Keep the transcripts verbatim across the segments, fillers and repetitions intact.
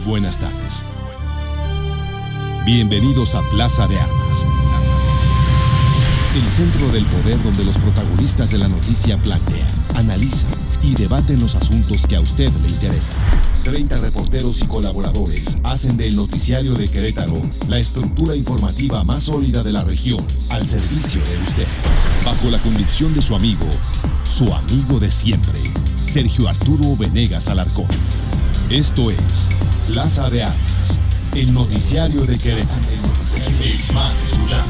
buenas tardes. Bienvenidos a Plaza de Armas, el centro del poder donde los protagonistas de la noticia plantean, analizan y debaten los asuntos que a usted le interesan. treinta reporteros y colaboradores hacen del noticiario de Querétaro la estructura informativa más sólida de la región, al servicio de usted. Bajo la conducción de su amigo, su amigo de siempre, Sergio Arturo Venegas Alarcón. Esto es Plaza de Armas, el noticiario de Querétaro, el más escuchado.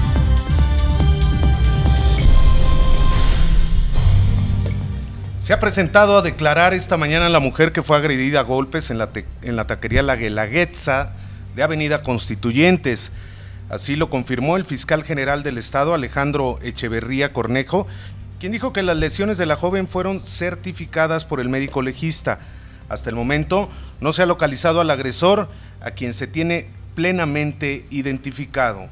Se ha presentado a declarar esta mañana la mujer que fue agredida a golpes en la, te- en la taquería La Guelaguetza de Avenida Constituyentes. Así lo confirmó el fiscal general del estado, Alejandro Echeverría Cornejo, quien dijo que las lesiones de la joven fueron certificadas por el médico legista. Hasta el momento no se ha localizado al agresor, a quien se tiene plenamente identificado.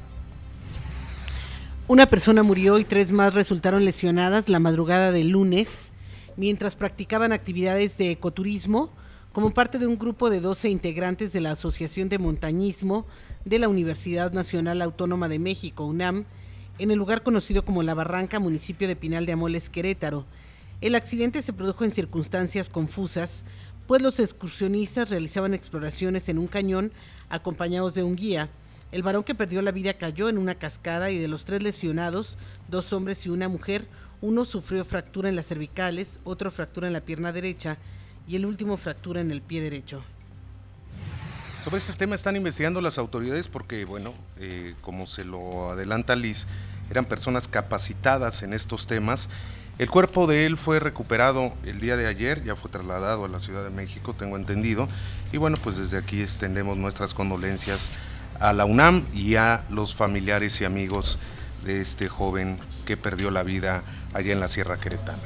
Una persona murió y tres más resultaron lesionadas la madrugada del lunes, mientras practicaban actividades de ecoturismo como parte de un grupo de doce integrantes de la Asociación de Montañismo de la Universidad Nacional Autónoma de México, UNAM, en el lugar conocido como La Barranca, municipio de Pinal de Amoles, Querétaro. El accidente se produjo en circunstancias confusas, pues los excursionistas realizaban exploraciones en un cañón acompañados de un guía. El varón que perdió la vida cayó en una cascada y de los tres lesionados, dos hombres y una mujer, uno sufrió fractura en las cervicales, otro fractura en la pierna derecha y el último fractura en el pie derecho. Sobre este tema están investigando las autoridades porque, bueno, eh, como se lo adelanta Liz, eran personas capacitadas en estos temas. El cuerpo de él fue recuperado el día de ayer, ya fue trasladado a la Ciudad de México, tengo entendido, y bueno, pues desde aquí extendemos nuestras condolencias a la UNAM y a los familiares y amigos de este joven que perdió la vida allá en la Sierra Queretana.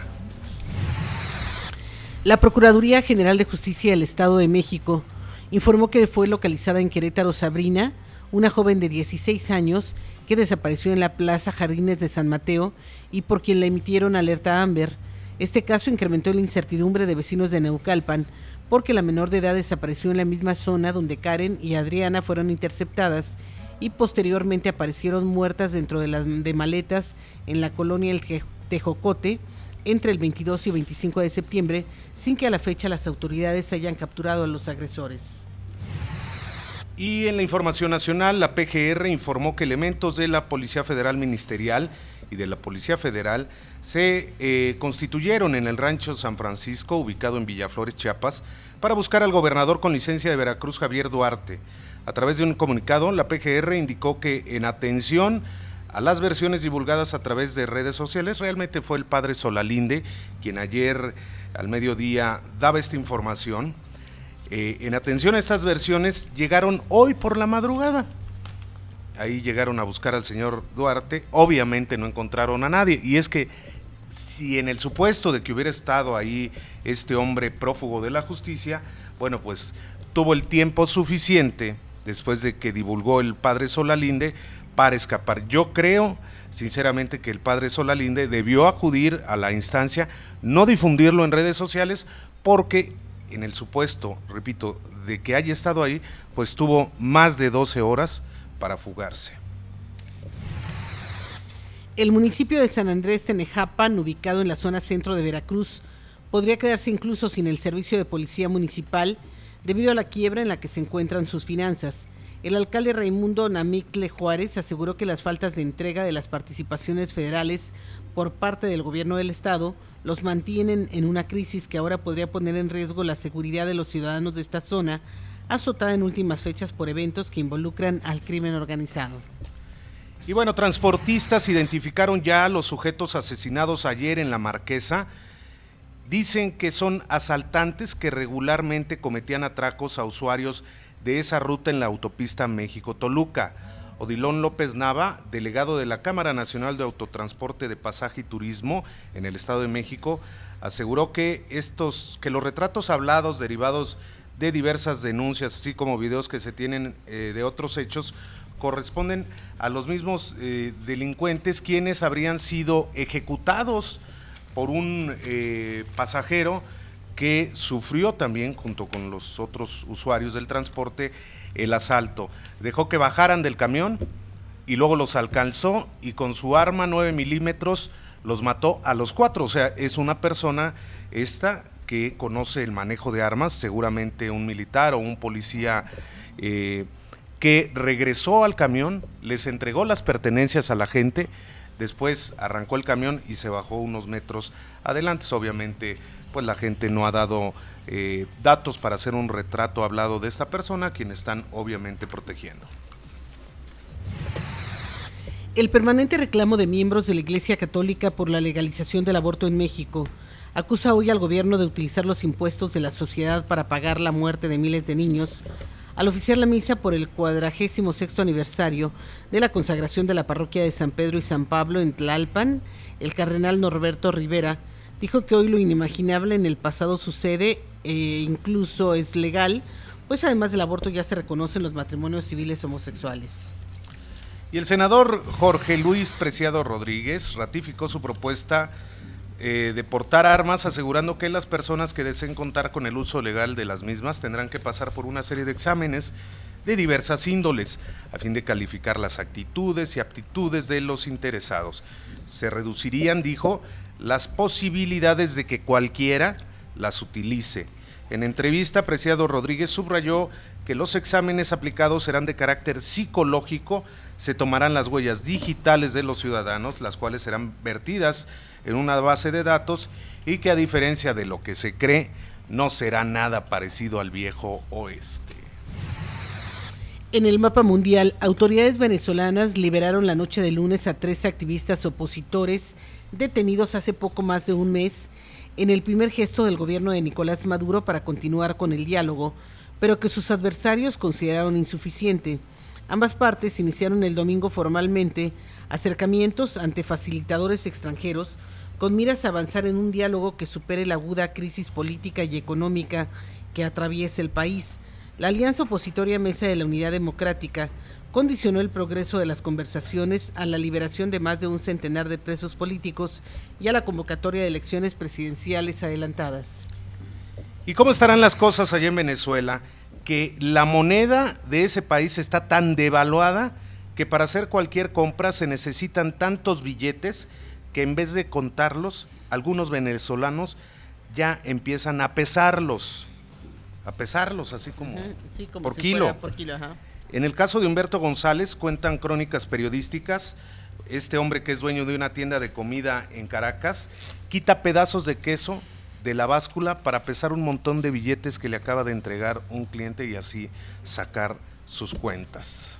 La Procuraduría General de Justicia del Estado de México informó que fue localizada en Querétaro Sabrina, una joven de dieciséis años que desapareció en la Plaza Jardines de San Mateo y por quien le emitieron alerta Amber. Este caso incrementó la incertidumbre de vecinos de Naucalpan, porque la menor de edad desapareció en la misma zona donde Karen y Adriana fueron interceptadas y posteriormente aparecieron muertas dentro de las de maletas en la colonia El Tejocote entre el veintidós y veinticinco de septiembre, sin que a la fecha las autoridades hayan capturado a los agresores. Y en la información nacional, la P G R informó que elementos de la Policía Federal Ministerial y de la Policía Federal se eh, constituyeron en el rancho San Francisco, ubicado en Villaflores, Chiapas, para buscar al gobernador con licencia de Veracruz, Javier Duarte. A través de un comunicado, la P G R indicó que en atención a las versiones divulgadas a través de redes sociales, realmente fue el padre Solalinde quien ayer al mediodía daba esta información. Eh, en atención a estas versiones, llegaron hoy por la madrugada. Ahí llegaron a buscar al señor Duarte, obviamente no encontraron a nadie, y es que si en el supuesto de que hubiera estado ahí este hombre prófugo de la justicia, bueno, pues tuvo el tiempo suficiente después de que divulgó el padre Solalinde para escapar. Yo creo sinceramente que el padre Solalinde debió acudir a la instancia, no difundirlo en redes sociales, porque en el supuesto, repito, de que haya estado ahí, pues tuvo más de doce horas para fugarse. El municipio de San Andrés Tenejapan, ubicado en la zona centro de Veracruz, podría quedarse incluso sin el servicio de policía municipal debido a la quiebra en la que se encuentran sus finanzas. El alcalde Raimundo Namicle Juárez aseguró que las faltas de entrega de las participaciones federales por parte del gobierno del estado los mantienen en una crisis que ahora podría poner en riesgo la seguridad de los ciudadanos de esta zona, azotada en últimas fechas por eventos que involucran al crimen organizado. Y bueno, transportistas identificaron ya a los sujetos asesinados ayer en La Marquesa. Dicen que son asaltantes que regularmente cometían atracos a usuarios de esa ruta en la autopista México-Toluca. Odilón López Nava, delegado de la Cámara Nacional de Autotransporte de Pasaje y Turismo en el Estado de México, aseguró que estos, que los retratos hablados derivados de diversas denuncias, así como videos que se tienen eh, de otros hechos, corresponden a los mismos eh, delincuentes quienes habrían sido ejecutados por un eh, pasajero que sufrió también, junto con los otros usuarios del transporte, el asalto. Dejó que bajaran del camión y luego los alcanzó y con su arma nueve milímetros los mató a los cuatro. O sea, es una persona esta que conoce el manejo de armas, seguramente un militar o un policía eh, que regresó al camión, les entregó las pertenencias a la gente, después arrancó el camión y se bajó unos metros adelante. Obviamente, pues la gente no ha dado eh, datos para hacer un retrato hablado de esta persona, quien están obviamente protegiendo. El permanente reclamo de miembros de la Iglesia Católica por la legalización del aborto en México acusa hoy al gobierno de utilizar los impuestos de la sociedad para pagar la muerte de miles de niños. Al oficiar la misa por el cuadragésimo sexto aniversario de la consagración de la parroquia de San Pedro y San Pablo en Tlalpan, el cardenal Norberto Rivera dijo que hoy lo inimaginable en el pasado sucede e incluso es legal, pues además del aborto ya se reconocen los matrimonios civiles homosexuales. Y el senador Jorge Luis Preciado Rodríguez ratificó su propuesta eh, de portar armas, asegurando que las personas que deseen contar con el uso legal de las mismas tendrán que pasar por una serie de exámenes de diversas índoles, a fin de calificar las actitudes y aptitudes de los interesados. Se reducirían, dijo, las posibilidades de que cualquiera las utilice. En entrevista, Preciado Rodríguez subrayó que los exámenes aplicados serán de carácter psicológico, se tomarán las huellas digitales de los ciudadanos, las cuales serán vertidas en una base de datos y que, a diferencia de lo que se cree, no será nada parecido al viejo oeste. En el mapa mundial, autoridades venezolanas liberaron la noche de lunes a tres activistas opositores detenidos hace poco más de un mes en el primer gesto del gobierno de Nicolás Maduro para continuar con el diálogo, pero que sus adversarios consideraron insuficiente. Ambas partes iniciaron el domingo formalmente acercamientos ante facilitadores extranjeros con miras a avanzar en un diálogo que supere la aguda crisis política y económica que atraviesa el país. La alianza opositoria Mesa de la Unidad Democrática condicionó el progreso de las conversaciones a la liberación de más de un centenar de presos políticos y a la convocatoria de elecciones presidenciales adelantadas. ¿Y cómo estarán las cosas allá en Venezuela? Que la moneda de ese país está tan devaluada que para hacer cualquier compra se necesitan tantos billetes que en vez de contarlos, algunos venezolanos ya empiezan a pesarlos, a pesarlos así como, uh-huh. sí, como por, si kilo. por kilo. Ajá. En el caso de Humberto González, cuentan crónicas periodísticas, este hombre que es dueño de una tienda de comida en Caracas, quita pedazos de queso de la báscula para pesar un montón de billetes que le acaba de entregar un cliente y así sacar sus cuentas.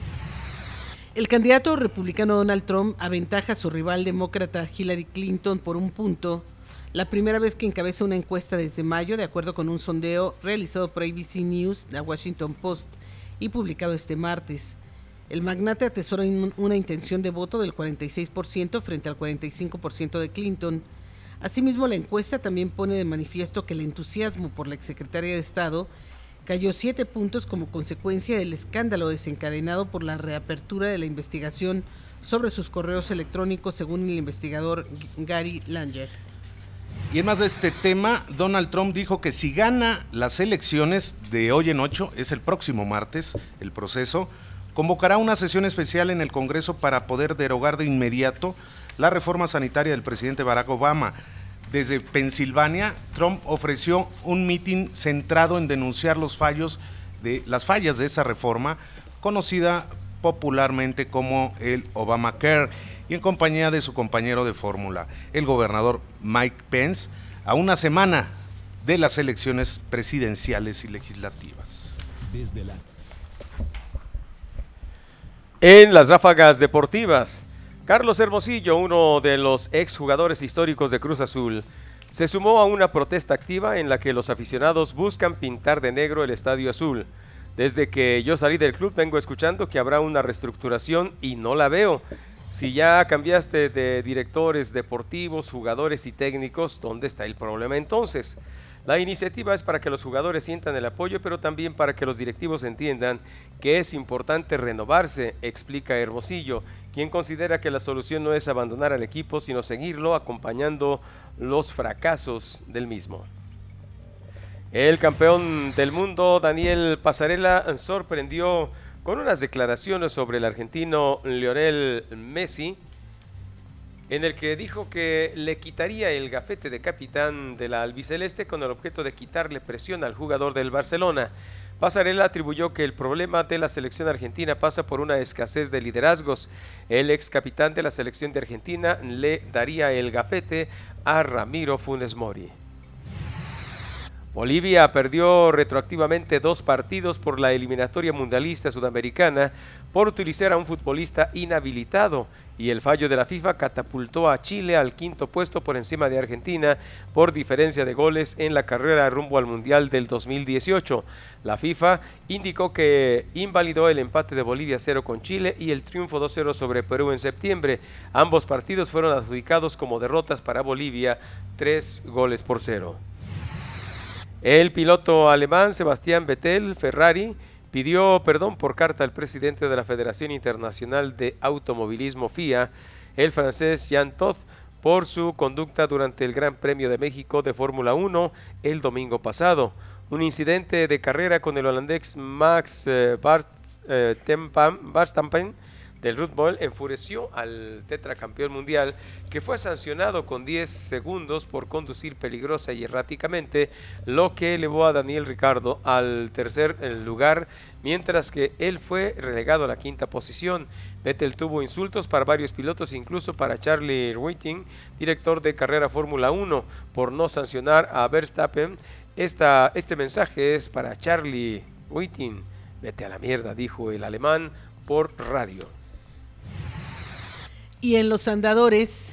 El candidato republicano Donald Trump aventaja a su rival demócrata Hillary Clinton por un punto, la primera vez que encabeza una encuesta desde mayo, de acuerdo con un sondeo realizado por A B C News, The Washington Post, y publicado este martes. El magnate atesora una intención de voto del cuarenta y seis por ciento frente al cuarenta y cinco por ciento de Clinton. Asimismo, la encuesta también pone de manifiesto que el entusiasmo por la exsecretaria de Estado cayó siete puntos como consecuencia del escándalo desencadenado por la reapertura de la investigación sobre sus correos electrónicos, según el investigador Gary Langer. Y en más de este tema, Donald Trump dijo que si gana las elecciones de hoy en ocho, es el próximo martes, el proceso, convocará una sesión especial en el Congreso para poder derogar de inmediato la reforma sanitaria del presidente Barack Obama. Desde Pensilvania, Trump ofreció un mitin centrado en denunciar los fallos de, las fallas de esa reforma, conocida popularmente como el Obamacare, y en compañía de su compañero de fórmula, el gobernador Mike Pence, a una semana de las elecciones presidenciales y legislativas. Desde la... En las ráfagas deportivas, Carlos Hermosillo, uno de los exjugadores históricos de Cruz Azul, se sumó a una protesta activa en la que los aficionados buscan pintar de negro el Estadio Azul. Desde que yo salí del club vengo escuchando que habrá una reestructuración y no la veo. Si ya cambiaste de directores deportivos, jugadores y técnicos, ¿dónde está el problema entonces? La iniciativa es para que los jugadores sientan el apoyo, pero también para que los directivos entiendan que es importante renovarse, explica Hermosillo, quien considera que la solución no es abandonar al equipo, sino seguirlo acompañando los fracasos del mismo. El campeón del mundo, Daniel Passarella, sorprendió con unas declaraciones sobre el argentino Lionel Messi, en el que dijo que le quitaría el gafete de capitán de la albiceleste con el objeto de quitarle presión al jugador del Barcelona. Passarella atribuyó que el problema de la selección argentina pasa por una escasez de liderazgos. El ex capitán de la selección de Argentina le daría el gafete a Ramiro Funes Mori. Bolivia perdió retroactivamente dos partidos por la eliminatoria mundialista sudamericana por utilizar a un futbolista inhabilitado, y el fallo de la FIFA catapultó a Chile al quinto puesto por encima de Argentina por diferencia de goles en la carrera rumbo al Mundial del dos mil dieciocho. La FIFA indicó que invalidó el empate de Bolivia cero con Chile y el triunfo dos cero sobre Perú en septiembre. Ambos partidos fueron adjudicados como derrotas para Bolivia, tres goles por cero. El piloto alemán Sebastián Vettel, Ferrari, pidió perdón por carta al presidente de la Federación Internacional de Automovilismo F I A, el francés Jean Todt, por su conducta durante el Gran Premio de México de Fórmula uno el domingo pasado. Un incidente de carrera con el holandés Max eh, Verstappen del Red Bull enfureció al tetracampeón mundial, que fue sancionado con diez segundos por conducir peligrosa y erráticamente, lo que elevó a Daniel Ricciardo al tercer lugar, mientras que él fue relegado a la quinta posición. Vettel tuvo insultos para varios pilotos, incluso para Charlie Whiting, director de carrera Fórmula uno, por no sancionar a Verstappen. Esta, este mensaje es para Charlie Whiting. Vete a la mierda, dijo el alemán por radio. Y en los andadores,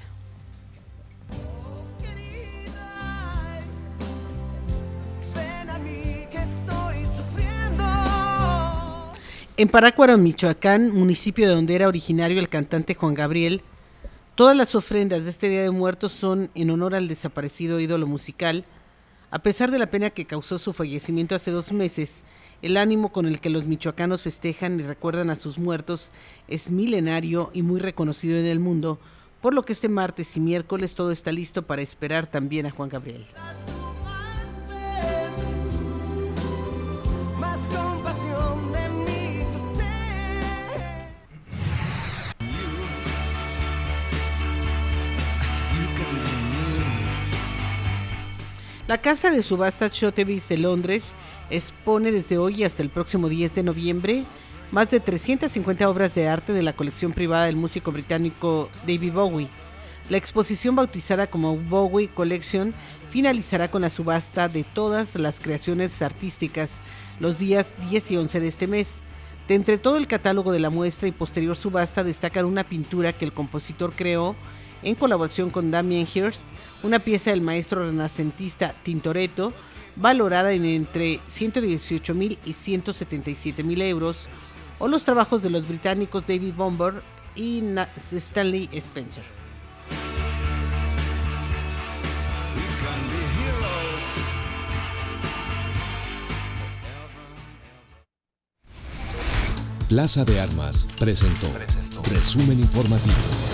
en Parácuaro, Michoacán, municipio de donde era originario el cantante Juan Gabriel, todas las ofrendas de este Día de Muertos son en honor al desaparecido ídolo musical. A pesar de la pena que causó su fallecimiento hace dos meses, el ánimo con el que los michoacanos festejan y recuerdan a sus muertos es milenario y muy reconocido en el mundo, por lo que este martes y miércoles todo está listo para esperar también a Juan Gabriel. La casa de subastas Sotheby's de Londres expone desde hoy hasta el próximo diez de noviembre más de trescientas cincuenta obras de arte de la colección privada del músico británico David Bowie. La exposición, bautizada como Bowie Collection, finalizará con la subasta de todas las creaciones artísticas los días diez y once de este mes. De entre todo el catálogo de la muestra y posterior subasta destacan una pintura que el compositor creó en colaboración con Damien Hirst, una pieza del maestro renacentista Tintoretto, valorada en entre ciento dieciocho mil y ciento setenta y siete mil euros, o los trabajos de los británicos David Bomber y Stanley Spencer. Plaza de Armas presentó, presentó. Resumen informativo.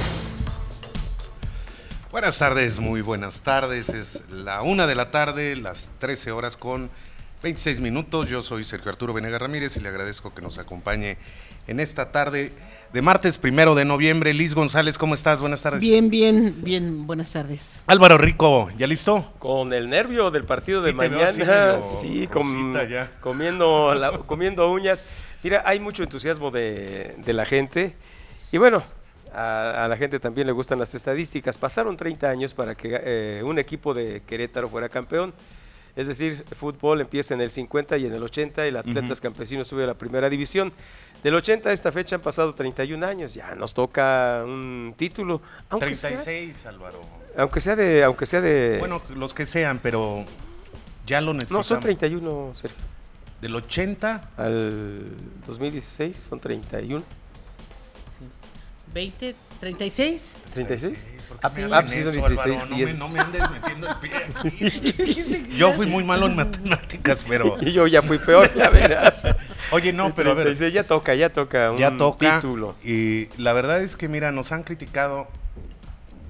Buenas tardes, muy buenas tardes. Es la una de la tarde, las trece horas con veintiséis minutos. Yo soy Sergio Arturo Venegas Ramírez y le agradezco que nos acompañe en esta tarde de martes primero de noviembre. Liz González, ¿cómo estás? Buenas tardes. Bien, bien, bien, buenas tardes. Álvaro Rico, ¿ya listo? Con el nervio del partido de sí, mañana, sí, com, comiendo, la, comiendo uñas. Mira, hay mucho entusiasmo de, de la gente y bueno, A, a la gente también le gustan las estadísticas. Pasaron treinta años para que eh, un equipo de Querétaro fuera campeón. Es decir, el fútbol empieza en el cincuenta y en el ochenta el Atletas uh-huh. Campesinos sube a la primera división. Del ochenta a esta fecha han pasado treinta y un años. Ya nos toca un título. treinta y seis, sea, Álvaro. Aunque sea de, aunque sea de. Bueno, los que sean, pero ya lo necesitamos. No, son treinta y uno, Sergio. Del ochenta al dos mil dieciséis son treinta y uno. veinte, treinta y seis. ¿treinta y seis? Ah, sí, ah, sí, dieciséis, Álvaro, no, me, no me andes metiendo el pie. Yo fui muy malo en matemáticas, pero... Y yo ya fui peor, ya verás. Oye, no, pero a ver... Ya toca, ya toca un ya toca, título. Y la verdad es que, mira, nos han criticado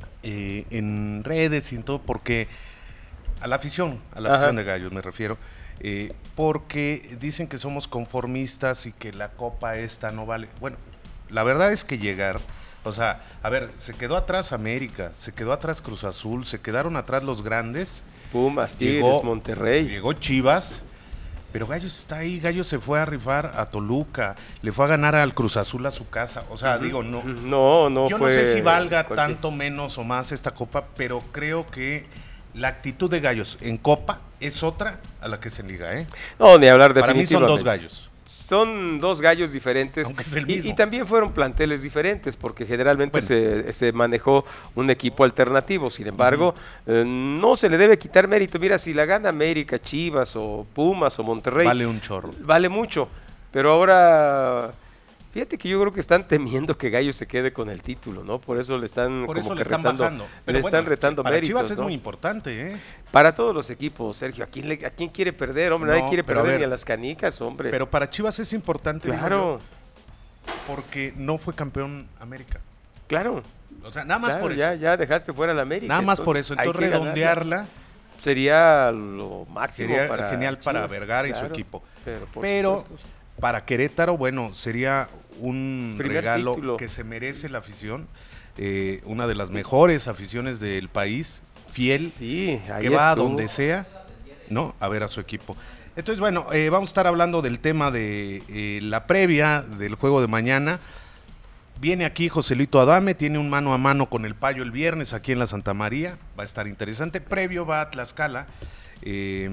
eh, en redes y en todo porque... A la afición, a la afición Ajá. de Gallos me refiero... eh, porque dicen que somos conformistas y que la copa esta no vale. Bueno, la verdad es que llegar, o sea, a ver, se quedó atrás América, se quedó atrás Cruz Azul, se quedaron atrás los grandes. Pumas, Tigres, llegó, Monterrey. Llegó Chivas, pero Gallos está ahí, Gallos se fue a rifar a Toluca, le fue a ganar al Cruz Azul a su casa, o sea, uh-huh. digo, no. No, no Yo fue no sé si valga cualquier... tanto menos o más esta copa, pero creo que la actitud de Gallos en copa es otra a la que es en liga, ¿eh? No, ni hablar Para mí son definitivamente. dos gallos. Son dos gallos diferentes Aunque es el y, mismo. y también fueron planteles diferentes porque generalmente Bueno. se, se manejó un equipo alternativo, sin embargo uh-huh. eh, no se le debe quitar mérito. Mira, si la gana América, Chivas o Pumas o Monterrey, Vale un chorro. Vale mucho, pero ahora fíjate que yo creo que están temiendo que Gallo se quede con el título, ¿no? Por eso le están Por como eso que le están restando, bajando. Pero le bueno, están retando para méritos, Chivas es ¿no? muy importante, ¿eh? Para todos los equipos, Sergio, ¿a quién, le, a quién quiere perder? Hombre, No, nadie quiere pero a perder ver, ni a las canicas, hombre. Pero para Chivas es importante, digo claro, yo, porque no fue campeón América. claro. O sea, nada más Claro, por eso. ya, ya dejaste fuera la América. Nada más por eso. hay Entonces que redondearla ganarla. Sería lo máximo sería para genial para Chivas, Vergara y claro, su equipo. Pero, por Pero supuesto. para Querétaro, bueno, sería un Primer regalo título. que se merece la afición. Eh, una de las mejores aficiones del país, fiel, Sí, ahí que va a estuvo. donde sea, ¿no? A ver a su equipo. Entonces, bueno, eh, vamos a estar hablando del tema de eh, la previa del juego de mañana. Viene aquí Joselito Adame, tiene un mano a mano con el Payo el viernes aquí en la Santa María. Va a estar interesante. Previo va a Tlaxcala. Eh,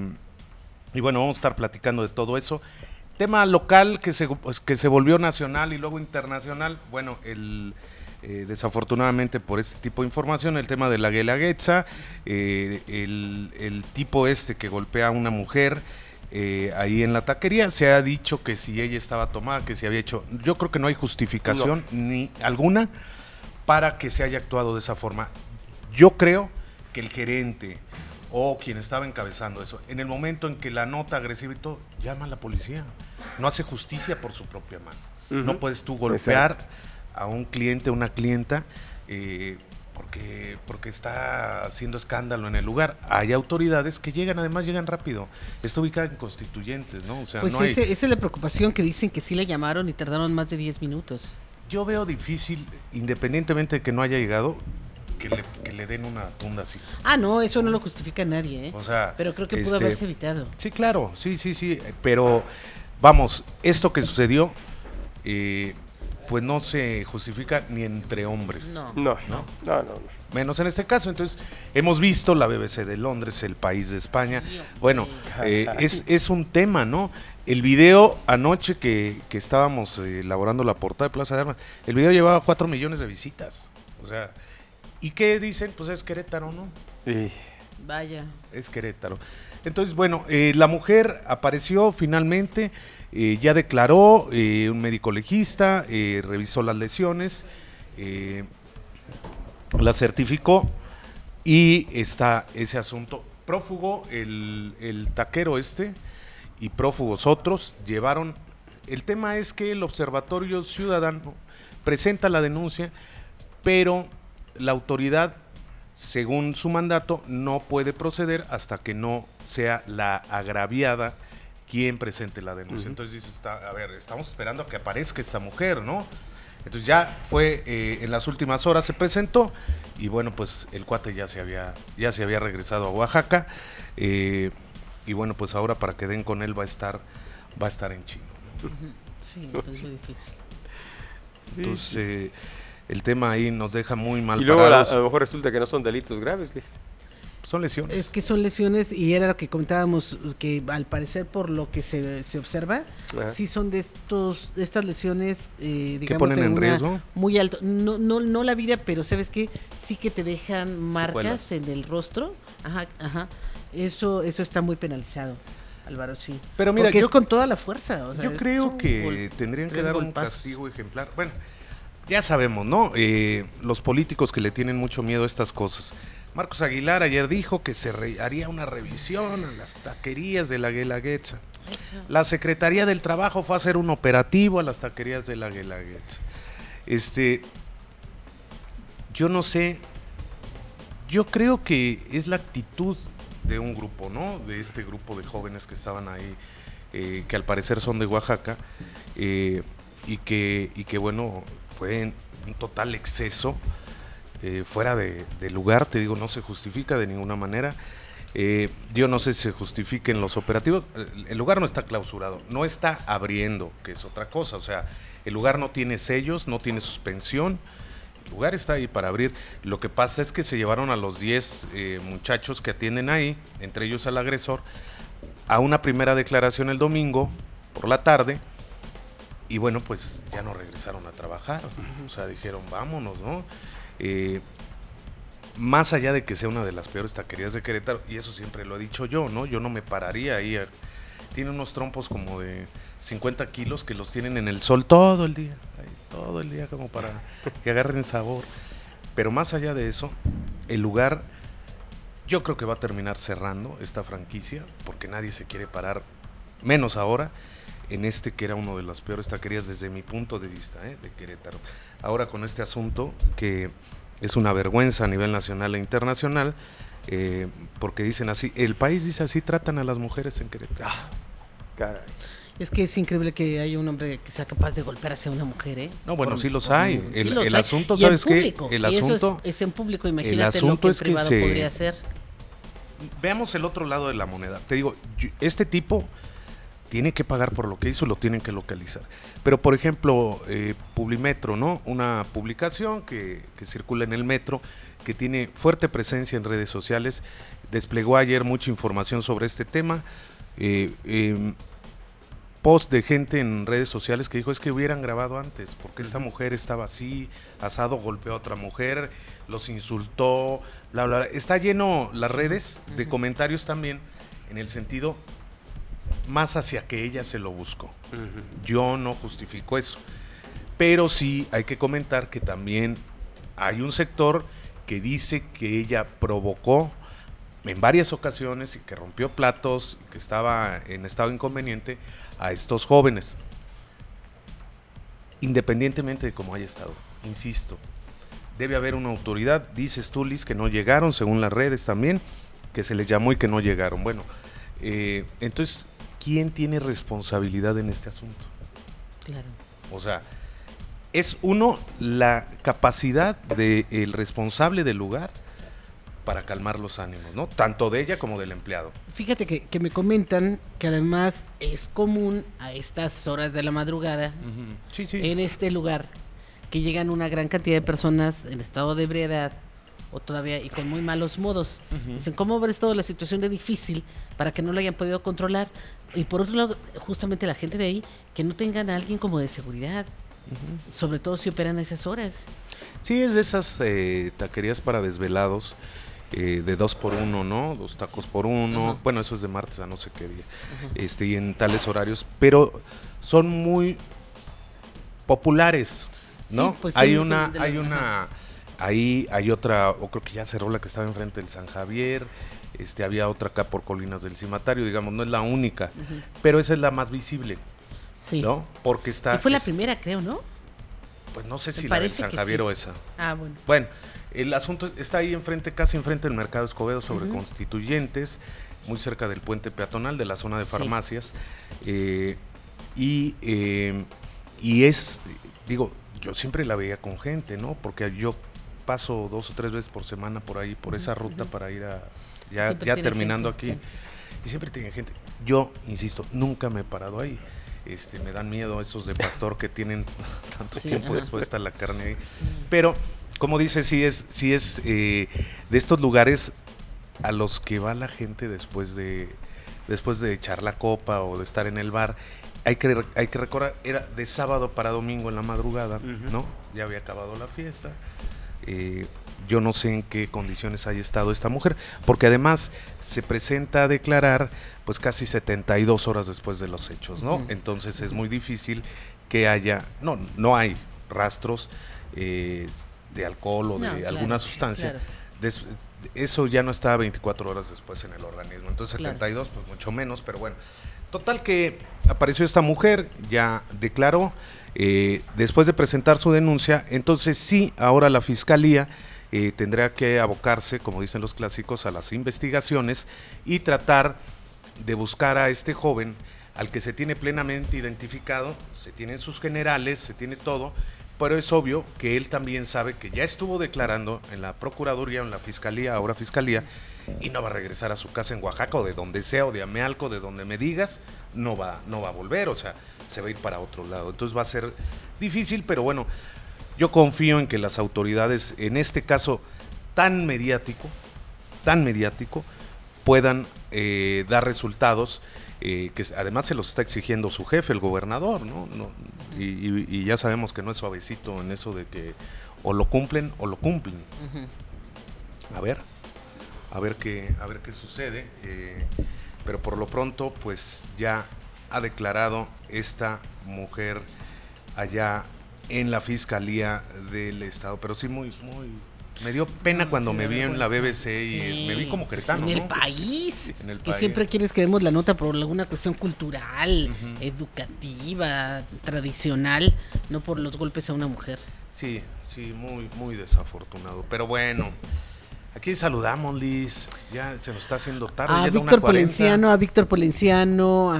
y bueno, vamos a estar platicando de todo eso. Tema local que se, pues, que se volvió nacional y luego internacional. Bueno, el... Eh, desafortunadamente por este tipo de información, el tema de la Guelaguetza, eh, el, el tipo este que golpea a una mujer eh, ahí en la taquería, se ha dicho que si ella estaba tomada, que si había hecho, yo creo que no hay justificación no. ni alguna para que se haya actuado de esa forma. Yo creo que el gerente o quien estaba encabezando eso, en el momento en que la nota agresiva y todo, llama a la policía, no hace justicia por su propia mano. Uh-huh. No puedes tú golpear Exacto. a un cliente, una clienta, eh, porque, porque está haciendo escándalo en el lugar. Hay autoridades que llegan, además llegan rápido. Está ubicada en Constituyentes, ¿no? O sea, pues no ese, hay... esa es la preocupación, que dicen que sí le llamaron y tardaron más de diez minutos. Yo veo difícil, independientemente de que no haya llegado, que le, que le den una tunda así. Ah, no, eso no lo justifica nadie, ¿eh? O sea, pero creo que pudo este, haberse evitado. Sí, claro, sí, sí, sí, pero vamos, esto que sucedió... Eh, pues no se justifica ni entre hombres. No, no, no, no, no. Menos en este caso. Entonces, hemos visto la B B C de Londres, El País de España. Sí, bueno, eh, es, es un tema, ¿no? El video anoche que, que estábamos eh, elaborando la portada de Plaza de Armas, el video llevaba cuatro millones de visitas. O sea, ¿y qué dicen? Pues es Querétaro, ¿no? Sí. Vaya. Es Querétaro. Entonces, bueno, eh, la mujer apareció finalmente, eh, ya declaró, eh, un médico legista, eh, revisó las lesiones, eh, la certificó y está ese asunto. Prófugo, el, el taquero este y prófugos otros llevaron, el tema es que el Observatorio Ciudadano presenta la denuncia, pero la autoridad, según su mandato, no puede proceder hasta que no sea la agraviada quien presente la denuncia. Uh-huh. Entonces dice, está, a ver, estamos esperando a que aparezca esta mujer, ¿no? Entonces ya fue, eh, en las últimas horas se presentó y bueno, pues el cuate ya se había, ya se había regresado a Oaxaca eh, y bueno, pues ahora para que den con él va a estar, va a estar en chino, ¿no? Uh-huh. Sí, es muy difícil. Entonces... Sí, sí. Eh, el tema ahí nos deja muy mal y luego la, parados. a lo mejor resulta que no son delitos graves, Liz. Son lesiones. Es que son lesiones y era lo que comentábamos, que al parecer por lo que se, se observa, Ajá. sí son de estos de estas lesiones, eh, digamos, ¿que ponen de en una riesgo? Muy alto. No, no, no la vida, pero ¿sabes qué? Sí que te dejan marcas Secuelas. en el rostro. Ajá, ajá. Eso, eso está muy penalizado, Álvaro, sí. Pero mira, porque yo, es con toda la fuerza. O sea, yo creo que gol, tendrían que dar un golpazos. castigo ejemplar. Bueno, ya sabemos, ¿no? Eh, los políticos que le tienen mucho miedo a estas cosas. Marcos Aguilar ayer dijo que se re- haría una revisión a las taquerías de la Guelaguetza. La Secretaría del Trabajo fue a hacer un operativo a las taquerías de la Guelaguetza. Este, yo no sé, yo creo que es la actitud de un grupo, ¿no? De este grupo de jóvenes que estaban ahí, eh, que al parecer son de Oaxaca, eh, y que, y que bueno, fue un total exceso, eh, fuera de, de lugar, te digo, no se justifica de ninguna manera. Eh, yo no sé si se justifiquen los operativos. El, el lugar no está clausurado, no está abriendo, que es otra cosa. O sea, el lugar no tiene sellos, no tiene suspensión. El lugar está ahí para abrir. Lo que pasa es que se llevaron a los diez eh, muchachos que atienden ahí, entre ellos al agresor, a una primera declaración el domingo por la tarde. Y bueno, pues ya no regresaron a trabajar. O sea, dijeron, vámonos, ¿no? Eh, más allá de que sea una de las peores taquerías de Querétaro, y eso siempre lo he dicho yo, ¿no? Yo no me pararía ahí. A, tiene unos trompos como de cincuenta kilos que los tienen en el sol todo el día, ahí, todo el día como para que agarren sabor. Pero más allá de eso, el lugar, yo creo que va a terminar cerrando esta franquicia, porque nadie se quiere parar, menos ahora, en este que era uno de las peores taquerías desde mi punto de vista, ¿eh? De Querétaro. Ahora con este asunto que es una vergüenza a nivel nacional e internacional, eh, porque dicen así, el país dice así, tratan a las mujeres en Querétaro. Ah, caray. Es que es increíble que haya un hombre que sea capaz de golpear hacia una mujer, ¿eh? No, bueno, por, sí los por, hay. Sí el los el hay. asunto, y ¿sabes qué? qué? El y asunto eso es, es en público, imagínate asunto lo que en es que privado se, podría ser. Veamos el otro lado de la moneda. Te digo, yo, este tipo tiene que pagar por lo que hizo, lo tienen que localizar. Pero, por ejemplo, eh, Publimetro, ¿no? Una publicación que, que circula en el metro, que tiene fuerte presencia en redes sociales, desplegó ayer mucha información sobre este tema, eh, eh, post de gente en redes sociales que dijo, es que hubieran grabado antes, porque esta mujer estaba así, asado, golpeó a otra mujer, los insultó, bla, bla, bla. Está lleno las redes de comentarios también, en el sentido más hacia que ella se lo buscó. Uh-huh. Yo no justifico eso, pero sí hay que comentar que también hay un sector que dice que ella provocó en varias ocasiones y que rompió platos y que estaba en estado inconveniente a estos jóvenes, independientemente de cómo haya estado. Insisto, debe haber una autoridad. Dices tú, Liz, que no llegaron, según las redes también, que se les llamó y que no llegaron. Bueno, eh, entonces, ¿quién tiene responsabilidad en este asunto? Claro. O sea, es uno, la capacidad del responsable del lugar para calmar los ánimos, ¿no? Tanto de ella como del empleado. Fíjate que, que me comentan que además es común a estas horas de la madrugada, uh-huh. sí, sí. en este lugar, que llegan una gran cantidad de personas en estado de ebriedad o todavía y con muy malos modos. Uh-huh. Dicen, ¿cómo habrá estado la situación de difícil para que no lo hayan podido controlar? Y por otro lado, justamente la gente de ahí, que no tengan a alguien como de seguridad, uh-huh. sobre todo si operan a esas horas. Sí, es de esas eh, taquerías para desvelados, eh, de dos por uno, ¿no? Dos tacos sí. por uno. Uh-huh. Bueno, eso es de martes a no sé qué día. Uh-huh. Este, y en tales horarios, pero son muy populares, ¿no? Sí, pues hay sí, una, hay la... una, ahí hay otra, o creo que ya cerró la que estaba enfrente del San Javier. Este, había otra acá por Colinas del Cimatario, digamos, no es la única, uh-huh. pero esa es la más visible, sí. ¿no? Porque está... Y fue es, la primera, creo, ¿no? Pues no sé si la del San Javier sí. o esa. Ah, bueno. Bueno, el asunto está ahí enfrente, casi enfrente del Mercado Escobedo, sobre uh-huh. Constituyentes, muy cerca del puente peatonal, de la zona de farmacias, sí. eh, y, eh, y es, digo, yo siempre la veía con gente, ¿no? Porque yo paso dos o tres veces por semana por ahí, por uh-huh. esa ruta uh-huh. para ir a... Ya, ya terminando gente, aquí, sí. y siempre tiene gente. Yo, insisto, nunca me he parado ahí. Este, me dan miedo esos de pastor que tienen tanto sí, tiempo ajá. después está la carne ahí. Sí. Pero, como dice, sí es, sí es eh, de estos lugares a los que va la gente después de, después de echar la copa o de estar en el bar. Hay que, hay que recordar, era de sábado para domingo en la madrugada, uh-huh. ¿no? Ya había acabado la fiesta. Eh, Yo no sé en qué condiciones haya estado esta mujer, porque además se presenta a declarar pues casi setenta y dos horas después de los hechos, ¿no? Uh-huh. Entonces es muy difícil que haya, no, no hay rastros eh, de alcohol o no, de claro, alguna sustancia. Claro. Des, eso ya no está veinticuatro horas después en el organismo, entonces claro. setenta y dos pues mucho menos, pero bueno. Total que apareció esta mujer, ya declaró, eh, después de presentar su denuncia, entonces sí, ahora la fiscalía eh, tendrá que abocarse, como dicen los clásicos, a las investigaciones y tratar de buscar a este joven al que se tiene plenamente identificado, se tienen sus generales, se tiene todo, pero es obvio que él también sabe que ya estuvo declarando en la Procuraduría, en la Fiscalía, ahora Fiscalía, y no va a regresar a su casa en Oaxaca o de donde sea, o de Amealco, de donde me digas, no va, no va a volver, o sea, se va a ir para otro lado. Entonces va a ser difícil, pero bueno, yo confío en que las autoridades, en este caso tan mediático, tan mediático, puedan eh, dar resultados, eh, que además se los está exigiendo su jefe, el gobernador, ¿no? no y, y, y ya sabemos que no es suavecito en eso de que o lo cumplen o lo cumplen. Uh-huh. A ver, a ver qué, a ver qué sucede, eh, pero por lo pronto, pues ya ha declarado esta mujer allá en la Fiscalía del Estado, pero sí muy, muy, me dio pena no, cuando sí, me vi en la B B C sí. y me vi como cretano, en el ¿no? país, en el que país. Siempre quieres que demos la nota por alguna cuestión cultural, uh-huh. educativa, tradicional, no por los golpes a una mujer. Sí, sí, muy, muy desafortunado, pero bueno. Aquí saludamos, Liz, ya se nos está haciendo tarde. A Víctor Polenciano, a Víctor Polenciano,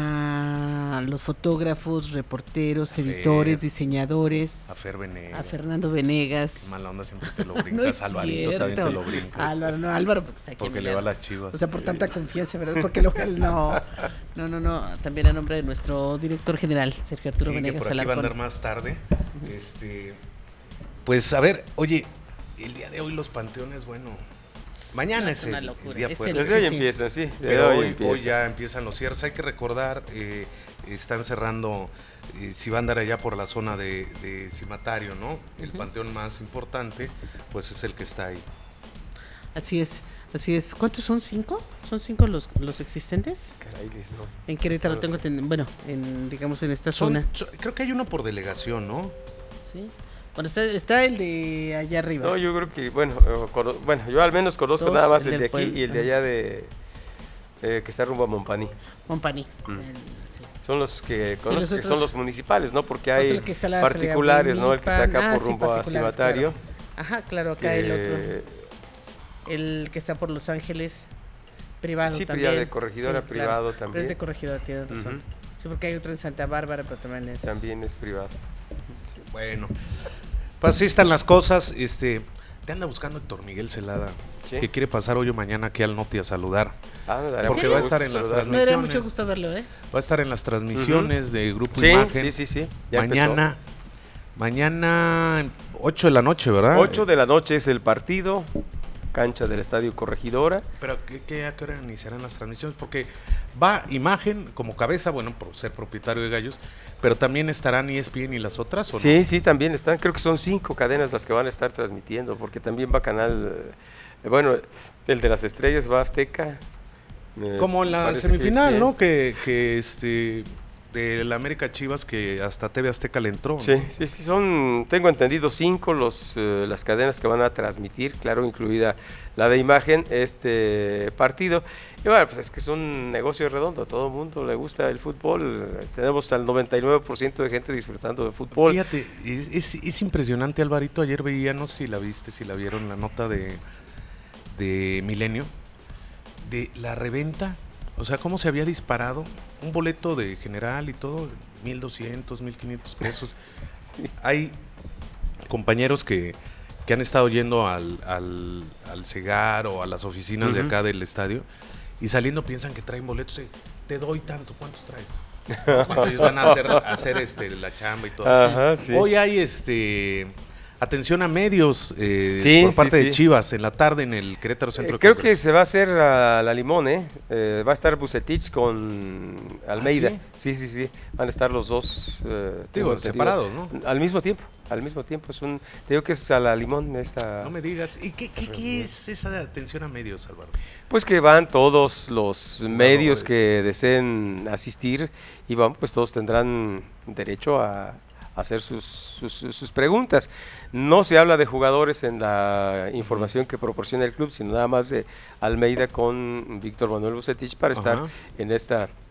a los fotógrafos, reporteros, a editores, Fer, diseñadores. A Fer Venegas. A Fernando Venegas. Qué mala onda, siempre te lo brincas. No Alvarito también te lo brincas. Álvaro, no, Álvaro porque está aquí. Porque le va a las Chivas. O sea, por tanta confianza, ¿verdad? Porque lo, no, no, no, no, también a nombre de nuestro director general, Sergio Arturo sí, Venegas. Que por aquí va a andar más tarde. Uh-huh. Este, pues a ver, oye, el día de hoy los panteones, bueno... Mañana no, es, es el, el día fuerte. Desde hoy empiezan, sí. Pero hoy, hoy, empieza. hoy ya empiezan los cierres. Hay que recordar, eh, están cerrando, eh, si va a andar allá por la zona de, de Cimatario, ¿no? El uh-huh. panteón más importante, pues es el que está ahí. Así es, así es. ¿Cuántos son? ¿Cinco? ¿Son cinco los, los existentes? Caray, no. En Querétaro no tengo, ten, bueno, en, digamos en esta son, zona. Son, creo que hay uno por delegación, ¿no? Sí. Bueno, está, está el de allá arriba. No, yo creo que, bueno, cono, bueno yo al menos conozco Dos, nada más el, el de aquí pueblo. Y el de allá de, eh, que está rumbo a Montpaní. Montpaní. Mm. El, sí. Son los que conozco, sí, los que son los municipales, ¿no? Porque hay particulares, ¿no? El que está acá ah, por rumbo sí, a Cimatario. Claro. Ajá, claro, acá que... el otro. El que está por Los Ángeles, privado sí, también. Sí, de corregidora, sí, privado claro. también. Pero es de corregidora, tienes razón. Uh-huh. Sí, porque hay otro en Santa Bárbara, pero también es... También es privado. Bueno, pues así están las cosas. Este, te anda buscando Héctor Miguel Celada, ¿sí? Que quiere pasar hoy o mañana aquí al Noti a saludar. Ah, me daré porque va a estar en las transmisiones. Me daría mucho gusto verlo, ¿eh? Va a estar en las transmisiones uh-huh. de Grupo sí, Imagen. Sí, sí, sí. Ya mañana, empezó. mañana ocho de la noche, ¿verdad? ocho de la noche es el partido. Cancha del Estadio Corregidora. Pero ¿qué, qué, ¿a qué hora iniciarán las transmisiones? Porque va Imagen como cabeza, bueno, por ser propietario de Gallos, pero también estarán E S P N y las otras, ¿o no? Sí, sí, también están, creo que son cinco cadenas las que van a estar transmitiendo, porque también va Canal, eh, bueno, el de las estrellas va Azteca. Eh, como en la semifinal, que ¿no? Que, que este... de la América Chivas, que hasta T V Azteca le entró, ¿no? Sí, sí, sí, son, tengo entendido, cinco los eh, las cadenas que van a transmitir, claro, incluida la de Imagen, este partido. Y bueno, pues es que es un negocio redondo, a todo el mundo le gusta el fútbol, tenemos al noventa y nueve por ciento de gente disfrutando de fútbol. Fíjate, es, es, es impresionante, Alvarito, ayer veía, no sé si la viste, si la vieron, la nota de, de Milenio, de la reventa. O sea, cómo se había disparado un boleto de general y todo, mil doscientos, mil quinientos pesos. Hay compañeros que, que han estado yendo al, al, al Segar o a las oficinas uh-huh. de acá del estadio y saliendo piensan que traen boletos. Eh, te doy tanto, ¿cuántos traes? Cuando ellos van a hacer, a hacer este, la chamba y todo. Ajá, sí. Hoy hay este... atención a medios eh, sí, por parte sí, de sí. Chivas en la tarde en el Querétaro Centro eh, Creo Congreso. que se va a hacer a la Limón, ¿eh? eh va a estar Bucetich con Almeida. ¿Ah, sí? sí, sí, sí. Van a estar los dos. Eh, digo, separados, ¿no? Al mismo tiempo, al mismo tiempo. Es un, te digo que es a la Limón esta. No me digas. ¿Y qué, qué, qué es esa de atención a medios, Álvaro? Pues que van todos los no, medios no, que deseen asistir y van, pues todos tendrán derecho a hacer sus, sus, sus preguntas. No se habla de jugadores en la información que proporciona el club, sino nada más de Almeida con Víctor Manuel Bucetich para Ajá. estar en esta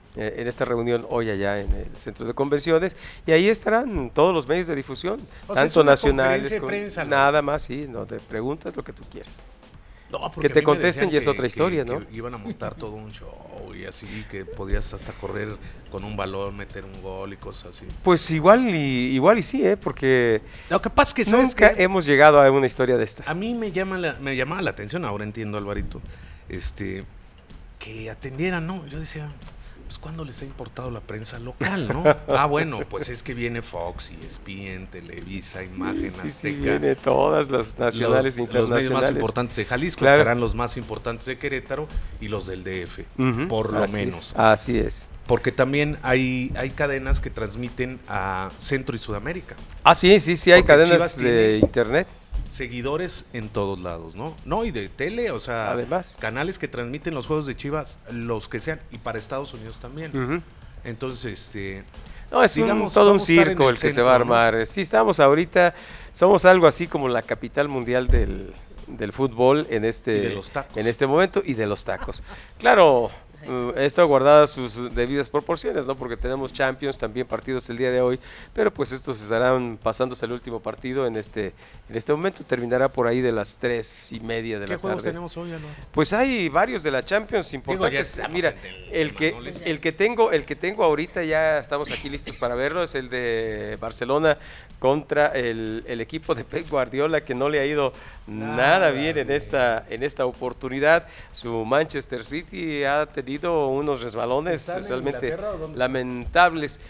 eh, en esta reunión hoy allá en el centro de convenciones, y ahí estarán todos los medios de difusión, O sea, es tanto una nacionales conferencia de como prensa, ¿no? nada más, sí, no te preguntas lo que tú quieras. No, porque Que te a mí me contesten decían y es que- otra que- historia, que ¿no? Iban a montar todo un show y así, que podías hasta correr con un balón, meter un gol y cosas así. Pues igual y igual y sí, ¿eh? Porque Lo que pasa es que, ¿sabes nunca qué? hemos llegado a una historia de estas. A mí me llama la, me llamaba la atención, ahora entiendo, Alvarito, este, que atendieran, ¿no? Yo decía, pues ¿cuándo les ha importado la prensa local, no? Ah, bueno, pues es que viene Fox, E S P N, Televisa, Imagen, Sí, sí, Azteca. viene todas las nacionales los, e los medios internacionales. más importantes de Jalisco, Claro. estarán los más importantes de Querétaro y los del D F, Ujú, por lo así menos. es, así es. Porque también hay, hay cadenas que transmiten a Centro y Sudamérica. Ah, sí, sí, sí, hay Porque cadenas Chivas de tiene- internet. Seguidores en todos lados, ¿no? No, y de tele, o sea, Además. canales que transmiten los juegos de Chivas, los que sean, y para Estados Unidos también. Ujú. Entonces, este, No, es un- digamos, todo un vamos a estar en circo el el, que se centro, va a ¿no? armar. Sí, estamos ahorita, somos algo así como la capital mundial del, del fútbol en este, Y de los tacos. en este momento y de los tacos. Claro, uh, esto guardada sus debidas proporciones, ¿no? Porque tenemos Champions, también partidos el día de hoy, pero pues estos estarán pasándose el último partido en este, en este momento. Terminará por ahí de las tres y media de ¿qué la juegos tarde. tenemos hoy, Álvaro? Pues hay varios de la Champions ya importantes. estamos Mira, en el el tema, que, ¿no? Les- el que tengo, el que tengo ahorita ya estamos aquí listos para verlo es el de Barcelona contra el, el equipo de Pep Guardiola, que no le ha ido nada bien en esta, en esta oportunidad. Su Manchester City ha tenido unos resbalones ¿Están en realmente Inglaterra o dónde están? lamentables.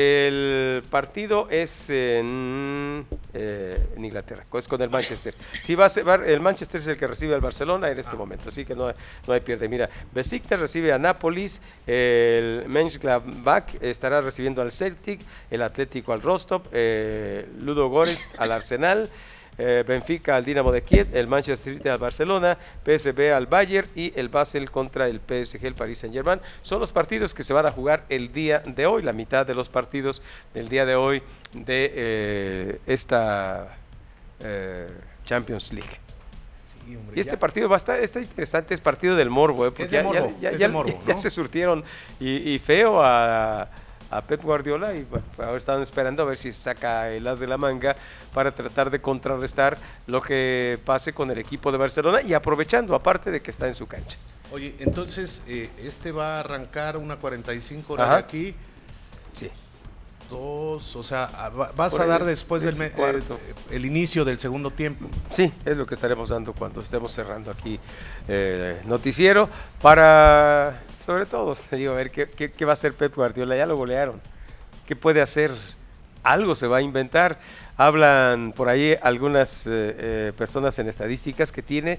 El partido es en, eh, en Inglaterra, es con el Manchester. Sí, va a ser, va- el Manchester es el que recibe al Barcelona en este momento, así que no, no hay pierde. Mira, Besiktas recibe a Nápoles, el Mönchengladbach estará recibiendo al Celtic, el Atlético al Rostov, eh, Ludo Goretz al Arsenal, eh, Benfica al Dinamo de Kiev, el Manchester City al Barcelona, P S V al Bayern y el Basel contra el P S G, el Paris Saint-Germain. Son los partidos que se van a jugar el día de hoy, la mitad de los partidos del día de hoy de eh, esta eh, Champions League. Sí, hombre, Y este ya. partido va a estar, está interesante, es partido del morbo, ¿eh? Porque Es de ya, morbo, ya, ya, es de ya- morbo, ya ¿no? se surtieron y, y feo a, a Pep Guardiola y bueno, ahora están esperando a ver si saca el as de la manga para tratar de contrarrestar lo que pase con el equipo de Barcelona y aprovechando, aparte de que está en su cancha. Oye, entonces, eh, este va a arrancar una cuarenta y cinco horas Ajá. de aquí, Sí. dos, o sea, ah, va- vas Por a ahí, dar después del tres y me- eh, cuarto. el inicio del segundo tiempo. Sí, es lo que estaremos dando cuando estemos cerrando aquí eh, noticiero para, sobre todo, te digo, a ver qué, qué, qué va a hacer Pep Guardiola. Ya lo golearon. ¿Qué puede hacer? Algo se va a inventar. Hablan por ahí algunas eh, eh, personas en estadísticas que tiene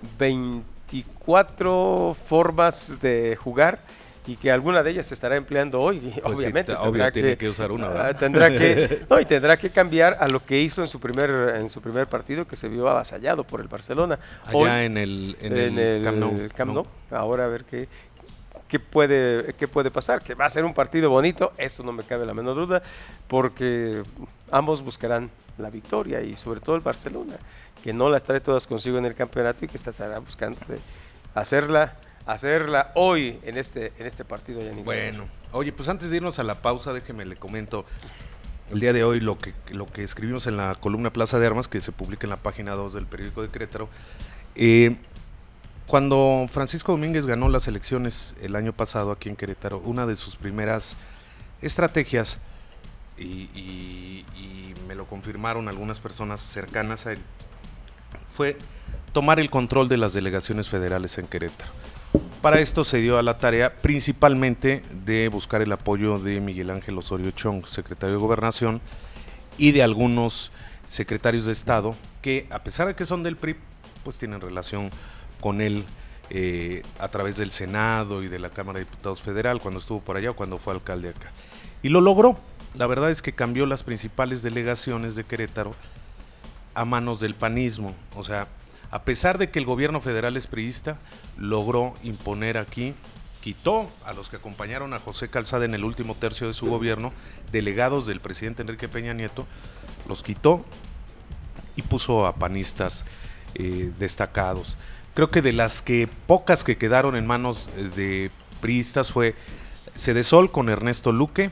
veinticuatro formas de jugar y que alguna de ellas se estará empleando hoy. Y Pues sí, obviamente te- tendrá obvio tiene que usar una, ¿verdad? ah, tendrá que no, y tendrá que cambiar a lo que hizo en su primer en su primer partido, que se vio avasallado por el Barcelona. Allá Hoy, en el, en en el el Camp Nou. Camp ¿no? Nou. Ahora a ver qué, qué, puede, qué puede pasar. Que va a ser un partido bonito, esto no me cabe la menor duda, porque ambos buscarán la victoria y sobre todo el Barcelona, que no las trae todas consigo en el campeonato y que estará buscando de hacerla, hacerla hoy en este, en este partido. Ya Bueno, oye, pues antes de irnos a la pausa, déjeme le comento el día de hoy lo que, lo que escribimos en la columna Plaza de Armas, que se publica en la página dos del periódico de Querétaro. Eh, cuando Francisco Domínguez ganó las elecciones el año pasado aquí en Querétaro, una de sus primeras estrategias, y, y- y me lo confirmaron algunas personas cercanas a él, fue tomar el control de las delegaciones federales en Querétaro. Para esto se dio a la tarea principalmente de buscar el apoyo de Miguel Ángel Osorio Chong, secretario de Gobernación, y de algunos secretarios de Estado que, a pesar de que son del P R I, pues tienen relación con él eh, a través del Senado y de la Cámara de Diputados Federal, cuando estuvo por allá o cuando fue alcalde acá. Y lo logró. La verdad es que cambió las principales delegaciones de Querétaro a manos del panismo. O sea, a pesar de que el gobierno federal es priista, logró imponer aquí, quitó a los que acompañaron a José Calzada en el último tercio de su gobierno, delegados del presidente Enrique Peña Nieto, los quitó y puso a panistas eh, destacados. Creo que de las que pocas que quedaron en manos de priistas fue Sedesol con Ernesto Luque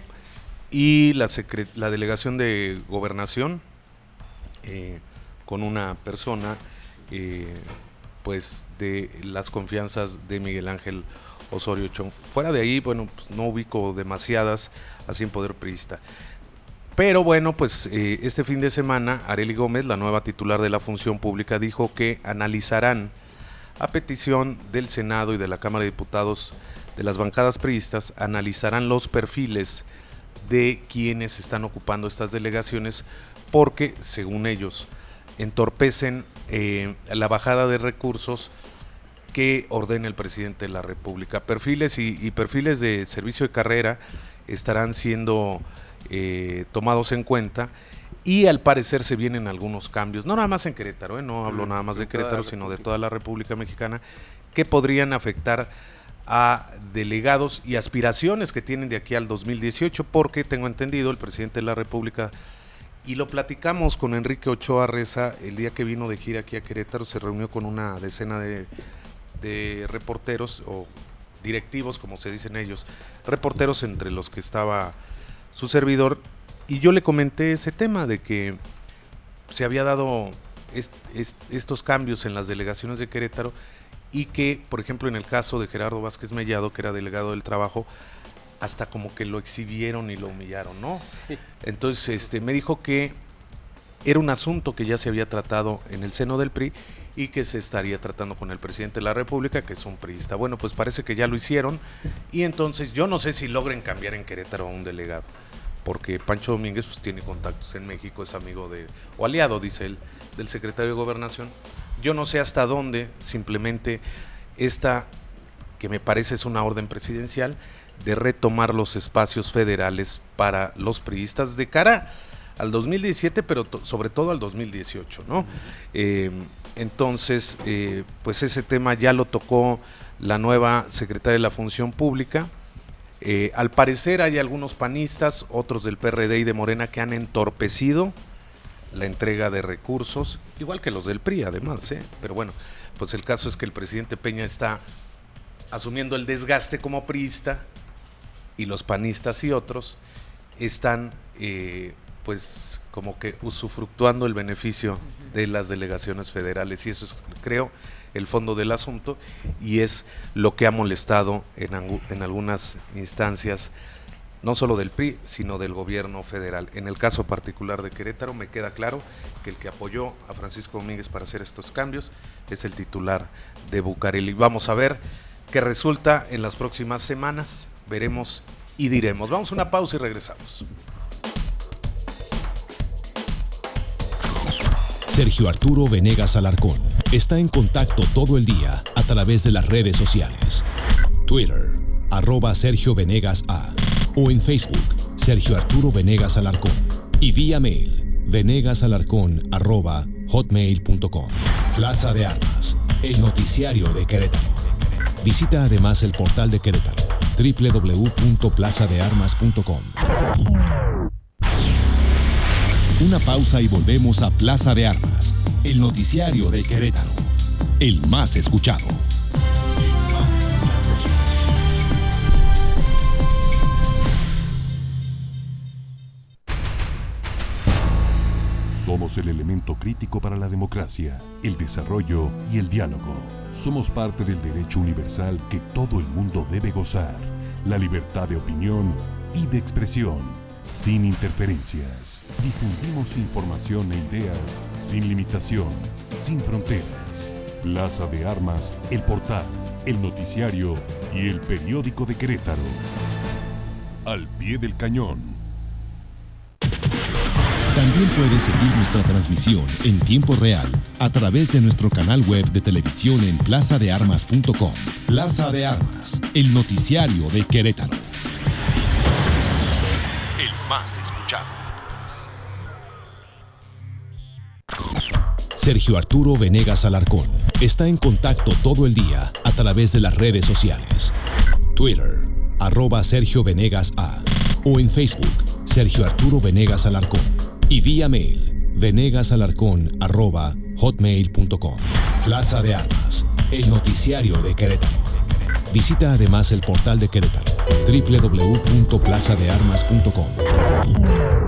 y la, secre- la delegación de Gobernación eh, con una persona eh, pues de las confianzas de Miguel Ángel Osorio Chong. Fuera de ahí, bueno, pues no ubico demasiadas así en poder priista. Pero bueno, pues eh, este fin de semana, Arely Gómez, la nueva titular de la Función Pública, dijo que analizarán, a petición del Senado y de la Cámara de Diputados, de las bancadas priistas, analizarán los perfiles de quienes están ocupando estas delegaciones, porque, según ellos, entorpecen eh, la bajada de recursos que ordena el presidente de la República. Perfiles y, y perfiles de servicio de carrera estarán siendo eh, tomados en cuenta, y al parecer se vienen algunos cambios, no nada más en Querétaro, ¿eh? no hablo nada más de Querétaro, sino de toda la República Mexicana, que podrían afectar a delegados y aspiraciones que tienen de aquí al dos mil dieciocho, porque tengo entendido, el presidente de la República, y lo platicamos con Enrique Ochoa Reza el día que vino de gira aquí a Querétaro, se reunió con una decena de de reporteros o directivos, como se dicen ellos, reporteros entre los que estaba su servidor, y yo le comenté ese tema de que se había dado est, est, estos cambios en las delegaciones de Querétaro, y que, por ejemplo, en el caso de Gerardo Vázquez Mellado, que era delegado del Trabajo, hasta como que lo exhibieron y lo humillaron, ¿no? Sí. Entonces, este, me dijo que era un asunto que ya se había tratado en el seno del P R I y que se estaría tratando con el presidente de la República, que es un priista. Bueno, pues parece que ya lo hicieron, y entonces yo no sé si logren cambiar en Querétaro a un delegado, porque Pancho Domínguez pues tiene contactos en México, es amigo de, o aliado, dice él, del secretario de Gobernación. Yo no sé hasta dónde simplemente esta, que me parece es una orden presidencial, de retomar los espacios federales para los priistas de cara al dos mil diecisiete, pero to- sobre todo al dos mil dieciocho, ¿no? Eh, entonces, eh, pues ese tema ya lo tocó la nueva secretaria de la Función Pública. Eh, al parecer hay algunos panistas, otros del P R D y de Morena, que han entorpecido la entrega de recursos, igual que los del P R I además, ¿eh? Pero bueno, pues el caso es que el presidente Peña está asumiendo el desgaste como priista, y los panistas y otros están eh, pues como que usufructuando el beneficio de las delegaciones federales, y eso es, creo, el fondo del asunto, y es lo que ha molestado en, en algunas instancias, no solo del P R I, sino del gobierno federal. En el caso particular de Querétaro, me queda claro que el que apoyó a Francisco Domínguez para hacer estos cambios es el titular de Bucareli. Vamos a ver qué resulta en las próximas semanas, veremos y diremos. Vamos a una pausa y regresamos. Sergio Arturo Venegas Alarcón está en contacto todo el día a través de las redes sociales. Twitter, arroba Sergio Venegas A, o en Facebook, Sergio Arturo Venegas Alarcón, y vía mail, venegasalarcón arroba hotmail punto com. Plaza de Armas, el noticiario de Querétaro. Visita además el portal de Querétaro, doble u doble u doble u punto plaza de armas punto com. Una pausa y volvemos a Plaza de Armas, el noticiario de Querétaro, el más escuchado. Somos el elemento crítico para la democracia, el desarrollo y el diálogo. Somos parte del derecho universal que todo el mundo debe gozar, la libertad de opinión y de expresión. Sin interferencias. Difundimos información e ideas sin limitación, sin fronteras. Plaza de Armas, el portal, el noticiario y el periódico de Querétaro. Al pie del cañón. También puedes seguir nuestra transmisión en tiempo real a través de nuestro canal web de televisión en plaza de armas punto com. Plaza de Armas, el noticiario de Querétaro. Más escuchado. Sergio Arturo Venegas Alarcón está en contacto todo el día a través de las redes sociales. Twitter, arroba Sergio Venegas A, o en Facebook, Sergio Arturo Venegas Alarcón, y vía mail, venegasalarcón arroba hotmail punto com. Plaza de Armas, el noticiario de Querétaro. Visita además el portal de Querétaro, doble u doble u doble u punto plaza de armas punto com.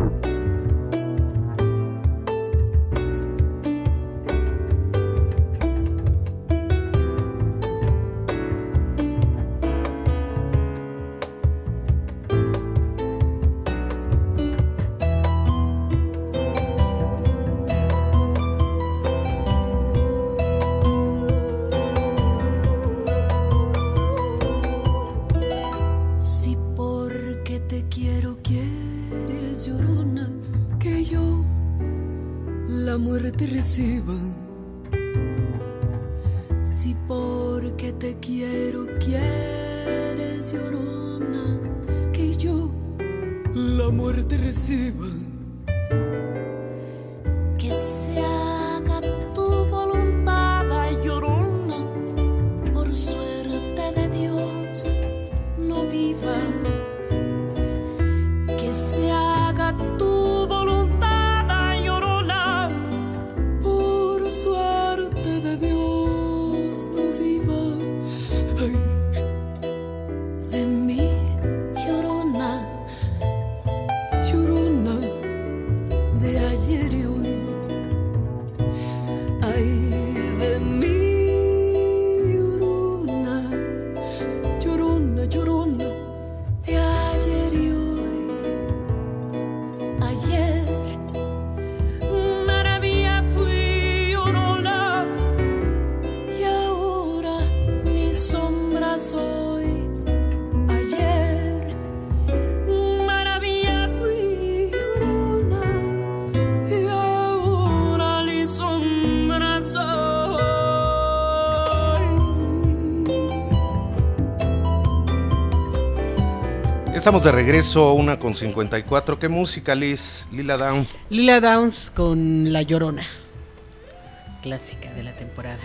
Estamos de regreso, una con cincuenta y cuatro. ¿Qué música, Liz? Lila Downs. Lila Downs con La Llorona, clásica de la temporada.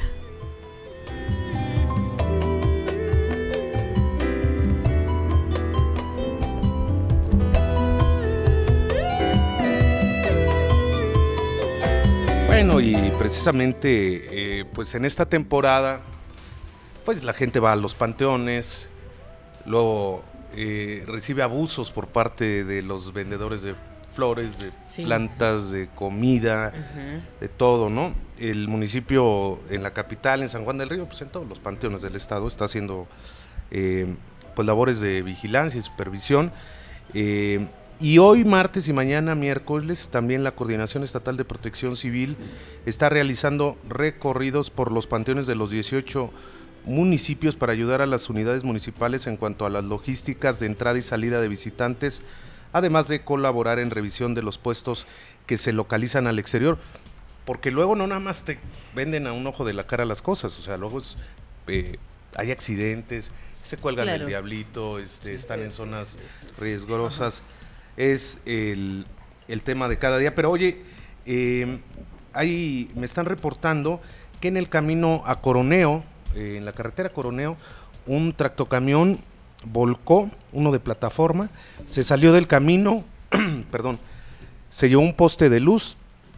Bueno, y precisamente, eh, pues en esta temporada, pues la gente va a los panteones, luego eh, recibe abusos por parte de los vendedores de flores, de sí. plantas, de comida, uh-huh. de todo, ¿no? El municipio en la capital, en San Juan del Río, pues en todos los panteones del estado está haciendo eh, pues labores de vigilancia y supervisión. Eh, y hoy martes y mañana miércoles también la Coordinación Estatal de Protección Civil está realizando recorridos por los panteones de los dieciocho municipios para ayudar a las unidades municipales en cuanto a las logísticas de entrada y salida de visitantes, además de colaborar en revisión de los puestos que se localizan al exterior, porque luego no nada más te venden a un ojo de la cara las cosas, o sea, luego es, eh, hay accidentes, se cuelgan claro. el diablito, este, sí, están en zonas sí, sí, sí, riesgosas, ajá. es el, el tema de cada día, pero oye, eh, ahí me están reportando que en el camino a Coroneo, eh, en la carretera Coroneo, un tractocamión volcó, uno de plataforma, se salió del camino, perdón, se llevó un poste de luz,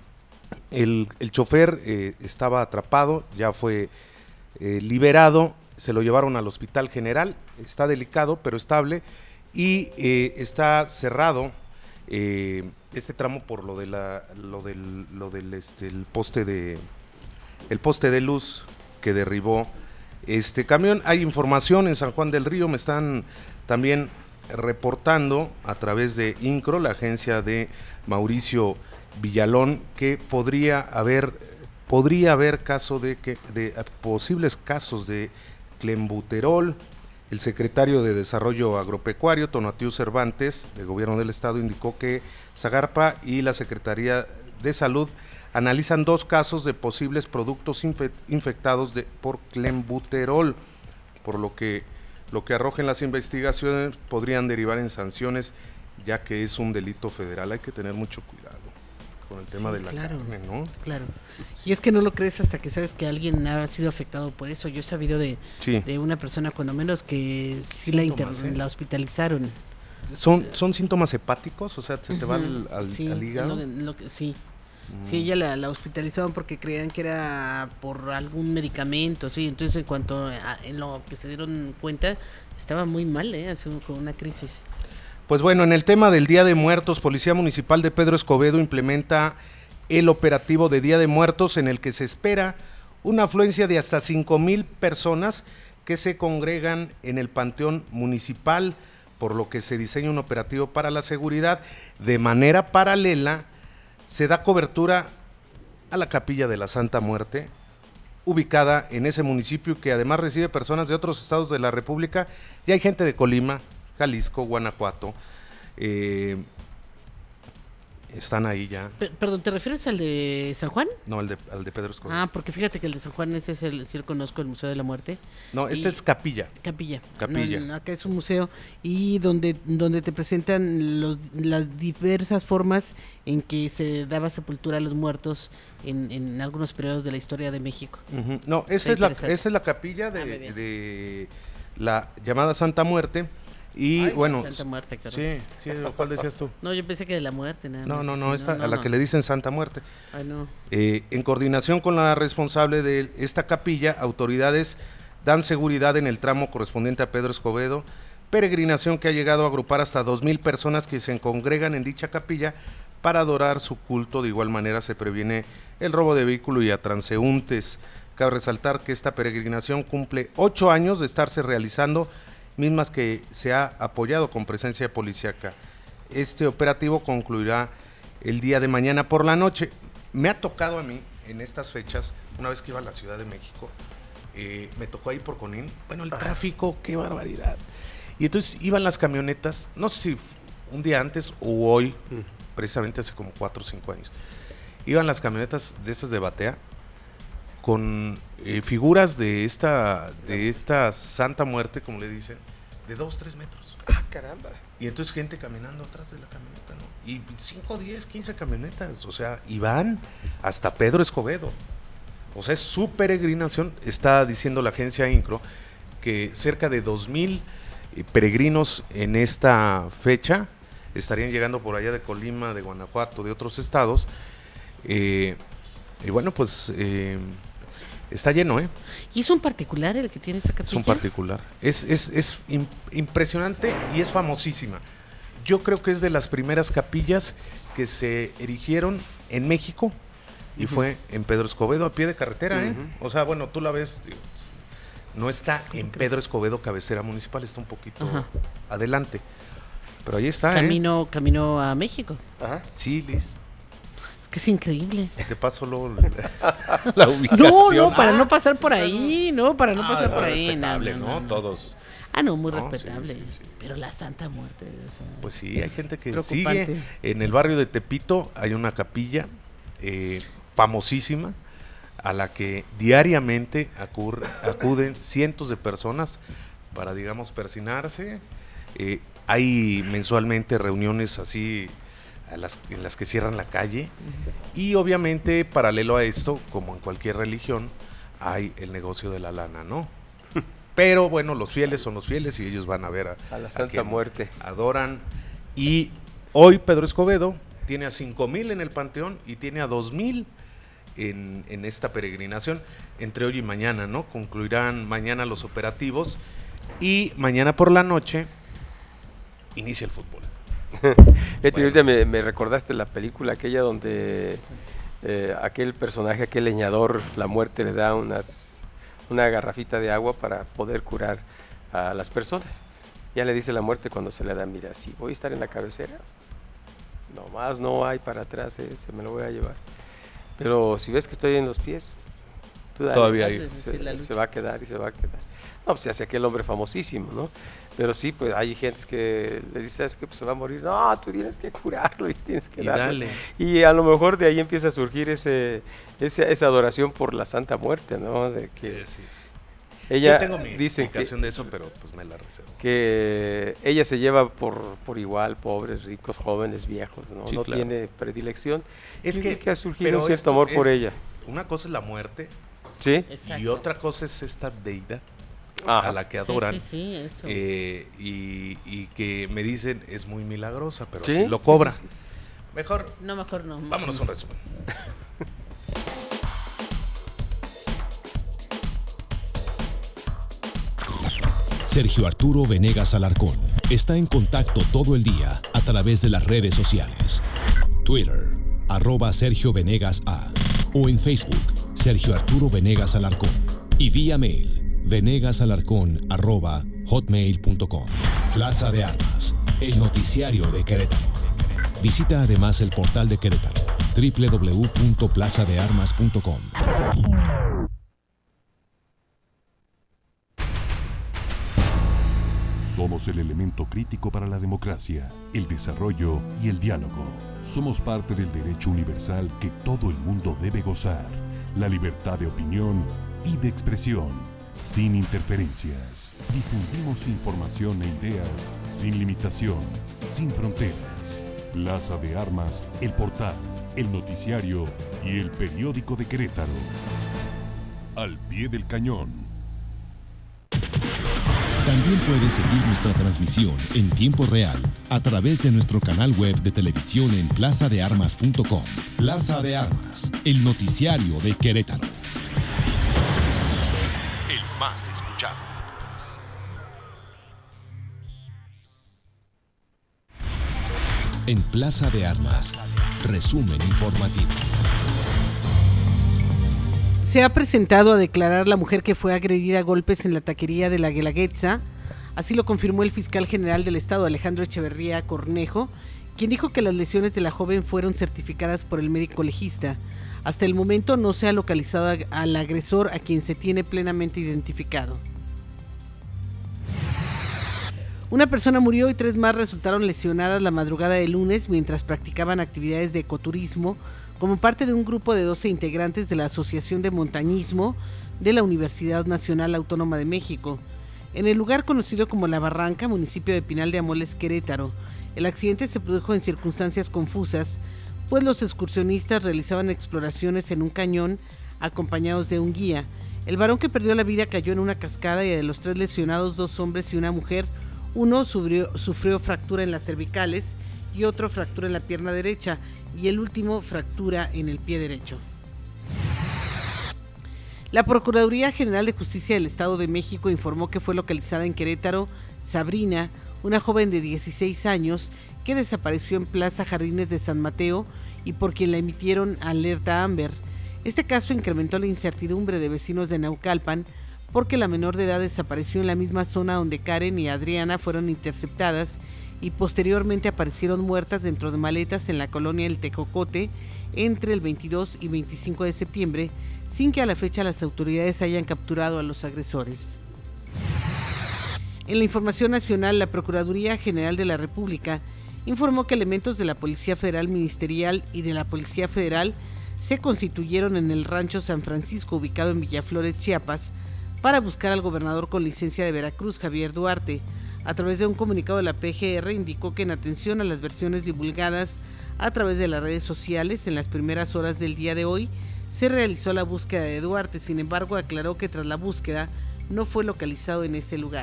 el, el chofer eh, estaba atrapado, ya fue eh, liberado, se lo llevaron al Hospital General, está delicado pero estable, y eh, está cerrado eh, este tramo por lo de la, lo del, lo del este, el poste de, el poste de luz que derribó este camión. Hay información en San Juan del Río, me están también reportando a través de INCRO, la agencia de Mauricio Villalón, que podría haber, podría haber caso de que, de posibles casos de clenbuterol. El secretario de Desarrollo Agropecuario, Tonatiuh Cervantes, del Gobierno del Estado, indicó que Zagarpa y la Secretaría de Salud analizan dos casos de posibles productos infe- infectados de, por clenbuterol, por lo que lo que arrojen las investigaciones podrían derivar en sanciones, ya que es un delito federal. Hay que tener mucho cuidado con el tema sí, de la claro, carne, ¿no? Claro. Y es que no lo crees hasta que sabes que alguien ha sido afectado por eso. Yo he sabido de, sí. de una persona, cuando menos, que sí la, inter- ¿eh? la hospitalizaron. ¿Son, son síntomas hepáticos? O sea, ¿se te uh-huh. va al, al, sí, al hígado? Lo, lo que, sí. Sí, ella la, la hospitalizaron porque creían que era por algún medicamento, sí. Entonces, en cuanto a, en lo que se dieron cuenta, estaba muy mal, ¿eh? Así, con una crisis. Pues bueno, en el tema del Día de Muertos, Policía Municipal de Pedro Escobedo implementa el operativo de Día de Muertos, en el que se espera una afluencia de hasta cinco mil personas que se congregan en el Panteón Municipal, por lo que se diseña un operativo para la seguridad. De manera paralela, se da cobertura a la Capilla de la Santa Muerte, ubicada en ese municipio, que además recibe personas de otros estados de la República, y hay gente de Colima, Jalisco, Guanajuato, eh, están ahí ya. Per- perdón, ¿te refieres al de San Juan? No, al de, al de Pedro Escobedo. Ah, porque fíjate que el de San Juan, ese es el, sí lo conozco, el Museo de la Muerte. No, este y- es Capilla. Capilla. Capilla. No, no, acá es un museo y donde, donde te presentan los, las diversas formas en que se daba sepultura a los muertos en, en algunos periodos de la historia de México. Uh-huh. No, esa Está es, la, interesante. esa es la capilla de, Ah, muy bien. de la llamada Santa Muerte. Y Ay, bueno, Santa Muerte, claro. sí, sí, ¿cuál decías tú? No, yo pensé que de la muerte, nada No, más. no, así, no, esta, a la no. que le dicen Santa Muerte. Ay, no. Eh, en coordinación con la responsable de esta capilla, autoridades dan seguridad en el tramo correspondiente a Pedro Escobedo, peregrinación que ha llegado a agrupar hasta dos mil personas que se congregan en dicha capilla para adorar su culto. De igual manera se previene el robo de vehículo y a transeúntes. Cabe resaltar que esta peregrinación cumple ocho años de estarse realizando, mismas que se ha apoyado con presencia policíaca. Este operativo concluirá el día de mañana por la noche. Me ha tocado a mí, en estas fechas, una vez que iba a la Ciudad de México, eh, me tocó ahí por Conín, bueno, el tráfico, qué barbaridad. Y entonces iban las camionetas, no sé si un día antes o hoy, precisamente hace como cuatro o cinco años, iban las camionetas de esas de Batea, con eh, figuras de esta, de esta Santa Muerte, como le dicen, de dos, tres metros. Ah, caramba. Y entonces gente caminando atrás de la camioneta, ¿no? Y cinco, diez, quince camionetas, o sea, y van hasta Pedro Escobedo. O sea, es su peregrinación. Está diciendo la agencia INCRO que cerca de dos mil eh, peregrinos en esta fecha estarían llegando por allá de Colima, de Guanajuato, de otros estados. Eh, y bueno, pues eh, está lleno, ¿eh? ¿Y es un particular el que tiene esta capilla? Es un particular. Es, es, es im- impresionante y es famosísima. Yo creo que es de las primeras capillas que se erigieron en México y uh-huh. fue en Pedro Escobedo, a pie de carretera, uh-huh. ¿eh? O sea, bueno, tú la ves, digo, no está en Pedro Escobedo, cabecera municipal, está un poquito uh-huh. adelante. Pero ahí está, camino, ¿eh? Camino a México. Ajá. Sí, Liz. Es que es increíble. Te paso luego la, la ubicación. No, no, para ah, no pasar por ahí, no, para no ah, pasar no, por ahí. Respetable, no, ¿no? no, no. Todos. Ah, no, muy no, respetable. Sí, sí, sí. Pero la Santa Muerte, o sea, pues sí, hay gente que preocupante. sigue. En el barrio de Tepito hay una capilla eh, famosísima a la que diariamente acurre, acuden cientos de personas para, digamos, persinarse. Eh, hay mensualmente reuniones así a las, en las que cierran la calle uh-huh. y obviamente paralelo a esto, como en cualquier religión, hay el negocio de la lana, ¿no? Pero bueno, los fieles son los fieles y ellos van a ver a, a la Santa a Muerte. Adoran. Y hoy Pedro Escobedo tiene a cinco mil en el panteón y tiene a dos mil en, en esta peregrinación entre hoy y mañana, ¿no? Concluirán mañana los operativos y mañana por la noche inicia el fútbol. Bueno. Ahorita me, me recordaste la película aquella donde eh, aquel personaje, aquel leñador, la muerte le da unas una garrafita de agua para poder curar a las personas. Ya le dice la muerte cuando se le da, mira, si voy a estar en la cabecera, nomás no hay para atrás, eh, se me lo voy a llevar. Pero si ves que estoy en los pies, tú dale, todavía hay. Se, se va a quedar y se va a quedar. No, pues se hace aquel hombre famosísimo, ¿no? Pero sí, pues hay gente que le dice, ¿sabes qué? Pues se va a morir. No, tú tienes que curarlo y tienes que y darle. dale. Y a lo mejor de ahí empieza a surgir ese, ese esa adoración por la Santa Muerte, ¿no? De que sí. ella Yo tengo mi dice explicación que, de eso, pero pues me la reservo. Que ella se lleva por, por igual, pobres, ricos, jóvenes, viejos, ¿no? Sí, no claro. tiene predilección. Es y que, que ha surgido un cierto amor es, por ella. Una cosa es la muerte. Sí. Exacto. Y otra cosa es esta deidad Ajá. a la que adoran. Sí, sí, sí, eso. Eh, y, y que me dicen es muy milagrosa, pero ¿Sí? así lo cobra. Sí, sí, sí. Mejor. No, mejor no. Vámonos a un resumen. Sergio Arturo Venegas Alarcón está en contacto todo el día a través de las redes sociales. Twitter, arroba Sergio Venegas A, o en Facebook, Sergio Arturo Venegas Alarcón, y vía mail, venegasalarcón arroba hotmail punto com. Plaza de Armas, el noticiario de Querétaro. Visita además el portal de Querétaro, doble u doble u doble u punto plaza de armas punto com. Somos el elemento crítico para la democracia, el desarrollo y el diálogo. Somos parte del derecho universal que todo el mundo debe gozar, la libertad de opinión y de expresión, sin interferencias. Difundimos información e ideas sin limitación, sin fronteras. Plaza de Armas, el portal, el noticiario y el periódico de Querétaro. Al pie del cañón. También puedes seguir nuestra transmisión en tiempo real a través de nuestro canal web de televisión en plaza de armas punto com. Plaza de Armas, el noticiario de Querétaro. El más escuchado. En Plaza de Armas, resumen informativo. Se ha presentado a declarar la mujer que fue agredida a golpes en la taquería de la Guelaguetza. Así lo confirmó el fiscal general del estado, Alejandro Echeverría Cornejo, quien dijo que las lesiones de la joven fueron certificadas por el médico legista. Hasta el momento no se ha localizado al agresor, a quien se tiene plenamente identificado. Una persona murió y tres más resultaron lesionadas la madrugada del lunes mientras practicaban actividades de ecoturismo como parte de un grupo de doce integrantes de la Asociación de Montañismo de la Universidad Nacional Autónoma de México, en el lugar conocido como La Barranca, municipio de Pinal de Amoles, Querétaro. El accidente se produjo en circunstancias confusas, pues los excursionistas realizaban exploraciones en un cañón acompañados de un guía. El varón que perdió la vida cayó en una cascada y de los tres lesionados, dos hombres y una mujer, uno sufrió, sufrió fractura en las cervicales y otro fractura en la pierna derecha, y el último fractura en el pie derecho. La Procuraduría General de Justicia del Estado de México informó que fue localizada en Querétaro Sabrina, una joven de dieciséis años que desapareció en Plaza Jardines de San Mateo y por quien la emitieron alerta Amber. Este caso incrementó la incertidumbre de vecinos de Naucalpan porque la menor de edad desapareció en la misma zona donde Karen y Adriana fueron interceptadas y posteriormente aparecieron muertas dentro de maletas en la colonia El Tejocote entre el veintidós y veinticinco de septiembre, sin que a la fecha las autoridades hayan capturado a los agresores. En la información nacional, la Procuraduría General de la República informó que elementos de la Policía Federal Ministerial y de la Policía Federal se constituyeron en el Rancho San Francisco, ubicado en Villaflores, Chiapas, para buscar al gobernador con licencia de Veracruz, Javier Duarte. A través de un comunicado de la P G R indicó que en atención a las versiones divulgadas a través de las redes sociales en las primeras horas del día de hoy, se realizó la búsqueda de Duarte. Sin embargo, aclaró que tras la búsqueda no fue localizado en ese lugar.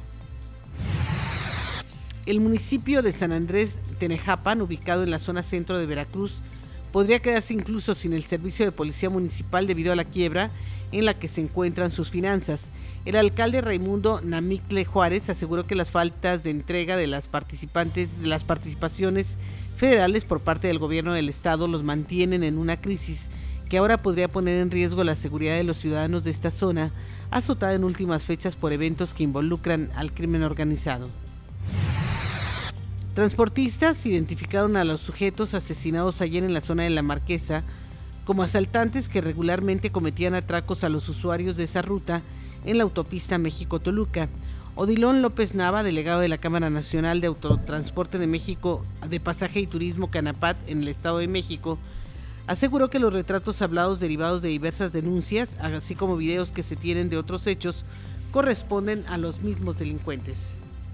El municipio de San Andrés Tenejapan, ubicado en la zona centro de Veracruz, podría quedarse incluso sin el servicio de policía municipal debido a la quiebra en la que se encuentran sus finanzas. El alcalde Raimundo Namicle Juárez aseguró que las faltas de entrega de las participantes de las participaciones federales por parte del gobierno del estado los mantienen en una crisis que ahora podría poner en riesgo la seguridad de los ciudadanos de esta zona, azotada en últimas fechas por eventos que involucran al crimen organizado. Transportistas identificaron a los sujetos asesinados ayer en la zona de La Marquesa como asaltantes que regularmente cometían atracos a los usuarios de esa ruta en la autopista México-Toluca. Odilón López Nava, delegado de la Cámara Nacional de Autotransporte de México de Pasaje y Turismo Canapat en el Estado de México, aseguró que los retratos hablados derivados de diversas denuncias, así como videos que se tienen de otros hechos, corresponden a los mismos delincuentes.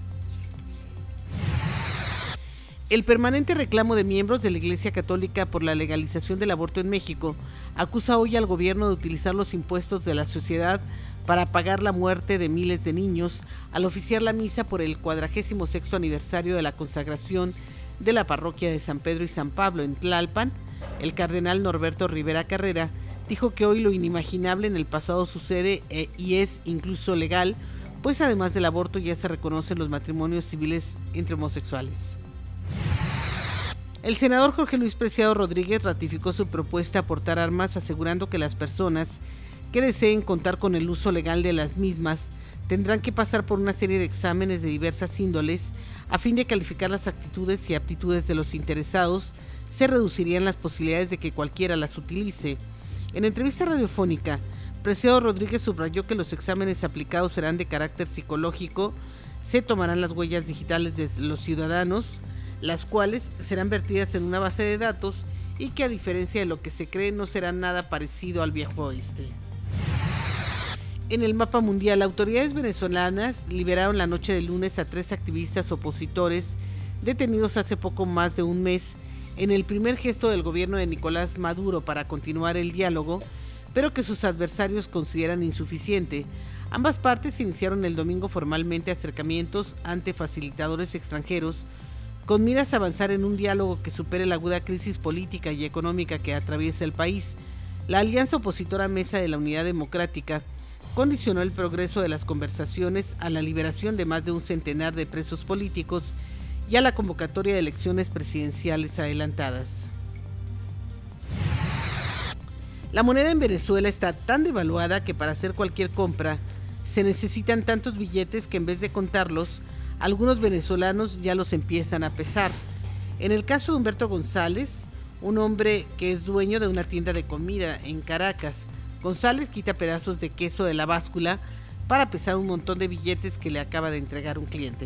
El permanente reclamo de miembros de la Iglesia Católica por la legalización del aborto en México acusa hoy al gobierno de utilizar los impuestos de la sociedad para pagar la muerte de miles de niños al oficiar la misa por el cuadragésimo sexto aniversario de la consagración de la parroquia de San Pedro y San Pablo en Tlalpan, el cardenal Norberto Rivera Carrera, dijo que hoy lo inimaginable en el pasado sucede eh, y es incluso legal, pues además del aborto ya se reconocen los matrimonios civiles entre homosexuales. El senador Jorge Luis Preciado Rodríguez ratificó su propuesta a portar armas, asegurando que las personas que deseen contar con el uso legal de las mismas tendrán que pasar por una serie de exámenes de diversas índoles a fin de calificar las actitudes y aptitudes de los interesados. Se reducirían las posibilidades de que cualquiera las utilice. En entrevista radiofónica, Preciado Rodríguez subrayó que los exámenes aplicados serán de carácter psicológico, se tomarán las huellas digitales de los ciudadanos, las cuales serán vertidas en una base de datos y que, a diferencia de lo que se cree, no será nada parecido al viejo oeste. En el mapa mundial, autoridades venezolanas liberaron la noche del lunes a tres activistas opositores detenidos hace poco más de un mes en el primer gesto del gobierno de Nicolás Maduro para continuar el diálogo, pero que sus adversarios consideran insuficiente. Ambas partes iniciaron el domingo formalmente acercamientos ante facilitadores extranjeros con miras a avanzar en un diálogo que supere la aguda crisis política y económica que atraviesa el país. La alianza opositora Mesa de la Unidad Democrática condicionó el progreso de las conversaciones a la liberación de más de un centenar de presos políticos y a la convocatoria de elecciones presidenciales adelantadas. La moneda en Venezuela está tan devaluada que para hacer cualquier compra se necesitan tantos billetes que en vez de contarlos, algunos venezolanos ya los empiezan a pesar. En el caso de Humberto González, un hombre que es dueño de una tienda de comida en Caracas, González quita pedazos de queso de la báscula para pesar un montón de billetes que le acaba de entregar un cliente.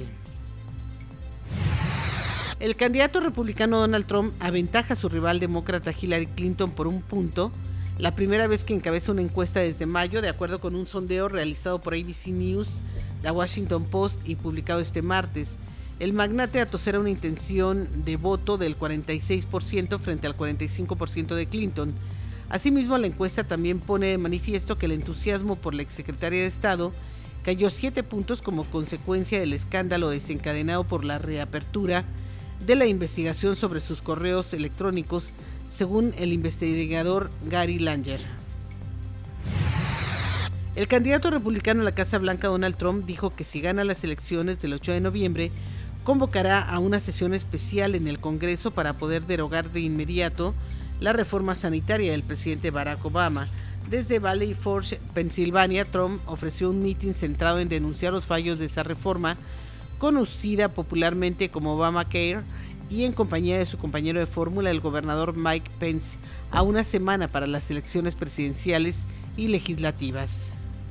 El candidato republicano Donald Trump aventaja a su rival demócrata Hillary Clinton por un punto, la primera vez que encabeza una encuesta desde mayo, de acuerdo con un sondeo realizado por A B C News, The Washington Post y publicado este martes. El magnate atosera una intención de voto del cuarenta y seis por ciento frente al cuarenta y cinco por ciento de Clinton. Asimismo, la encuesta también pone de manifiesto que el entusiasmo por la exsecretaria de Estado cayó siete puntos como consecuencia del escándalo desencadenado por la reapertura de la investigación sobre sus correos electrónicos, según el investigador Gary Langer. El candidato republicano a la Casa Blanca, Donald Trump, dijo que si gana las elecciones del ocho de noviembre, convocará a una sesión especial en el Congreso para poder derogar de inmediato la reforma sanitaria del presidente Barack Obama. Desde Valley Forge, Pensilvania, Trump ofreció un mitin centrado en denunciar los fallos de esa reforma, conocida popularmente como Obamacare, y en compañía de su compañero de fórmula, el gobernador Mike Pence, a una semana para las elecciones presidenciales y legislativas.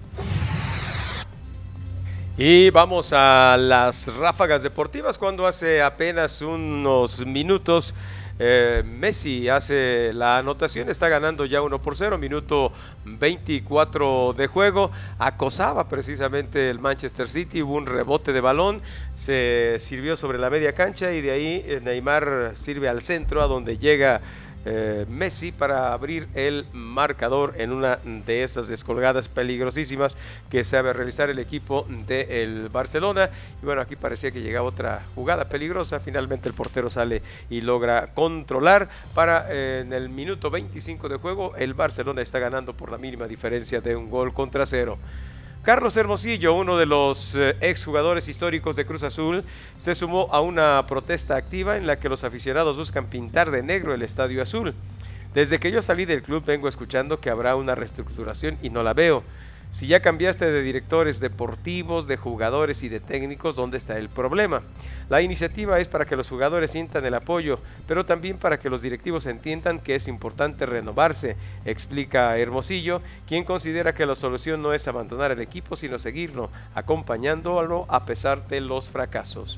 Y vamos a las ráfagas deportivas, cuando hace apenas unos minutos eh, Messi hace la anotación, está ganando ya uno por cero, minuto veinticuatro de juego, acosaba precisamente el Manchester City, hubo un rebote de balón, se sirvió sobre la media cancha y de ahí Neymar sirve al centro, a donde llega Eh, Messi para abrir el marcador en una de esas descolgadas peligrosísimas que sabe realizar el equipo del Barcelona. Y bueno, aquí parecía que llegaba otra jugada peligrosa, finalmente el portero sale y logra controlar para eh, en el minuto veinticinco de juego el Barcelona está ganando por la mínima diferencia de un gol contra cero. Carlos Hermosillo, uno de los eh, exjugadores históricos de Cruz Azul, se sumó a una protesta activa en la que los aficionados buscan pintar de negro el Estadio Azul. Desde que yo salí del club vengo escuchando que habrá una reestructuración y no la veo. Si ya cambiaste de directores deportivos, de jugadores y de técnicos, ¿dónde está el problema? La iniciativa es para que los jugadores sientan el apoyo, pero también para que los directivos entiendan que es importante renovarse, explica Hermosillo, quien considera que la solución no es abandonar el equipo, sino seguirlo, acompañándolo a pesar de los fracasos.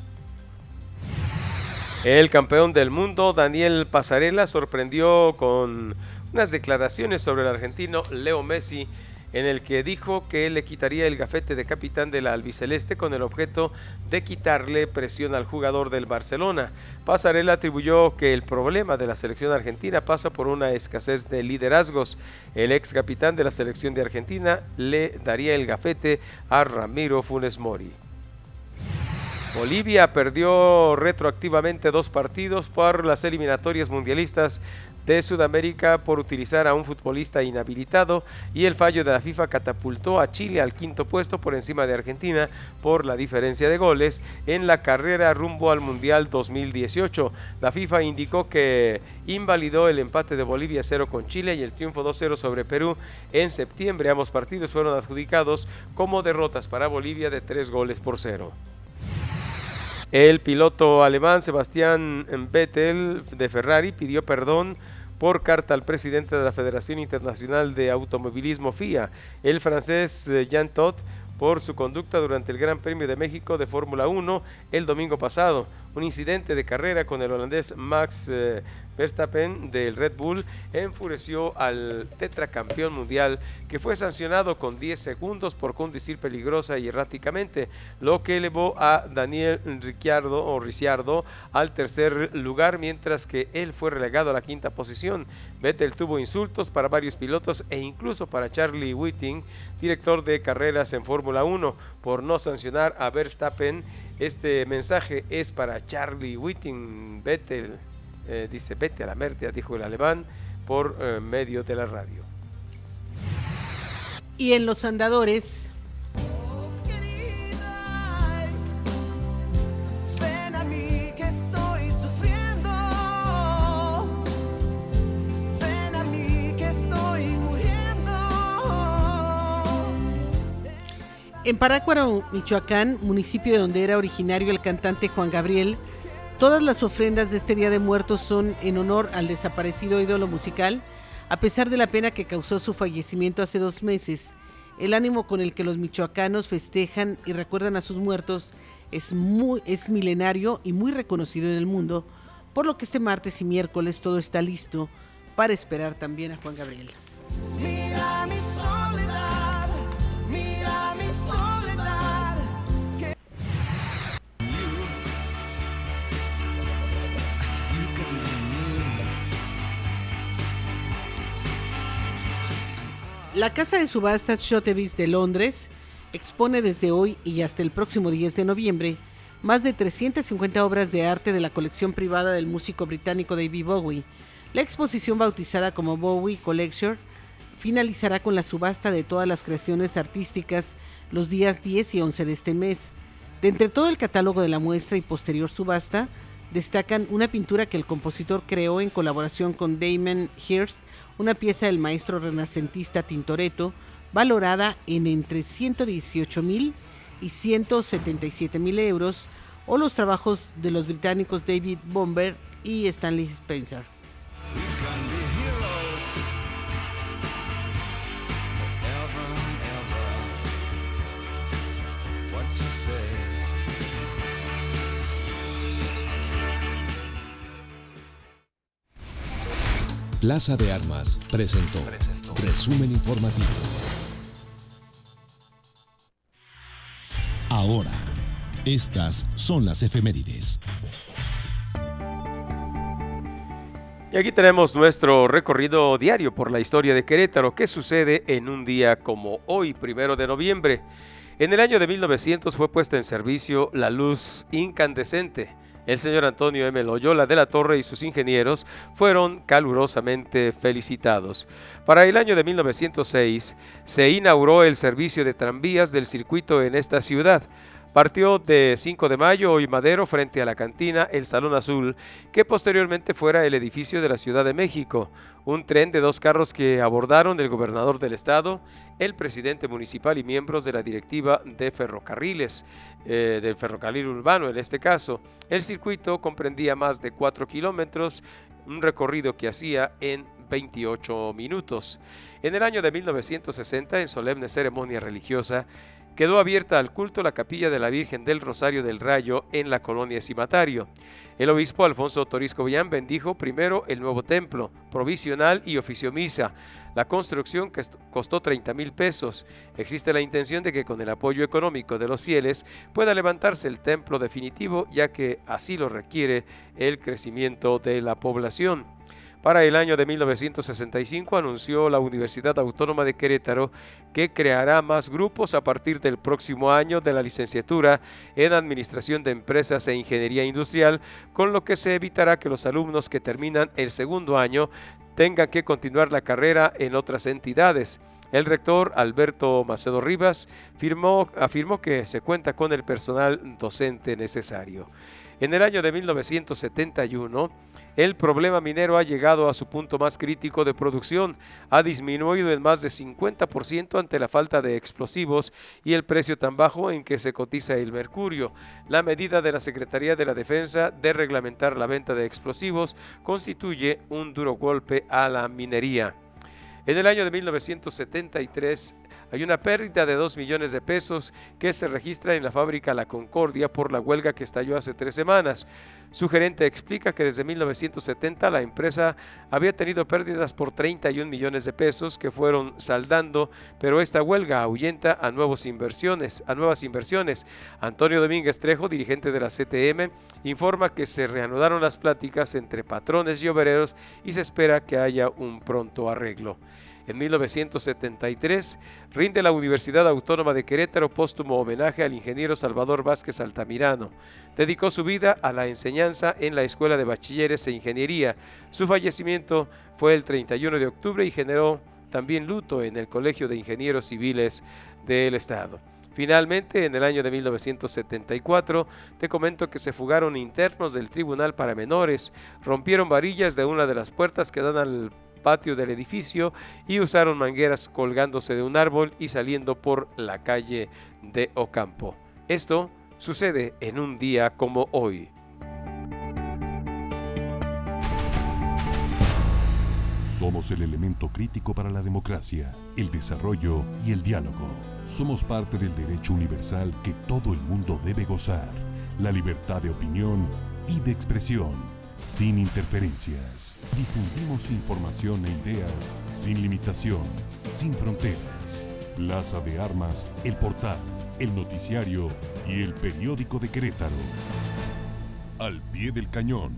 El campeón del mundo, Daniel Passarella, sorprendió con unas declaraciones sobre el argentino Leo Messi, en el que dijo que le quitaría el gafete de capitán de la albiceleste con el objeto de quitarle presión al jugador del Barcelona. Passarella atribuyó que el problema de la selección argentina pasa por una escasez de liderazgos. El ex capitán de la selección de Argentina le daría el gafete a Ramiro Funes Mori. Bolivia perdió retroactivamente dos partidos por las eliminatorias mundialistas de Sudamérica por utilizar a un futbolista inhabilitado, y el fallo de la FIFA catapultó a Chile al quinto puesto por encima de Argentina por la diferencia de goles en la carrera rumbo al Mundial dos mil dieciocho. La FIFA indicó que invalidó el empate de Bolivia cero con Chile y el triunfo dos cero sobre Perú en septiembre. Ambos partidos fueron adjudicados como derrotas para Bolivia de tres goles por cero. El piloto alemán Sebastian Vettel de Ferrari pidió perdón por carta al presidente de la Federación Internacional de Automovilismo F I A, el francés Jean Todt, por su conducta durante el Gran Premio de México de Fórmula uno el domingo pasado. Un incidente de carrera con el holandés Max eh, Verstappen del Red Bull enfureció al tetracampeón mundial, que fue sancionado con diez segundos por conducir peligrosa y erráticamente, lo que elevó a Daniel Ricciardo o Ricciardo al tercer lugar, mientras que él fue relegado a la quinta posición. Vettel tuvo insultos para varios pilotos e incluso para Charlie Whiting, director de carreras en Fórmula uno, por no sancionar a Verstappen. Este mensaje es para Charlie Whiting. Vettel eh, dice vete a la merda, dijo el alemán por eh, medio de la radio. Y en los andadores, en Parácuaro, Michoacán, municipio de donde era originario el cantante Juan Gabriel, todas las ofrendas de este Día de Muertos son en honor al desaparecido ídolo musical, a pesar de la pena que causó su fallecimiento hace dos meses. El ánimo con el que los michoacanos festejan y recuerdan a sus muertos es, muy, es milenario y muy reconocido en el mundo, por lo que este martes y miércoles todo está listo para esperar también a Juan Gabriel. Mira mi soledad, mira mi soledad. Que... La casa de subastas Sotheby's de Londres expone desde hoy y hasta el próximo diez de noviembre más de trescientas cincuenta obras de arte de la colección privada del músico británico David Bowie. La exposición, bautizada como Bowie Collection, finalizará con la subasta de todas las creaciones artísticas los días diez y once de este mes. De entre todo el catálogo de la muestra y posterior subasta, destacan una pintura que el compositor creó en colaboración con Damien Hirst, una pieza del maestro renacentista Tintoretto, valorada en entre ciento dieciocho mil y ciento setenta y siete mil euros, o los trabajos de los británicos David Bomber y Stanley Spencer. Plaza de Armas presentó, presentó resumen informativo. Ahora, estas son las efemérides. Y aquí tenemos nuestro recorrido diario por la historia de Querétaro. ¿Qué sucede en un día como hoy, primero de noviembre? En el año de mil novecientos fue puesta en servicio la luz incandescente. El señor Antonio M. Loyola de la Torre y sus ingenieros fueron calurosamente felicitados. Para el año de mil novecientos seis se inauguró el servicio de tranvías del circuito en esta ciudad. Partió de cinco de mayo y Madero frente a la cantina El Salón Azul, que posteriormente fuera el edificio de la Ciudad de México. Un tren de dos carros que abordaron el gobernador del estado, el presidente municipal y miembros de la directiva de ferrocarriles, eh, del ferrocarril urbano en este caso. El circuito comprendía más de cuatro kilómetros, un recorrido que hacía en veintiocho minutos. En el año de mil novecientos sesenta, en solemne ceremonia religiosa, quedó abierta al culto la capilla de la Virgen del Rosario del Rayo en la colonia Cimatario. El obispo Alfonso Torisco Villán bendijo primero el nuevo templo provisional y ofició misa. La construcción costó treinta mil pesos. Existe la intención de que con el apoyo económico de los fieles pueda levantarse el templo definitivo, ya que así lo requiere el crecimiento de la población. Para el año de mil novecientos sesenta y cinco anunció la Universidad Autónoma de Querétaro que creará más grupos a partir del próximo año de la licenciatura en Administración de Empresas e Ingeniería Industrial, con lo que se evitará que los alumnos que terminan el segundo año tengan que continuar la carrera en otras entidades. El rector Alberto Macedo Rivas firmó, afirmó que se cuenta con el personal docente necesario. En el año de mil novecientos setenta y uno, el problema minero ha llegado a su punto más crítico de producción, ha disminuido en más de cincuenta por ciento ante la falta de explosivos y el precio tan bajo en que se cotiza el mercurio. La medida de la Secretaría de la Defensa de reglamentar la venta de explosivos constituye un duro golpe a la minería. En el año de mil novecientos setenta y tres hay una pérdida de dos millones de pesos que se registra en la fábrica La Concordia por la huelga que estalló hace tres semanas. Su gerente explica que desde mil novecientos setenta la empresa había tenido pérdidas por treinta y un millones de pesos que fueron saldando, pero esta huelga ahuyenta a, nuevos inversiones, a nuevas inversiones. Antonio Domínguez Trejo, dirigente de la C T M, informa que se reanudaron las pláticas entre patrones y obreros y se espera que haya un pronto arreglo. En mil novecientos setenta y tres rinde la Universidad Autónoma de Querétaro póstumo homenaje al ingeniero Salvador Vázquez Altamirano. Dedicó su vida a la enseñanza en la Escuela de Bachilleres e Ingeniería. Su fallecimiento fue el treinta y uno de octubre y generó también luto en el Colegio de Ingenieros Civiles del Estado. Finalmente, en el año de mil novecientos setenta y cuatro, te comento que se fugaron internos del Tribunal para Menores, rompieron varillas de una de las puertas que dan al patio del edificio y usaron mangueras colgándose de un árbol y saliendo por la calle de Ocampo. Esto sucede en un día como hoy. Somos el elemento crítico para la democracia, el desarrollo y el diálogo. Somos parte del derecho universal que todo el mundo debe gozar, la libertad de opinión y de expresión. Sin interferencias, difundimos información e ideas sin limitación, sin fronteras. Plaza de Armas, el portal, el noticiario y el periódico de Querétaro. Al pie del cañón.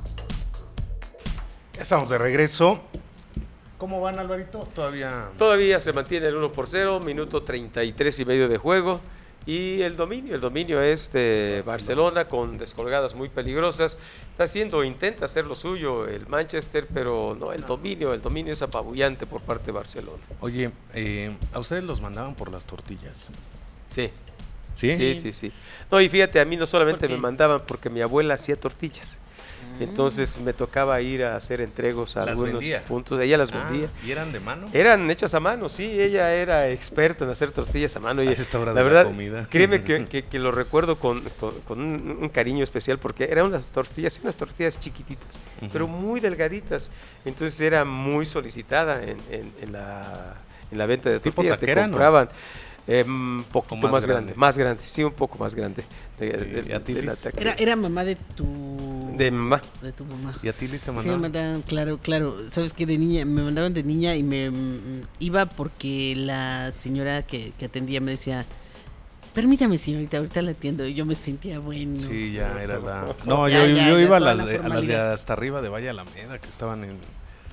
Estamos de regreso. ¿Cómo van, Alvarito? Todavía... Todavía se mantiene el uno por cero, minuto treinta y tres y medio de juego. Y el dominio, el dominio es de Barcelona con descolgadas muy peligrosas. Está haciendo, intenta hacer lo suyo el Manchester, pero no, el dominio, el dominio es apabullante por parte de Barcelona. Oye, eh, ¿a ustedes los mandaban por las tortillas? Sí. ¿Sí? Sí, sí, sí. No, y fíjate, a mí no solamente me mandaban porque mi abuela hacía tortillas. Entonces me tocaba ir a hacer entregos a ¿Las algunos vendía? puntos. Ella las Ah, vendía. ¿y eran de mano? Eran hechas a mano, sí. Ella era experta en hacer tortillas a mano. Y A esta hora la de la verdad, comida. créeme que, que, que lo recuerdo con, con, con un, un cariño especial porque eran unas tortillas, unas tortillas chiquititas, Uh-huh. pero muy delgaditas. Entonces era muy solicitada en, en, en, la, en la venta de ¿Tipo tortillas. taquera, Te no? compraban. Eh, un poco más más, grande. grande, más grande, sí, un poco más grande. De, de- ¿Y a ti, de la Liz? taquería. Era, era mamá de tu... De mamá. De tu mamá. ¿Y a ti, Liz, te Sí, me mandaban? mandaban, claro, claro. Sabes que de niña, me mandaban de niña y me mm, iba porque la señora que, que atendía me decía, permítame señorita, ahorita la atiendo. Y yo me sentía bueno. Sí, ya era la... No, Ya, yo, ya, yo ya, iba a toda las, la de, a las de formalidad. hasta arriba de Valle Alameda, que estaban en,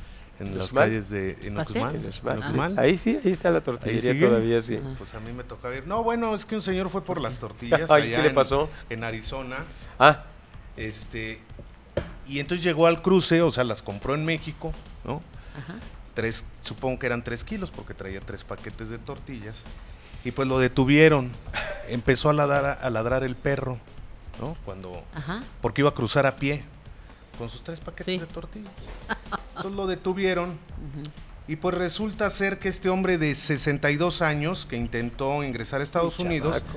en las ¿Uxmal? calles de... En ¿Pastel? Uxmal, En Uxmal. en Uxmal. Ahí sí, ahí está la tortillería sigue? todavía, sí. Ajá. Pues a mí me tocaba ir. No, bueno, es que un señor fue por las tortillas Ay, allá ¿qué le en- pasó? En, Arizona. Ah, Este, y entonces llegó al cruce, o sea, las compró en México, ¿no? Ajá. Tres, supongo que eran tres kilos porque traía tres paquetes de tortillas. Y pues lo detuvieron. Empezó a ladrar, a ladrar el perro, ¿no? Cuando, Ajá. porque iba a cruzar a pie con sus tres paquetes Sí. de tortillas. Entonces lo detuvieron. Y pues resulta ser que este hombre de sesenta y dos años que intentó ingresar a Estados un Unidos chamaco.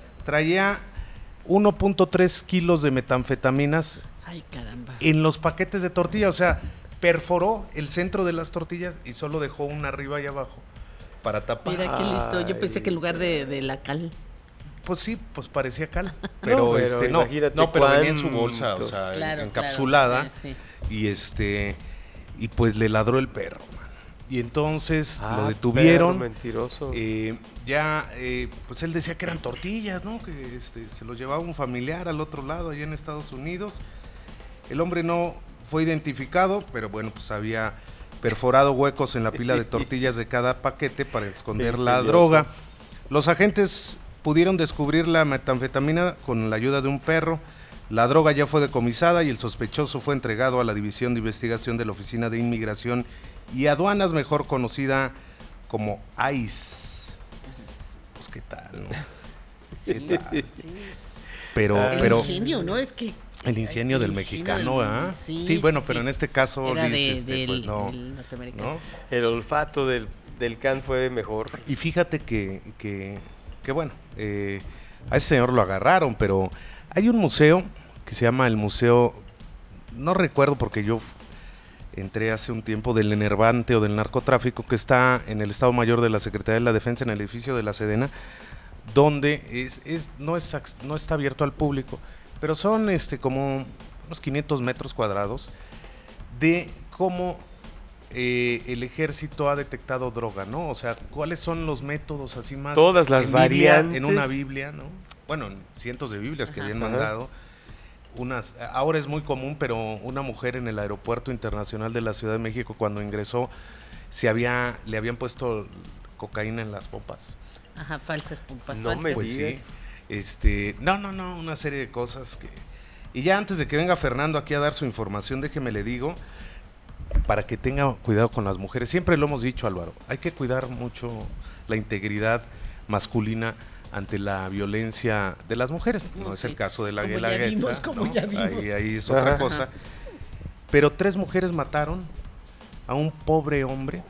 traía uno punto tres kilos de metanfetaminas Ay, caramba. en los paquetes de tortilla, o sea, perforó el centro de las tortillas y solo dejó una arriba y abajo para tapar. Mira qué listo. Yo pensé Ay. que en lugar de, de la cal. Pues sí, pues parecía cal, pero, pero este no, imagínate no, pero venía en su cuánto. bolsa, o sea, Claro, encapsulada claro, sí, y este y pues le ladró el perro, man. Y entonces Ah, lo detuvieron. perro mentiroso. Eh, ya, eh, pues él decía que eran tortillas, ¿no? Que este, se los llevaba un familiar al otro lado, allá en Estados Unidos. El hombre no fue identificado, pero bueno, pues había perforado huecos en la pila de tortillas de cada paquete para esconder la droga. Los agentes pudieron descubrir la metanfetamina con la ayuda de un perro. La droga ya fue decomisada y el sospechoso fue entregado a la División de Investigación de la Oficina de Inmigración y Aduanas, mejor conocida como I C E. Pues qué tal, ¿no? Sí, ¿Qué tal? sí. Pero, El pero ingenio, ¿no? Es que el ingenio el del ingenio mexicano, del- ¿ah? sí, Sí, bueno, sí, pero sí. en este caso, era Liz, de, este, del, pues no, del norteamericano. ¿no? El olfato del, del can fue mejor. Y fíjate que, que, que bueno, eh, a ese señor lo agarraron, pero hay un museo que se llama el Museo, no recuerdo porque yo entré hace un tiempo, del enervante o del narcotráfico, que está en el Estado Mayor de la Secretaría de la Defensa, en el edificio de la Sedena, donde es, es, no, es, no está abierto al público, pero son este como unos quinientos metros cuadrados de cómo eh, el ejército ha detectado droga, ¿no? O sea, cuáles son los métodos así más... Todas las en Biblia, variantes. en una Biblia, ¿no? Bueno, en cientos de Biblias que Ajá. habían Ajá. mandado. Unas, ahora es muy común, pero una mujer en el Aeropuerto Internacional de la Ciudad de México, cuando ingresó, se había, le habían puesto cocaína en las pompas. Ajá, falsas pompas. No falsas. me Pues sí, digas. este, no, no, no, una serie de cosas que... Y ya antes de que venga Fernando aquí a dar su información, déjeme le digo, para que tenga cuidado con las mujeres. Siempre lo hemos dicho, Álvaro, hay que cuidar mucho la integridad masculina ante la violencia de las mujeres. No es Sí. el caso de la Como ya Guelaguetza, vimos, como ¿no? ya vimos. Ahí, ahí es otra Ajá. cosa. Pero tres mujeres mataron a un pobre hombre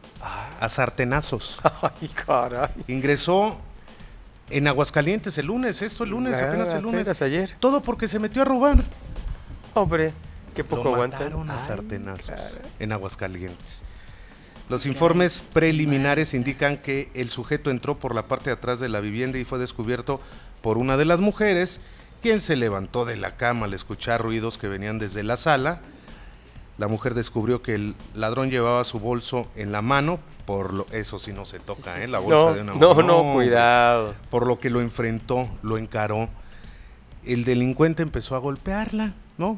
a sartenazos. Ay, caray. Ingresó en Aguascalientes el lunes, esto el lunes, Ah, apenas el lunes. apenas ayer. Todo porque se metió a robar. Hombre, qué poco Lo aguantan. mataron a Ay, sartenazos caray. en Aguascalientes. Los informes preliminares indican que el sujeto entró por la parte de atrás de la vivienda y fue descubierto por una de las mujeres, quien se levantó de la cama al escuchar ruidos que venían desde la sala. La mujer descubrió que el ladrón llevaba su bolso en la mano, por lo, eso sí no se toca, Sí, sí, ¿eh? La sí. bolsa No, de una no, mujer. no, cuidado. Por lo que lo enfrentó, lo encaró. El delincuente empezó a golpearla, ¿no?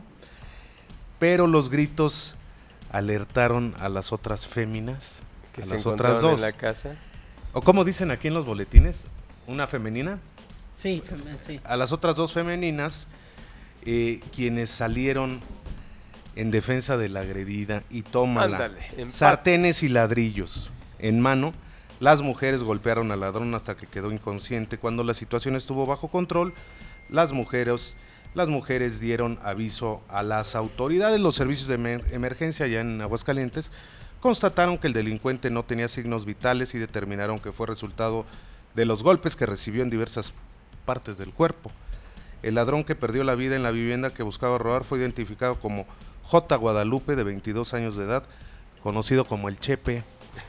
Pero los gritos alertaron a las otras féminas, Que a se las otras encontraron dos. en la casa. O como dicen aquí en los boletines, una femenina. Sí, fem- sí. A las otras dos femeninas, eh, quienes salieron en defensa de la agredida y tómala. Ándale, empate. Sartenes y ladrillos en mano. Las mujeres golpearon al ladrón hasta que quedó inconsciente. Cuando la situación estuvo bajo control, las mujeres, las mujeres dieron aviso a las autoridades. Los servicios de emer- emergencia allá en Aguascalientes constataron que el delincuente no tenía signos vitales y determinaron que fue resultado de los golpes que recibió en diversas partes del cuerpo. El ladrón que perdió la vida en la vivienda que buscaba robar fue identificado como J. Guadalupe, de veintidós años de edad, conocido como el Chepe.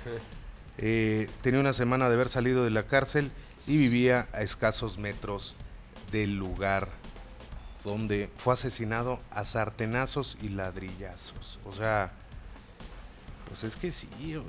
Eh, tenía una semana de haber salido de la cárcel y vivía a escasos metros del lugar donde fue asesinado a sartenazos y ladrillazos. O sea, pues es que sí,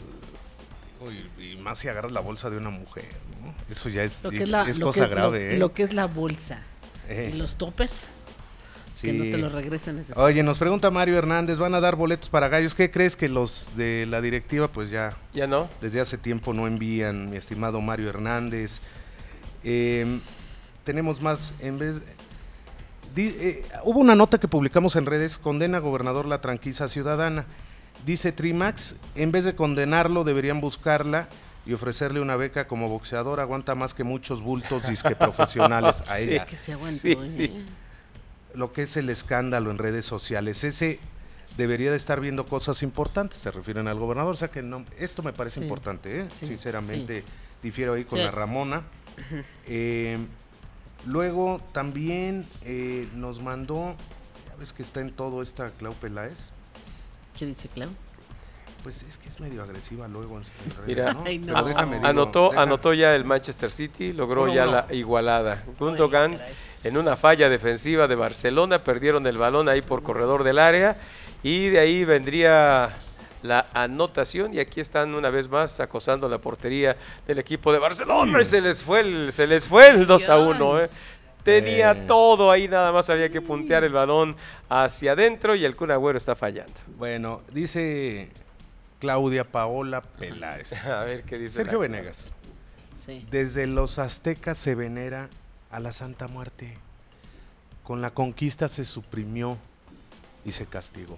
o- y, y más si agarras la bolsa de una mujer, ¿no? Eso ya es, Lo que es, es, la, es lo cosa que, grave, lo, ¿eh? lo que es la bolsa. Eh, Y los toppers, sí. que no te lo regresen esos. Oye, nos pregunta Mario Hernández, ¿van a dar boletos para gallos? ¿Qué crees que los de la directiva pues ya ¿Ya no? desde hace tiempo no envían, mi estimado Mario Hernández? Eh, tenemos más, en vez... di- eh, hubo una nota que publicamos en redes, condena gobernador la tranquiza ciudadana. Dice Trimax, en vez de condenarlo deberían buscarla y ofrecerle una beca como boxeador, aguanta más que muchos bultos disque profesionales a Sí. ella. Es que se aguantó, Sí, ¿eh? sí. Lo que es el escándalo en redes sociales. Ese debería de estar viendo cosas importantes, se refieren al gobernador, o sea que no, esto me parece Sí, importante, ¿eh? sí, Sinceramente, difiero ahí con Sí. la Ramona. Eh, luego también eh, nos mandó, ya ves que está en todo esta Clau Peláez, ¿Qué dice Clau? pues es que es medio agresiva luego en, en redes, Mira, ¿no? Ay, no. Pero déjame digo, Anotó, deja- anotó ya el Manchester City, logró Uno, ya uno. la igualada. Gundogan, Oye, caray. en una falla defensiva de Barcelona, perdieron el balón ahí por corredor del área y de ahí vendría la anotación y aquí están una vez más acosando la portería del equipo de Barcelona y se les fue el, se les fue el dos a uno, ¿eh? Tenía Eh. todo ahí, nada más había que puntear el balón hacia adentro y el Kun Agüero está fallando. Bueno, dice Claudia Paola Peláez. A ver qué dice. Sergio la- Venegas. Sí. Desde los aztecas se venera a la Santa Muerte. Con la conquista se suprimió y se castigó.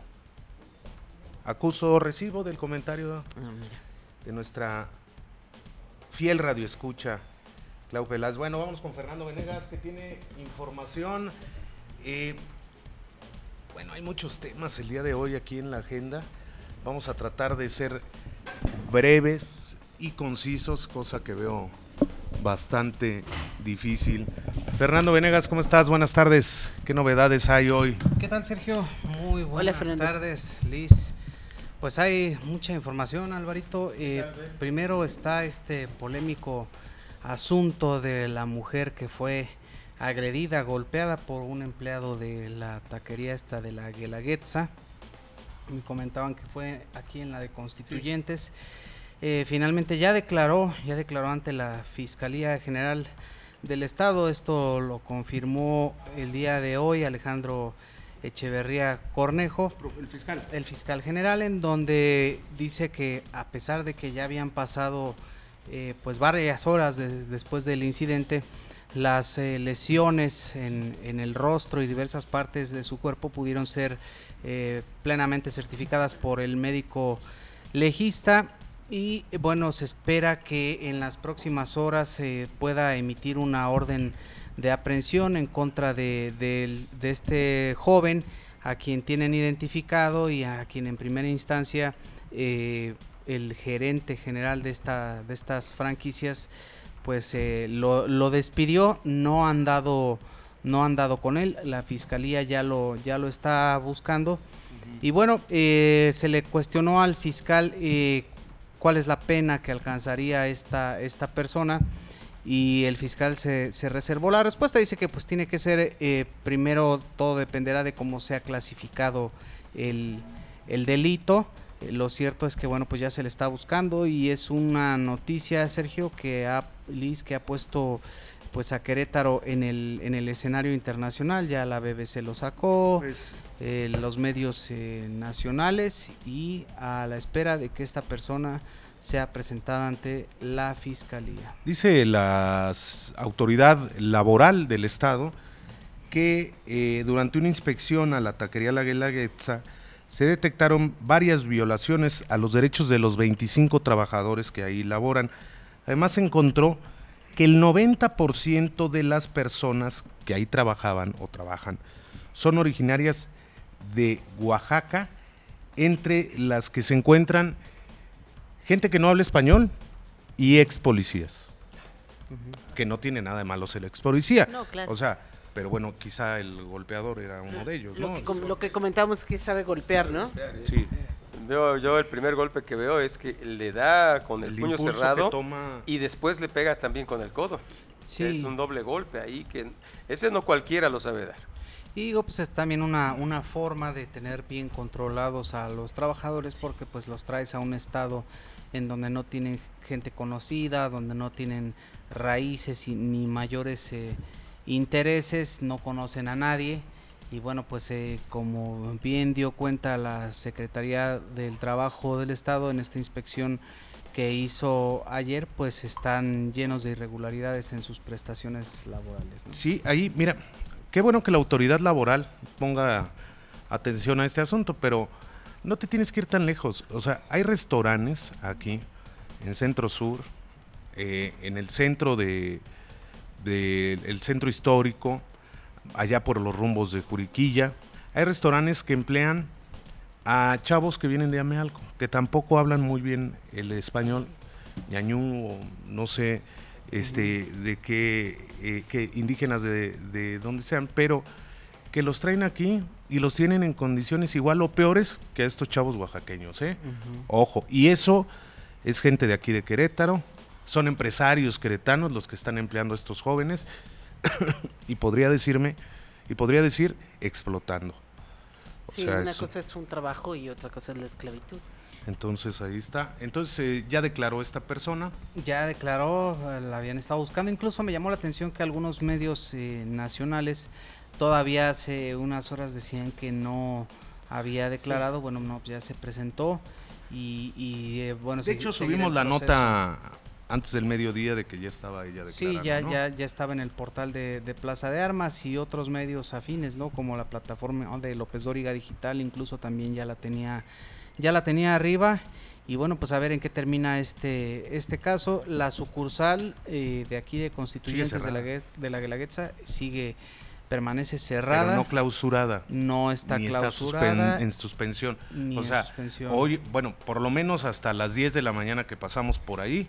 Acuso recibo del comentario Ah, mira. de nuestra fiel radioescucha, Clau Peláez. Bueno, vamos con Fernando Venegas, que tiene información. Eh, bueno, hay muchos temas el día de hoy aquí en la agenda. Vamos a tratar de ser breves y concisos, cosa que veo bastante difícil. Fernando Venegas, ¿cómo estás? Buenas tardes. ¿Qué novedades hay hoy? ¿Qué tal, Sergio? Muy Hola, buenas Fernando. tardes, Liz. Pues hay mucha información, Alvarito. Eh, primero está este polémico asunto de la mujer que fue agredida, golpeada por un empleado de la taquería esta de la Guelaguetza. Me comentaban que fue aquí en la de Constituyentes. Eh, finalmente ya declaró, ya declaró ante la Fiscalía General del Estado. Esto lo confirmó el día de hoy Alejandro Echeverría Cornejo, El fiscal. el fiscal general, en donde dice que a pesar de que ya habían pasado eh, pues varias horas de- después del incidente, las eh, lesiones en, en el rostro y diversas partes de su cuerpo pudieron ser eh, plenamente certificadas por el médico legista. Y eh, bueno, se espera que en las próximas horas se pueda emitir una orden de aprehensión en contra de, de- de este joven, a quien tienen identificado y a quien en primera instancia eh, el gerente general de, esta, de estas franquicias pues eh, lo, lo despidió. No han dado, no han dado con él, la fiscalía ya lo, ya lo está buscando. Y bueno, eh, se le cuestionó al fiscal eh, cuál es la pena que alcanzaría esta, esta persona, y el fiscal se, se reservó la respuesta. Dice que pues tiene que ser, eh, primero todo dependerá de cómo sea clasificado el, el delito. Eh, lo cierto es que bueno, pues ya se le está buscando, y es una noticia, Sergio, que ha, Liz, que ha puesto pues a Querétaro en el, en el escenario internacional. Ya la B B C lo sacó, Pues, eh, los medios eh, nacionales, y a la espera de que esta persona sea presentada ante la fiscalía. dice la autoridad laboral del estado que eh, durante una inspección a la taquería La Guelaguetza se detectaron varias violaciones a los derechos de los veinticinco trabajadores que ahí laboran. Además se encontró que el noventa por ciento de las personas que ahí trabajaban o trabajan son originarias de Oaxaca, entre las que se encuentran gente que no habla español y ex policías, que no tiene nada de malo ser ex policía. No, claro. O sea, pero bueno, quizá el golpeador era uno de ellos, Lo ¿no? que, com- lo que comentamos es que sabe golpear, ¿no? Sí, Yo, yo el primer golpe que veo es que le da con el, el puño impulso cerrado que toma. y después le pega también con el codo. Sí. Es un doble golpe ahí que ese no cualquiera lo sabe dar. Y digo, pues es también una, una forma de tener bien controlados a los trabajadores, porque pues los traes a un estado en donde no tienen gente conocida, donde no tienen raíces y, ni mayores eh, intereses, no conocen a nadie. Y bueno, pues eh, como bien dio cuenta la Secretaría del Trabajo del Estado en esta inspección que hizo ayer, pues están llenos de irregularidades en sus prestaciones laborales, ¿no? Sí, ahí, mira, qué bueno que la autoridad laboral ponga atención a este asunto, pero no te tienes que ir tan lejos. O sea, hay restaurantes aquí, en Centro Sur, eh, en el centro de, de el centro histórico, allá por los rumbos de Juriquilla. Hay restaurantes que emplean a chavos que vienen de Amealco, que tampoco hablan muy bien el español, ñañú, o no sé, este, de qué, eh, qué indígenas de, de donde sean, pero que los traen aquí y los tienen en condiciones igual o peores que a estos chavos oaxaqueños, ¿eh? Ujú. Ojo, y eso es gente de aquí de Querétaro, son empresarios queretanos los que están empleando a estos jóvenes y podría decirme, y podría decir explotando. O Sí, sea, una es- cosa es un trabajo y otra cosa es la esclavitud. Entonces ahí está. Entonces eh, ya declaró esta persona. Ya declaró, la habían estado buscando. Incluso me llamó la atención que algunos medios eh, nacionales todavía hace unas horas decían que no había declarado. Sí. Bueno, no, ya se presentó y, y eh, bueno. De hecho, subimos la nota antes del mediodía de que ya estaba ella declarando. Sí, ya, ¿no? ya, ya estaba en el portal de, de Plaza de Armas y otros medios afines, ¿no? Como la plataforma de López Dóriga Digital, incluso también ya la tenía, ya la tenía arriba. Y bueno, pues a ver en qué termina este este caso. La sucursal eh, de aquí de Constituyentes de la, de la Guelaguetza sigue, permanece cerrada. Pero no clausurada. No está ni clausurada. Está suspen, en suspensión. Ni o en sea, suspensión. Hoy, bueno, por lo menos hasta las diez de la mañana que pasamos por ahí,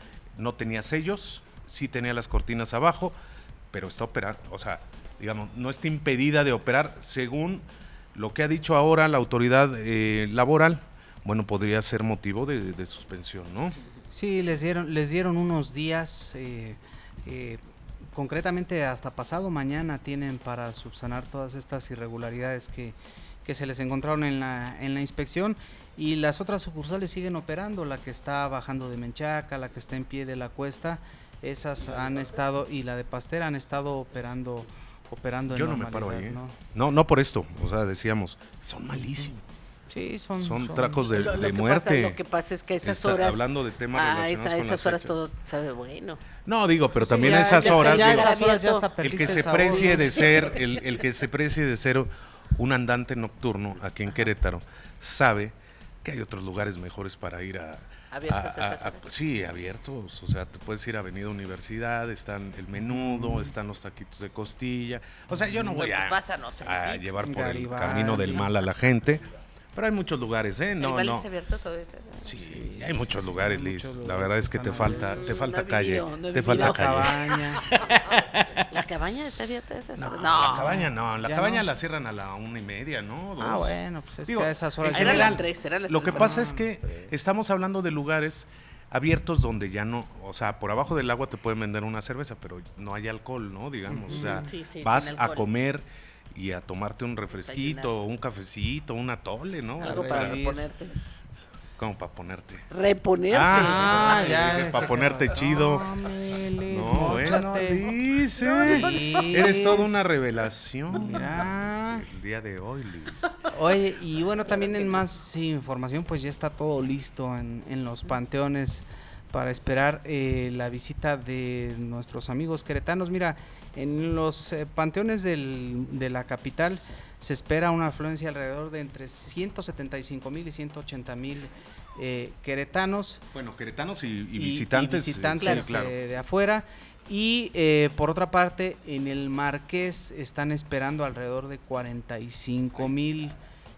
no tenía sellos, sí tenía las cortinas abajo, pero está operando, o sea, digamos, no está impedida de operar según lo que ha dicho ahora la autoridad eh, laboral. Bueno, podría ser motivo de, de suspensión, ¿no? Sí, les dieron, les dieron unos días, eh, eh, concretamente hasta pasado mañana tienen para subsanar todas estas irregularidades que, que se les encontraron en la, en la inspección. Y las otras sucursales siguen operando, la que está bajando de Menchaca, la que está en pie de la cuesta, esas han estado, y la de Pastera han estado operando operando Yo en no me paro ahí, ¿eh? ¿no? no, no por esto, o sea, decíamos, son malísimos. Sí, son, son, son tracos de, lo, lo de que muerte. Pasa, lo que pasa es que a esas Está horas... hablando de temas ah, relacionados esa, con esas las horas fechas. todo sabe bueno. No, digo, pero Sí, también ya, a esas ya, horas, ya digo, esas horas ya hasta el perdiste que se sabor. precie de ser, el, el que se precie de ser un andante nocturno aquí en Querétaro, sabe que hay otros lugares mejores para ir a... Abiertos a, a, esas a, horas. sí, abiertos, o sea, te puedes ir a Avenida Universidad, están el menudo, mm. están los taquitos de costilla, o sea, yo no voy a, pasa, no sé, a llevar por Garibaldi. el camino del mal a la gente, pero hay muchos lugares, ¿eh? No, ¿El no. está abierto todo eso? Sí, hay muchos lugares, hay Liz, muchos la lugares verdad es que que te están falta, abiertos. te falta No he calle, vivido, no he te vivido. falta La calle. cabaña. ¿La cabaña está abierta a esas No, horas? la cabaña no, la ya cabaña no. la cierran a la una y media, ¿no? Dos. Ah, bueno, pues es Digo, que a esas horas en ya Eran no- general, las tres, eran las Lo tres. que pasa No, es que las tres. estamos hablando de lugares abiertos donde ya no, o sea, por abajo del agua te pueden vender una cerveza, pero no hay alcohol, ¿no? Digamos, o sea, Sí, sí, vas sin a alcohol. comer y a tomarte un refresquito, Desayunar. un cafecito, un atole, ¿no? Algo A para ver. reponerte. Como para ponerte. Reponerte. Ah, ya. dije, pa' dije, ponerte ¿qué chido. pasó, Meli? No, bueno, Móchate. dice. Sí. Eres toda una revelación. Mira. El día de hoy, Liz. Oye, y bueno, también en más información, pues ya está todo listo en, en los panteones para esperar eh, la visita de nuestros amigos queretanos. Mira, en los eh, panteones del, de la capital se espera una afluencia alrededor de entre ciento setenta y cinco mil y ciento ochenta mil eh, queretanos. Bueno, queretanos y, y y- visitantes. y visitantes sí, claro. eh, de afuera. Y eh, por otra parte, en el Marqués están esperando alrededor de cuarenta y cinco mil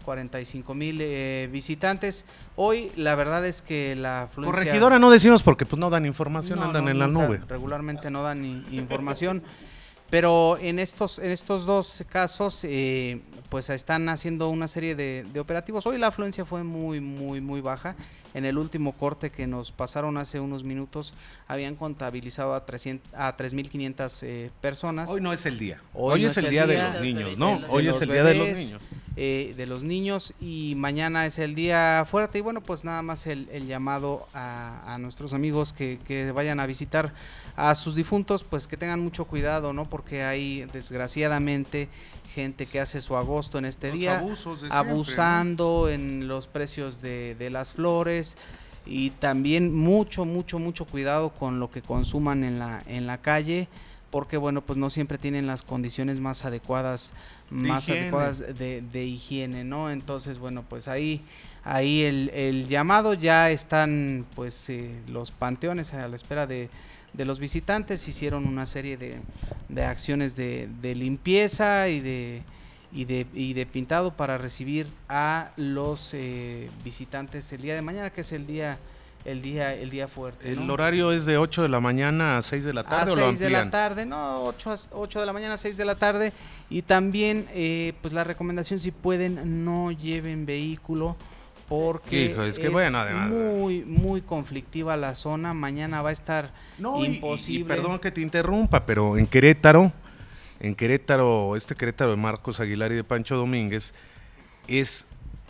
eh, visitantes. Hoy la verdad es que la afluencia... Corregidora no decimos porque pues no dan información, No, andan no, en la nunca, nube. Regularmente no dan ni- información. Pero en estos, en estos dos casos, eh, pues están haciendo una serie de, de operativos. Hoy la afluencia fue muy, muy, muy baja. En el último corte que nos pasaron hace unos minutos, habían contabilizado a, trescientas, a tres mil quinientas eh, personas. Hoy no es el día. Hoy Hoy, no es es el el día de día los de niños, los ¿no? bebés, de Hoy los es el día de los bebés, niños. eh, de los niños y mañana es el día fuerte. Y bueno, pues nada más el, el llamado a, a nuestros amigos que, que vayan a visitar a sus difuntos, pues que tengan mucho cuidado, ¿no? Porque hay desgraciadamente gente que hace su agosto en este Los día, abusos de siempre, abusando en los precios de, de las flores. Y también mucho, mucho, mucho cuidado con lo que consuman en la, en la calle, porque bueno, pues no siempre tienen las condiciones más adecuadas, De más higiene. adecuadas de, de higiene, ¿no? Entonces, bueno, pues ahí, ahí el, el llamado, ya están pues eh, los panteones a la espera de, de los visitantes, hicieron una serie de, de acciones de, de limpieza y de y de, y de pintado para recibir a los eh, visitantes el día de mañana, que es el día el día el día fuerte, El ¿no? horario es de ocho de la mañana a seis de la A tarde o lo seis de la amplían. tarde, no, ocho, a- ocho de la mañana a seis de la tarde. Y también eh, pues la recomendación, si pueden, no lleven vehículo, porque Hijo, es que bueno, además- muy muy conflictiva la zona. Mañana va a estar No, y- y- imposible. Y, perdón que te interrumpa, pero en Querétaro, en Querétaro, este Querétaro de Marcos Aguilar y de Pancho Domínguez, es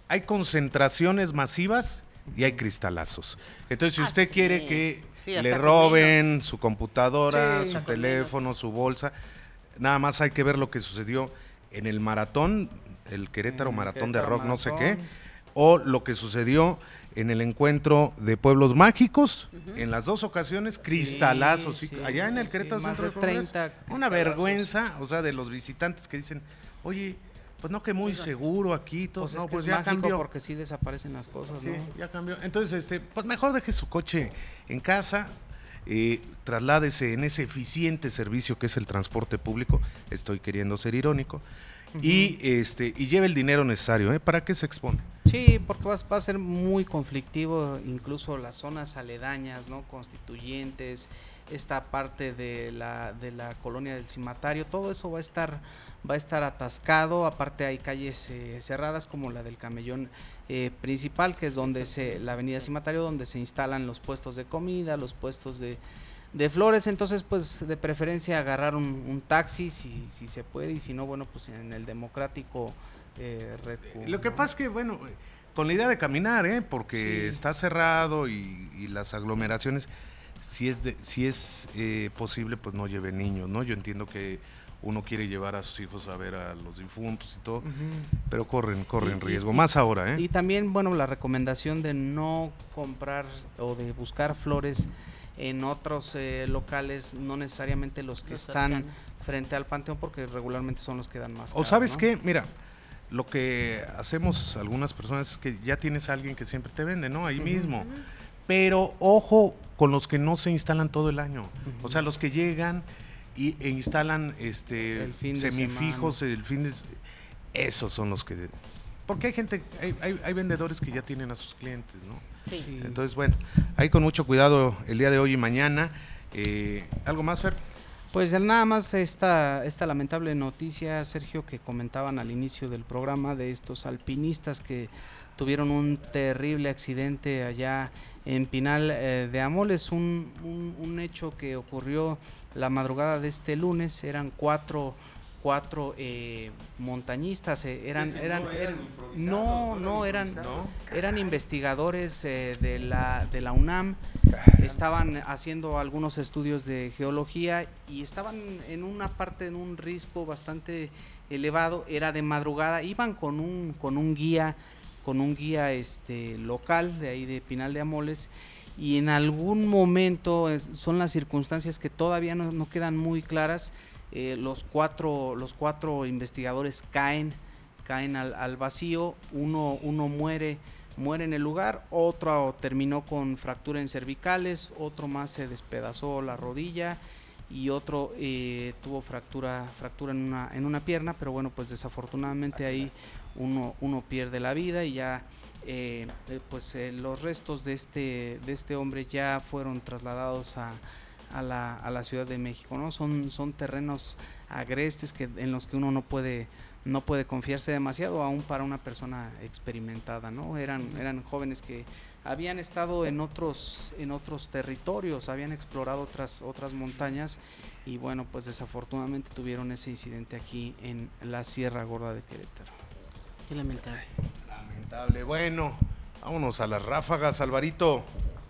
hay concentraciones masivas y hay cristalazos. Entonces, si usted ah, sí. quiere que sí, le roben comiendo. su computadora, sí, su teléfono, su bolsa, nada más hay que ver lo que sucedió en el maratón, el Querétaro el Maratón Querétaro de Rock, maratón. no sé qué, o lo que sucedió en el encuentro de pueblos mágicos, uh-huh. en las dos ocasiones, cristalazos, sí, sí, allá sí, en el Querétaro sí, Centro de treinta una vergüenza, o sea, de los visitantes que dicen, oye, pues no que muy seguro aquí, todo, pues no, es que pues es ya cambió. Porque sí desaparecen las cosas, sí, ¿no? ya cambió. Entonces, este, pues mejor deje su coche en casa, eh, trasládese en ese eficiente servicio que es el transporte público, estoy queriendo ser irónico, uh-huh. y este y lleve el dinero necesario, ¿eh? ¿Para qué se expone? Sí, porque va, va a ser muy conflictivo, incluso las zonas aledañas, ¿no? Constituyentes, esta parte de la de la colonia del Cimatario, todo eso va a estar va a estar atascado. Aparte hay calles eh, cerradas como la del Camellón eh, principal, que es donde se la avenida Cimatario, donde se instalan los puestos de comida, los puestos de de flores. Entonces, pues de preferencia agarrar un, un taxi si si se puede, y si no, bueno, pues en el Democrático eh, Red Bull, lo que ¿no? pasa es que, bueno, con la idea de caminar, ¿eh? Porque sí. está cerrado y, y las aglomeraciones, si es de, si es eh, posible, pues no lleve niños, ¿no? Yo entiendo que uno quiere llevar a sus hijos a ver a los difuntos y todo, uh-huh. pero corren, corren y, riesgo, y, más ahora, ¿eh? Y también, bueno, la recomendación de no comprar o de buscar flores en otros eh, locales, no necesariamente los que los están cercanos. frente al panteón, porque regularmente son los que dan más caro, o sabes ¿no? qué, mira, lo que hacemos algunas personas es que ya tienes a alguien que siempre te vende, ¿no? Ahí uh-huh. mismo, pero ojo con los que no se instalan todo el año, uh-huh. o sea, los que llegan y, e instalan este el fin semifijos, de el fin de esos son los que, porque hay gente, hay, hay, hay vendedores que ya tienen a sus clientes, ¿no? Sí. Entonces, bueno, ahí con mucho cuidado el día de hoy y mañana. Eh, ¿Algo más, Fer? Pues nada más esta, esta lamentable noticia, Sergio, que comentaban al inicio del programa de estos alpinistas que tuvieron un terrible accidente allá en Pinal eh, de Amoles, un, un, un hecho que ocurrió la madrugada de este lunes. Eran cuatro cuatro eh, montañistas, eh, eran, sí, eran, no, eran, eran no, no, eran, no, eran investigadores eh, de la de la UNAM, estaban haciendo algunos estudios de geología y estaban en una parte, en un risco bastante elevado. Era de madrugada, iban con un con un guía, con un guía este local de ahí de Pinal de Amoles, y en algún momento, es, son las circunstancias que todavía no, no quedan muy claras. Eh, los cuatro los cuatro investigadores caen caen al, al vacío, uno uno muere muere en el lugar, otro terminó con fractura en cervicales, otro más se despedazó la rodilla y otro eh, tuvo fractura fractura en una en una pierna, pero bueno, pues desafortunadamente ahí uno uno pierde la vida y ya eh, pues eh, los restos de este de este hombre ya fueron trasladados a A la, a la Ciudad de México, ¿no? Son, son terrenos agrestes que, en los que uno no puede, no puede confiarse demasiado, aún para una persona experimentada, ¿no? Eran, eran jóvenes que habían estado en otros, en otros territorios, habían explorado otras, otras montañas y bueno, pues desafortunadamente tuvieron ese incidente aquí en la Sierra Gorda de Querétaro. Qué lamentable. Lamentable. Bueno, vámonos a las ráfagas, Alvarito.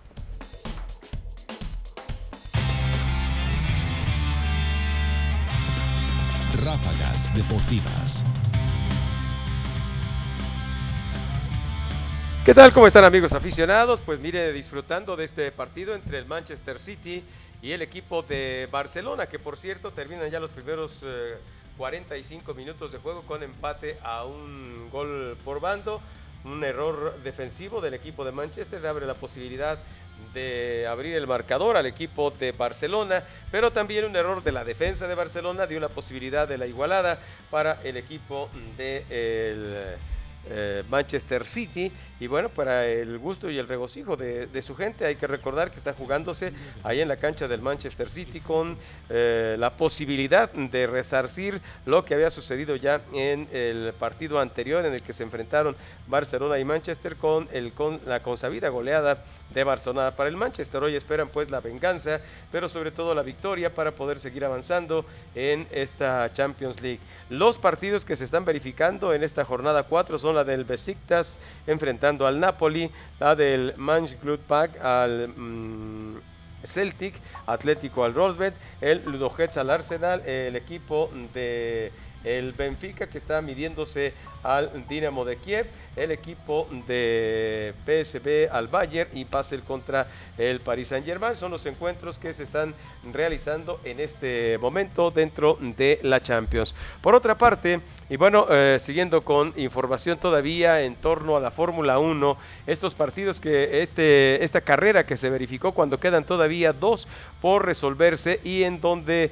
Ráfagas deportivas. ¿Qué tal? ¿Cómo están, amigos aficionados? Pues mire, disfrutando de este partido entre el Manchester City y el equipo de Barcelona, que por cierto terminan ya los primeros eh, cuarenta y cinco minutos de juego con empate a un gol por bando. Un error defensivo del equipo de Manchester abre la posibilidad de abrir el marcador al equipo de Barcelona, pero también un error de la defensa de Barcelona dio la posibilidad de la igualada para el equipo de el, eh, Manchester City, y bueno, para el gusto y el regocijo de, de su gente. Hay que recordar que está jugándose ahí en la cancha del Manchester City con eh, la posibilidad de resarcir lo que había sucedido ya en el partido anterior en el que se enfrentaron Barcelona y Manchester con, el, con la consabida goleada de Barcelona. Para el Manchester hoy esperan pues la venganza, pero sobre todo la victoria para poder seguir avanzando en esta Champions League. Los partidos que se están verificando en esta jornada cuatro son la del Besiktas enfrentando al Napoli, la del Mönchengladbach al mmm, Celtic, Atlético al Rosberg, el Ludogorets al Arsenal, el equipo de el Benfica que está midiéndose al Dinamo de Kiev, el equipo de P S V al Bayern y Basel contra el Paris Saint-Germain. Son los encuentros que se están realizando en este momento dentro de la Champions. Por otra parte, y bueno, eh, siguiendo con información todavía en torno a la Fórmula uno, estos partidos que, este, esta carrera que se verificó cuando quedan todavía dos por resolverse y en donde,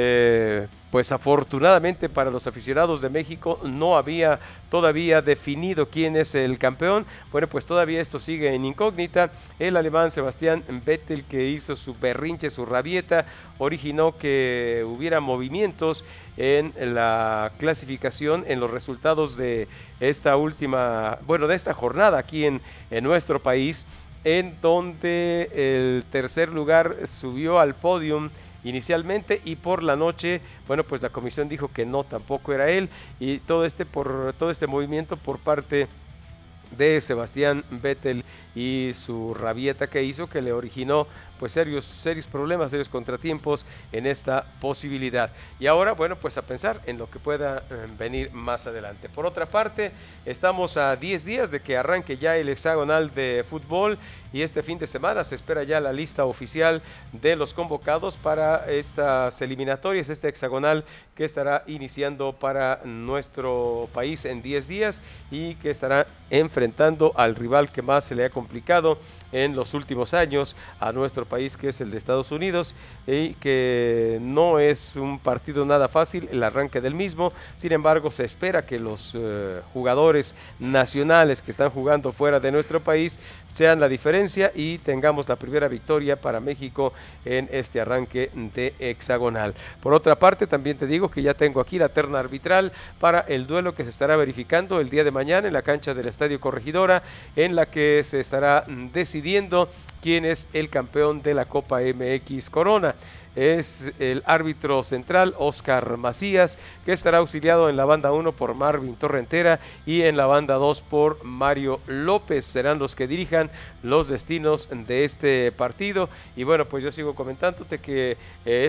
eh, pues afortunadamente para los aficionados de México no había todavía definido quién es el campeón. Bueno, pues todavía esto sigue en incógnita. El alemán Sebastián Vettel, que hizo su berrinche, su rabieta, originó que hubiera movimientos en la clasificación, en los resultados de esta última, bueno, de esta jornada aquí en, en nuestro país, en donde el tercer lugar subió al podium inicialmente y por la noche, bueno, pues la comisión dijo que no, tampoco era él, y todo este por todo este movimiento por parte de Sebastián Vettel y su rabieta que hizo, que le originó pues serios, serios problemas, serios contratiempos en esta posibilidad. Y ahora, bueno, pues a pensar en lo que pueda eh, venir más adelante. Por otra parte, estamos a diez días de que arranque ya el hexagonal de fútbol y este fin de semana se espera ya la lista oficial de los convocados para estas eliminatorias, este hexagonal que estará iniciando para nuestro país en diez días y que estará enfrentando al rival que más se le ha complicado en los últimos años a nuestro país, que es el de Estados Unidos, y que no es un partido nada fácil el arranque del mismo. Sin embargo, se espera que los eh, jugadores nacionales que están jugando fuera de nuestro país sean la diferencia y tengamos la primera victoria para México en este arranque de hexagonal. Por otra parte, también te digo que ya tengo aquí la terna arbitral para el duelo que se estará verificando el día de mañana en la cancha del Estadio Corregidora, en la que se estará decidiendo quién es el campeón de la Copa M X Corona. Es el árbitro central Oscar Macías, que estará auxiliado en la banda uno por Marvin Torrentera y en la banda dos por Mario López. Serán los que dirijan los destinos de este partido. Y bueno, pues yo sigo comentándote que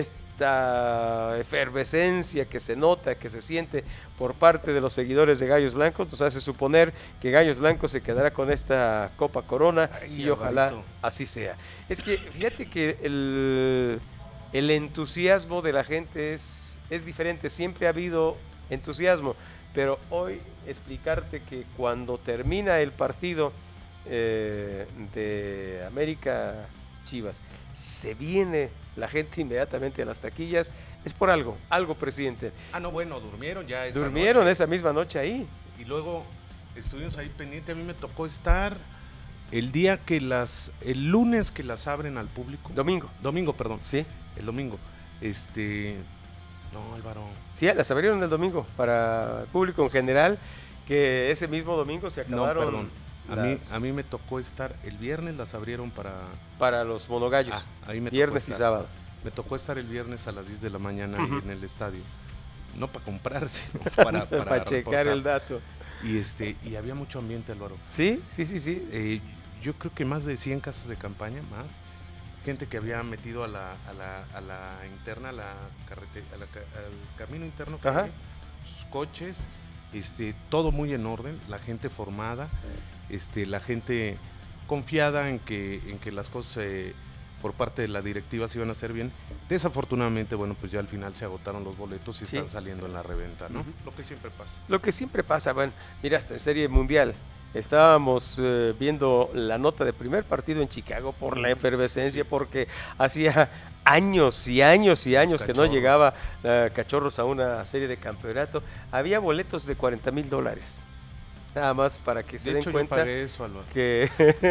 esta efervescencia que se nota, que se siente por parte de los seguidores de Gallos Blancos, nos hace suponer que Gallos Blancos se quedará con esta Copa Corona. Ay, y ojalá Alvarito. Así sea. Es que fíjate que el... El entusiasmo de la gente es, es diferente, siempre ha habido entusiasmo, pero hoy explicarte que cuando termina el partido eh, de América Chivas, se viene la gente inmediatamente a las taquillas, es por algo, algo, presidente. Ah, no, bueno, durmieron ya esa Durmieron noche. esa misma noche ahí. Y luego estuvimos ahí pendientes, a mí me tocó estar el día que las, el lunes que las abren al público. Domingo. Domingo, perdón. Sí. El domingo. Este, no, Álvaro. Sí, las abrieron el domingo para el público en general, que ese mismo domingo se acabaron. No, perdón. A, las... mí, a mí me tocó estar, el viernes las abrieron para... Para los monogallos. Ah, ahí me viernes tocó y estar. sábado. Me tocó estar el viernes a las diez de la mañana uh-huh. ahí en el estadio. No para comprar, sino para, para, para checar el dato. Y, este, y había mucho ambiente, Álvaro. Sí, sí, sí, sí. Eh, yo creo que más de cien casas de campaña, más. Gente que había metido a la, a la, a la interna, a la carretera, a la, al camino interno, que había, sus coches, este, todo muy en orden, la gente formada, este, la gente confiada en que, en que las cosas eh, por parte de la directiva se iban a hacer bien. Desafortunadamente, bueno, pues ya al final se agotaron los boletos y sí. están saliendo en la reventa, ¿no? Uh-huh. Lo que siempre pasa. Lo que siempre pasa, bueno, mira, hasta en Serie Mundial. Estábamos eh, viendo la nota de primer partido en Chicago por la efervescencia, porque hacía años y años y años que no llegaba uh, Cachorros a una serie de campeonato. Había boletos de cuarenta mil dólares. nada más para que se De den hecho, cuenta yo pagué eso, Álvaro. que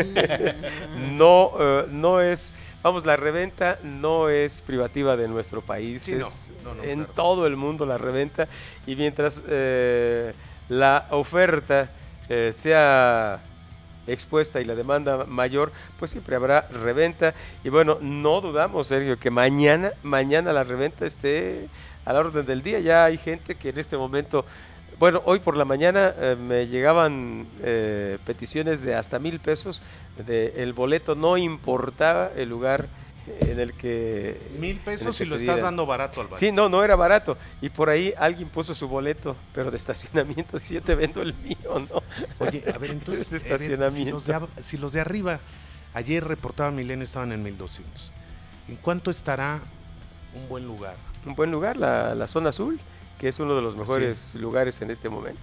no, uh, no es, vamos, la reventa no es privativa de nuestro país, Sí, es no, no, no, en claro. todo el mundo la reventa, y mientras eh, la oferta eh, sea expuesta y la demanda mayor, pues siempre habrá reventa. Y bueno, no dudamos, Sergio, que mañana, mañana la reventa esté a la orden del día. Ya hay gente que en este momento, bueno, hoy por la mañana eh, me llegaban eh, peticiones de hasta mil pesos de el boleto, no importaba el lugar en el que Mil en el pesos que y lo se estás diera. dando barato, Álvaro. Sí, no, no era barato. Y por ahí alguien puso su boleto, pero de estacionamiento, dice, yo te vendo el mío, ¿no? Oye, a ver, entonces, Es a ver, estacionamiento. si, los de, ab- si los de arriba, ayer reportaba Milenio, estaban en mil doscientos. ¿En cuánto estará un buen lugar? Un buen lugar, la, la zona azul, que es uno de los mejores Sí. lugares en este momento.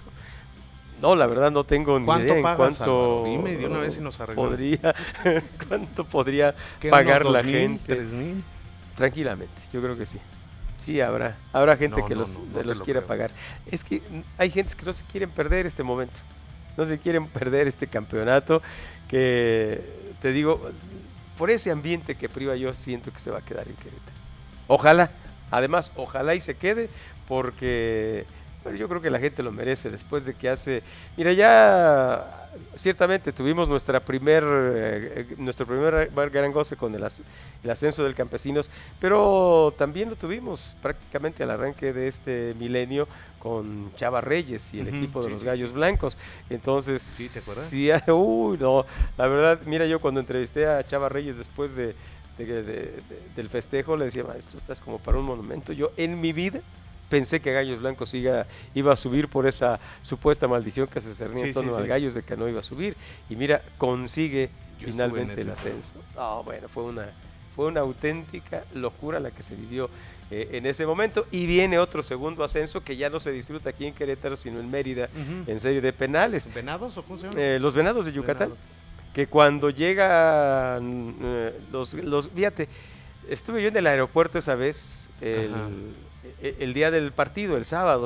No, la verdad no tengo ni ¿Cuánto idea en pagas, cuánto Álvaro? Dime de una vez y nos arreglamos. podría, cuánto podría ¿Qué, pagar unos la dos mil, gente. tres mil? Tranquilamente, yo creo que sí. Sí, habrá, habrá gente No, que no, los, no, no de te los lo quiera creo. pagar. Es que mm, hay gente que no se quieren perder este momento, no se quieren perder este campeonato, que te digo, por ese ambiente que priva, yo siento que se va a quedar en Querétaro. Ojalá, además, ojalá y se quede, porque bueno, yo creo que la gente lo merece después de que hace, mira, ya ciertamente tuvimos nuestra primer, eh, nuestro primer gran goce con el, as, el ascenso del Campesinos, pero también lo tuvimos prácticamente al arranque de este milenio con Chava Reyes y el Ujú, equipo de sí, los sí, Gallos sí. Blancos. Entonces, Sí, ¿te acuerdas? Sí, uy, no, la verdad, mira, yo cuando entrevisté a Chava Reyes después de, de, de, de, del festejo, le decía, maestro, estás como para un monumento. Yo en mi vida pensé que Gallos Blancos iba, iba a subir por esa supuesta maldición que se cernía Sí, en torno sí, al sí. Gallos de que no iba a subir. Y mira, consigue Yo estuve en finalmente ese el juego. ascenso. No, bueno, fue una, fue una auténtica locura la que se vivió eh, en ese momento. Y viene otro segundo ascenso que ya no se disfruta aquí en Querétaro, sino en Mérida, Ujú. en serie de penales. ¿Venados o cómo se llama? Eh, los Venados de Yucatán, Venados. que cuando llegan eh, los, los, fíjate, estuve yo en el aeropuerto esa vez, el, Ajá. el, el día del partido, el sábado,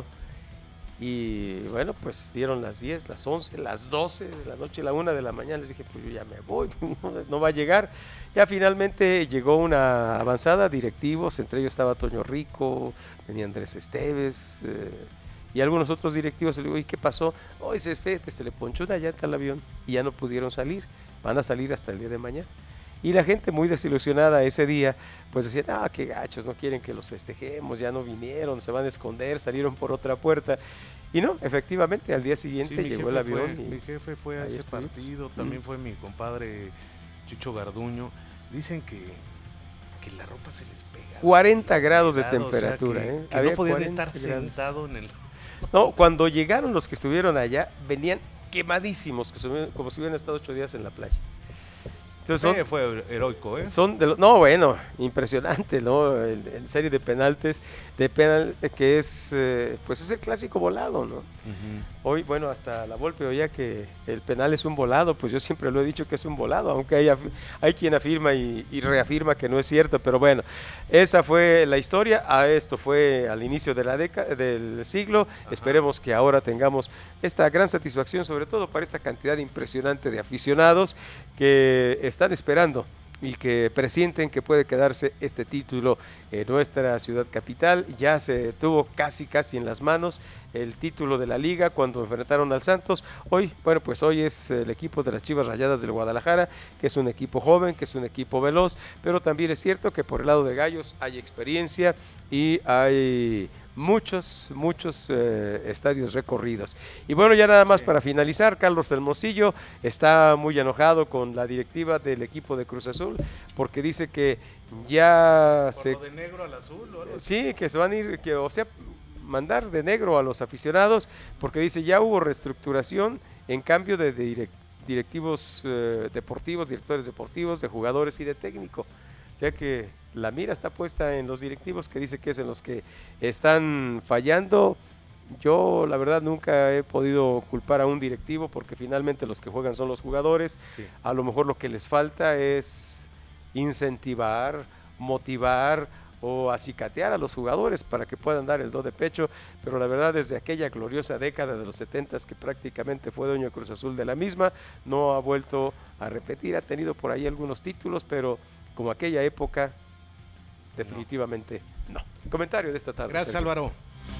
y bueno, pues dieron las diez, las once, las doce de la noche, la una de la mañana, les dije, pues yo ya me voy, no, no va a llegar. Ya finalmente llegó una avanzada, directivos, entre ellos estaba Toño Rico, venía Andrés Esteves, eh, y algunos otros directivos. Le digo, ¿y qué pasó? Hoy se, se le ponchó una llanta al avión y ya no pudieron salir, van a salir hasta el día de mañana. Y la gente muy desilusionada ese día, pues decían, ah, qué gachos, no quieren que los festejemos, ya no vinieron, se van a esconder, salieron por otra puerta. Y no, efectivamente, al día siguiente Sí, mi llegó el jefe avión. fue- y mi jefe fue a ahí ese estuvimos. partido, también fue mi compadre Chucho Garduño. Dicen que, que la ropa se les pega. cuarenta grados de Pegado, o sea, temperatura, que, ¿eh? que Había no podían cuarenta estar grados. sentado en el... No, cuando llegaron los que estuvieron allá, venían quemadísimos, que se- como si hubieran estado ocho días en la playa. Entonces son, Eh, fue heroico, ¿eh? son de los, no, bueno, impresionante, ¿no? El, el serie de penaltes, de penal, que es, eh, pues es el clásico volado, ¿no? Ujú. Hoy, bueno, hasta la Volpe oía que el penal es un volado, pues yo siempre lo he dicho que es un volado, aunque hay, af- hay quien afirma y, y reafirma que no es cierto, pero bueno, esa fue la historia. A esto fue al inicio de la década, del siglo. Ajá. Esperemos que ahora tengamos esta gran satisfacción, sobre todo para esta cantidad impresionante de aficionados que están esperando y que presienten que puede quedarse este título en nuestra ciudad capital. Ya se tuvo casi casi en las manos el título de la liga cuando enfrentaron al Santos. Hoy, bueno, pues hoy es el equipo de las Chivas Rayadas del Guadalajara, que es un equipo joven, que es un equipo veloz, pero también es cierto que por el lado de Gallos hay experiencia y hay muchos, muchos eh, estadios recorridos. Y bueno, ya nada más Sí. para finalizar, Carlos Hermosillo está muy enojado con la directiva del equipo de Cruz Azul porque dice que ya Por se... lo de negro al azul o algo así. Sí, que se van a ir, que, o sea, mandar de negro a los aficionados porque dice ya hubo reestructuración en cambio de, de direct, directivos eh, deportivos, directores deportivos, de jugadores y de técnico. O sea que la mira está puesta en los directivos, que dice que es en los que están fallando. Yo la verdad nunca he podido culpar a un directivo porque finalmente los que juegan son los jugadores. Sí. A lo mejor lo que les falta es incentivar, motivar o acicatear a los jugadores para que puedan dar el do de pecho, pero la verdad desde aquella gloriosa década de los setentas que prácticamente fue dueño de Cruz Azul de la misma, no ha vuelto a repetir, ha tenido por ahí algunos títulos, pero como aquella época, definitivamente no. no. Comentario de esta tarde. Gracias, Sergio. Álvaro.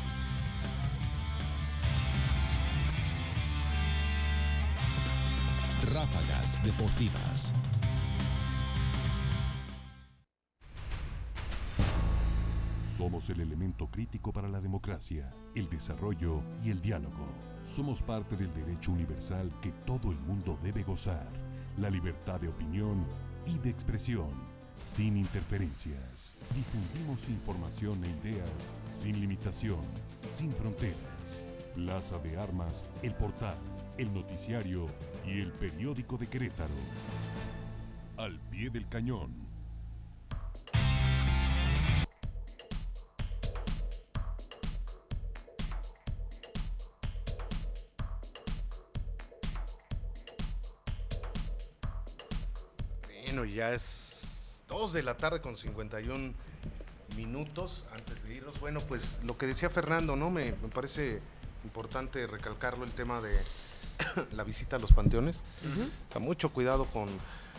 Ráfagas Deportivas. Somos el elemento crítico para la democracia, el desarrollo y el diálogo. Somos parte del derecho universal que todo el mundo debe gozar, la libertad de opinión y de expresión, sin interferencias. Difundimos información e ideas sin limitación, sin fronteras. Plaza de Armas, El Portal, el noticiario y el periódico de Querétaro. Al pie del cañón. Bueno, ya es dos de la tarde con cincuenta y un minutos antes de irnos. Bueno, pues lo que decía Fernando, ¿no? Me, me parece importante recalcarlo, el tema de la visita a los panteones. Uh-huh. O sea, mucho cuidado con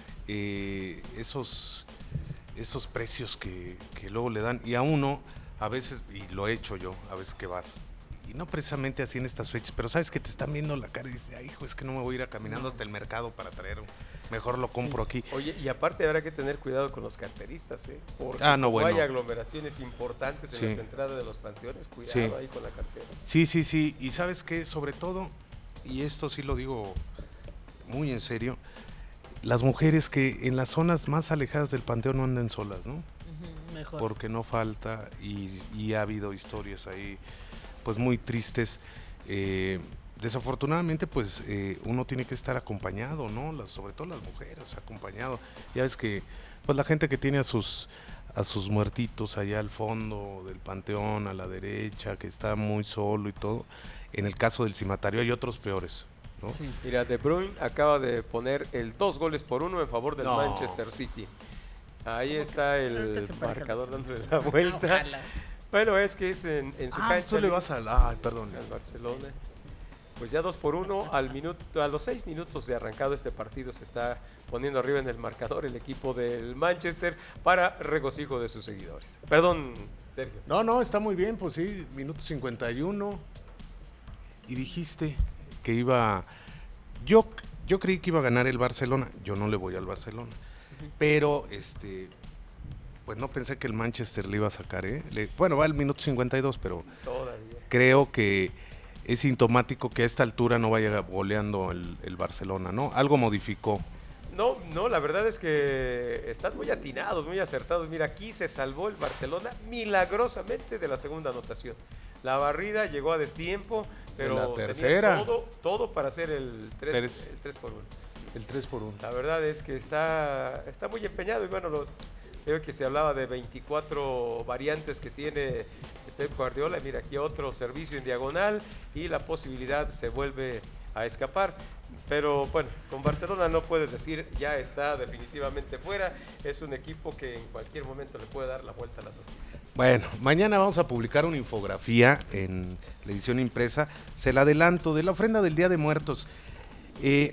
eh, esos, esos precios que, que luego le dan. Y a uno, a veces, y lo he hecho yo, a veces que vas, y no precisamente así en estas fechas, pero sabes que te están viendo la cara y dices, ay, hijo, es que no me voy a ir a caminando no. hasta el mercado para traer, mejor lo compro sí. aquí. Oye, y aparte habrá que tener cuidado con los carteristas, ¿eh? Porque ah, no, bueno. hay aglomeraciones importantes en sí. las entradas de los panteones, cuidado sí. ahí con la cartera. Sí, sí, sí, y sabes que sobre todo, y esto sí lo digo muy en serio, las mujeres que en las zonas más alejadas del panteón no anden solas, ¿no? Uh-huh, mejor. Porque no falta, y, y ha habido historias ahí pues muy tristes. Eh, desafortunadamente pues eh, uno tiene que estar acompañado, ¿no? Las, sobre todo las mujeres, acompañado. Ya ves que pues la gente que tiene a sus a sus muertitos allá al fondo del panteón, a la derecha, que está muy solo y todo. En el caso del cimatario hay otros peores, ¿no? Sí. Mira, De Bruyne acaba de poner el dos goles por uno en favor del no. Manchester City. Ahí está el marcador dándole la vuelta. No, bueno, es que es en, en su ah, cancha. Tú le vas al, ay, perdón. Al Barcelona. Pues ya dos por uno, al minuto, a los seis minutos de arrancado este partido se está poniendo arriba en el marcador el equipo del Manchester para regocijo de sus seguidores. Perdón, Sergio. No, no, está muy bien, pues sí, minuto cincuenta y uno. Y dijiste que iba, yo, yo creí que iba a ganar el Barcelona. Yo no le voy al Barcelona, uh-huh. pero este... pues no pensé que el Manchester le iba a sacar, ¿eh? Le, bueno, va el minuto cincuenta y dos, pero todavía creo que es sintomático que a esta altura no vaya goleando el, el Barcelona, ¿no? Algo modificó. No, no, la verdad es que están muy atinados, muy acertados. Mira, aquí se salvó el Barcelona milagrosamente de la segunda anotación. La barrida llegó a destiempo, pero la tercera. Tenía todo, todo para hacer el tres por uno. El tres por uno. La verdad es que está, está muy empeñado y bueno, lo... Creo que se hablaba de veinticuatro variantes que tiene Pep Guardiola. Mira, aquí otro servicio en diagonal y la posibilidad se vuelve a escapar. Pero bueno, con Barcelona no puedes decir ya está definitivamente fuera. Es un equipo que en cualquier momento le puede dar la vuelta a la tortilla. Bueno, mañana vamos a publicar una infografía en la edición impresa. Se la adelanto, de la ofrenda del Día de Muertos. Eh,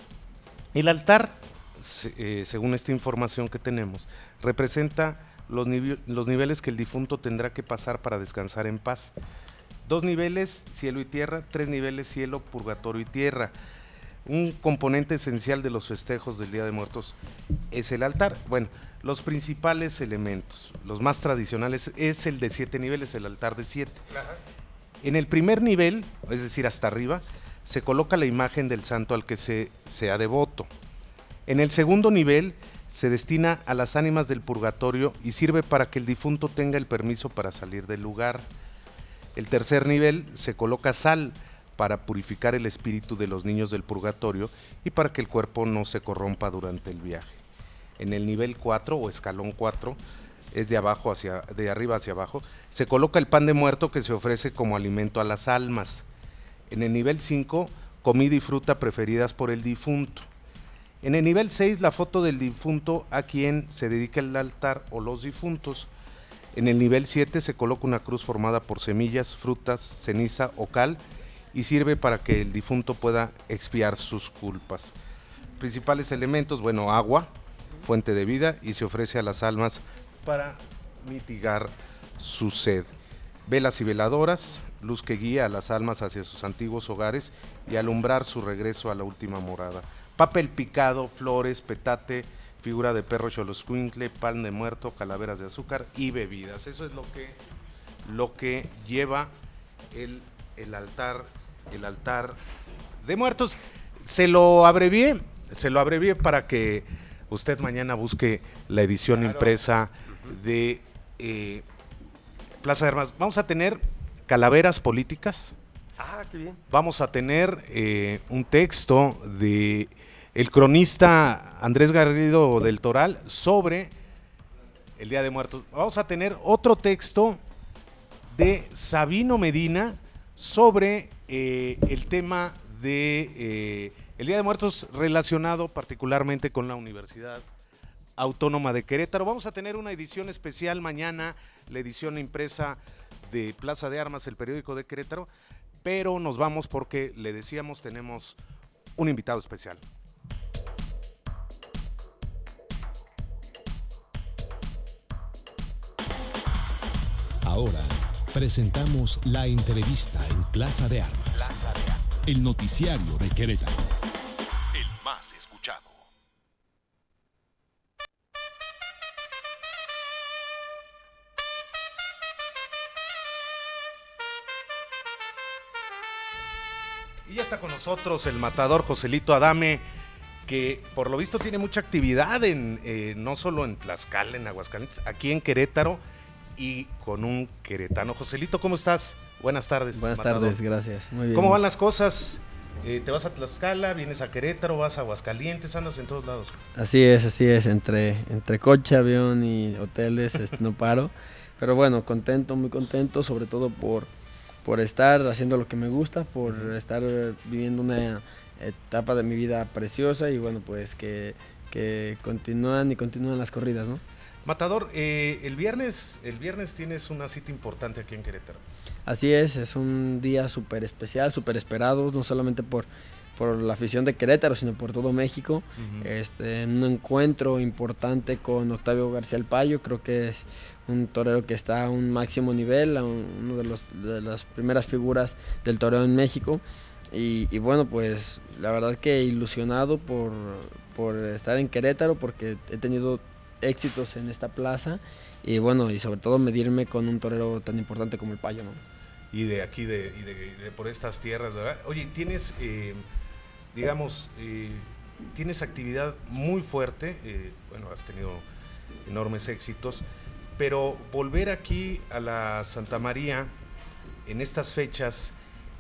el altar, eh, según esta información que tenemos, representa los, nive- los niveles que el difunto tendrá que pasar para descansar en paz. Dos niveles, cielo y tierra; tres niveles, cielo, purgatorio y tierra. Un componente esencial de los festejos del Día de Muertos es el altar. Bueno, los principales elementos, los más tradicionales, es el de siete niveles, el altar de siete. Ajá. En el primer nivel, es decir, hasta arriba, se coloca la imagen del santo al que se sea devoto. En el segundo nivel se destina a las ánimas del purgatorio y sirve para que el difunto tenga el permiso para salir del lugar. El tercer nivel se coloca sal para purificar el espíritu de los niños del purgatorio y para que el cuerpo no se corrompa durante el viaje. En el nivel cuatro o escalón cuatro, es de abajo hacia, de arriba hacia abajo, se coloca el pan de muerto que se ofrece como alimento a las almas. En el nivel cinco, comida y fruta preferidas por el difunto. En el nivel seis, la foto del difunto a quien se dedica el altar o los difuntos. En el nivel siete se coloca una cruz formada por semillas, frutas, ceniza o cal y sirve para que el difunto pueda expiar sus culpas. Principales elementos, bueno, agua, fuente de vida, y se ofrece a las almas para mitigar su sed. Velas y veladoras, luz que guía a las almas hacia sus antiguos hogares y alumbrar su regreso a la última morada. Papel picado, flores, petate, figura de perro xoloscuincle, pan de muerto, calaveras de azúcar y bebidas. Eso es lo que, lo que lleva el, el altar, el altar de muertos. Se lo abrevié, se lo abrevié para que usted mañana busque la edición claro. impresa de eh, Plaza de Armas. Vamos a tener calaveras políticas. Ah, qué bien. Vamos a tener eh, un texto de el cronista Andrés Garrido del Toral sobre el Día de Muertos. Vamos a tener otro texto de Sabino Medina sobre eh, el tema de eh, el Día de Muertos relacionado particularmente con la Universidad Autónoma de Querétaro. Vamos a tener una edición especial mañana, la edición impresa de Plaza de Armas, el periódico de Querétaro, pero nos vamos porque, le decíamos, tenemos un invitado especial. Ahora presentamos la entrevista en Plaza de Armas, Plaza de Armas. El noticiario de Querétaro, el más escuchado. Y ya está con nosotros el matador Joselito Adame, que por lo visto tiene mucha actividad en eh, no solo en Tlaxcala, en Aguascalientes, aquí en Querétaro y con un queretano. Joselito, ¿cómo estás? Buenas tardes. Buenas matador. tardes, gracias. Muy bien. ¿Cómo van las cosas? Eh, ¿Te vas a Tlaxcala, vienes a Querétaro, vas a Aguascalientes, andas en todos lados? Así es, así es, entre, entre coche, avión y hoteles este, no paro, pero bueno, contento, muy contento, sobre todo por, por estar haciendo lo que me gusta, por estar viviendo una etapa de mi vida preciosa y bueno, pues que, que continúan y continúan las corridas, ¿no? Matador, eh, el viernes, el viernes tienes una cita importante aquí en Querétaro. Así es, es un día súper especial, súper esperado, no solamente por, por la afición de Querétaro, sino por todo México. Uh-huh. este, un encuentro importante con Octavio García El Payo, creo que es un torero que está a un máximo nivel, a un, uno de, los, de las primeras figuras del toreo en México. Y, y bueno, pues la verdad que ilusionado por, por estar en Querétaro, porque he tenido éxitos en esta plaza y bueno, y sobre todo medirme con un torero tan importante como El Payo, ¿no? Y de aquí, de, y de, de por estas tierras, ¿verdad? Oye, tienes, eh, digamos, eh, tienes actividad muy fuerte, eh, bueno, has tenido enormes éxitos, pero volver aquí a la Santa María en estas fechas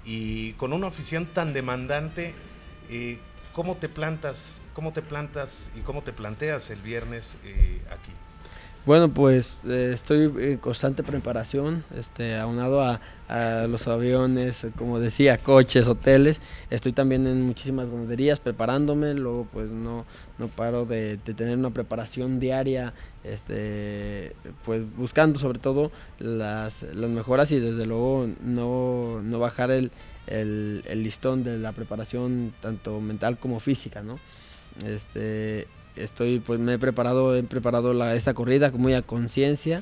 y con una afición tan demandante, eh, ¿cómo te plantas, cómo te plantas y cómo te planteas el viernes eh, aquí? Bueno, pues eh, estoy en constante preparación, este, aunado a, a los aviones, como decía, coches, hoteles. Estoy también en muchísimas ganaderías preparándome, luego pues no, no paro de, de tener una preparación diaria, este, pues buscando sobre todo las, las mejoras y desde luego no, no bajar el, el, el listón de la preparación tanto mental como física, ¿no? Este, estoy, pues me he preparado, he preparado la, esta corrida muy a conciencia.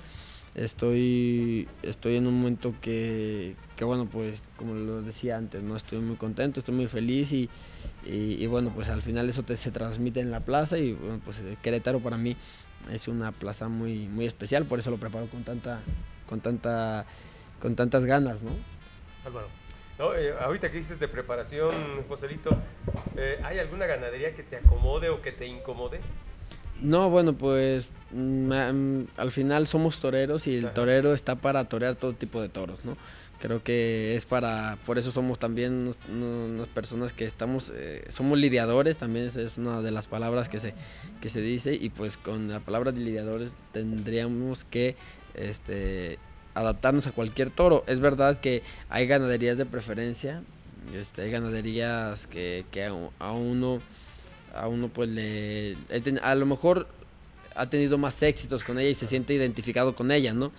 Estoy, estoy en un momento que, que, bueno, pues como lo decía antes, no estoy muy contento, estoy muy feliz y, y, y bueno, pues al final eso te, se transmite en la plaza y bueno, pues Querétaro para mí es una plaza muy, muy especial, por eso lo preparo con tanta, con tanta, con tantas ganas, ¿no? Álvaro. No, eh, ahorita que dices de preparación, Joselito, eh, ¿hay alguna ganadería que te acomode o que te incomode? No, bueno, pues mm, al final somos toreros y el Ajá. torero está para torear todo tipo de toros, ¿no? Creo que es para, por eso somos también unos, unas personas que estamos, eh, somos lidiadores, también es, es una de las palabras que se, que se dice y pues con la palabra de lidiadores tendríamos que, este... adaptarnos a cualquier toro. Es verdad que hay ganaderías de preferencia, este, hay ganaderías que, que a, a uno a uno pues le a lo mejor ha tenido más éxitos con ella y se siente identificado con ella, ¿no?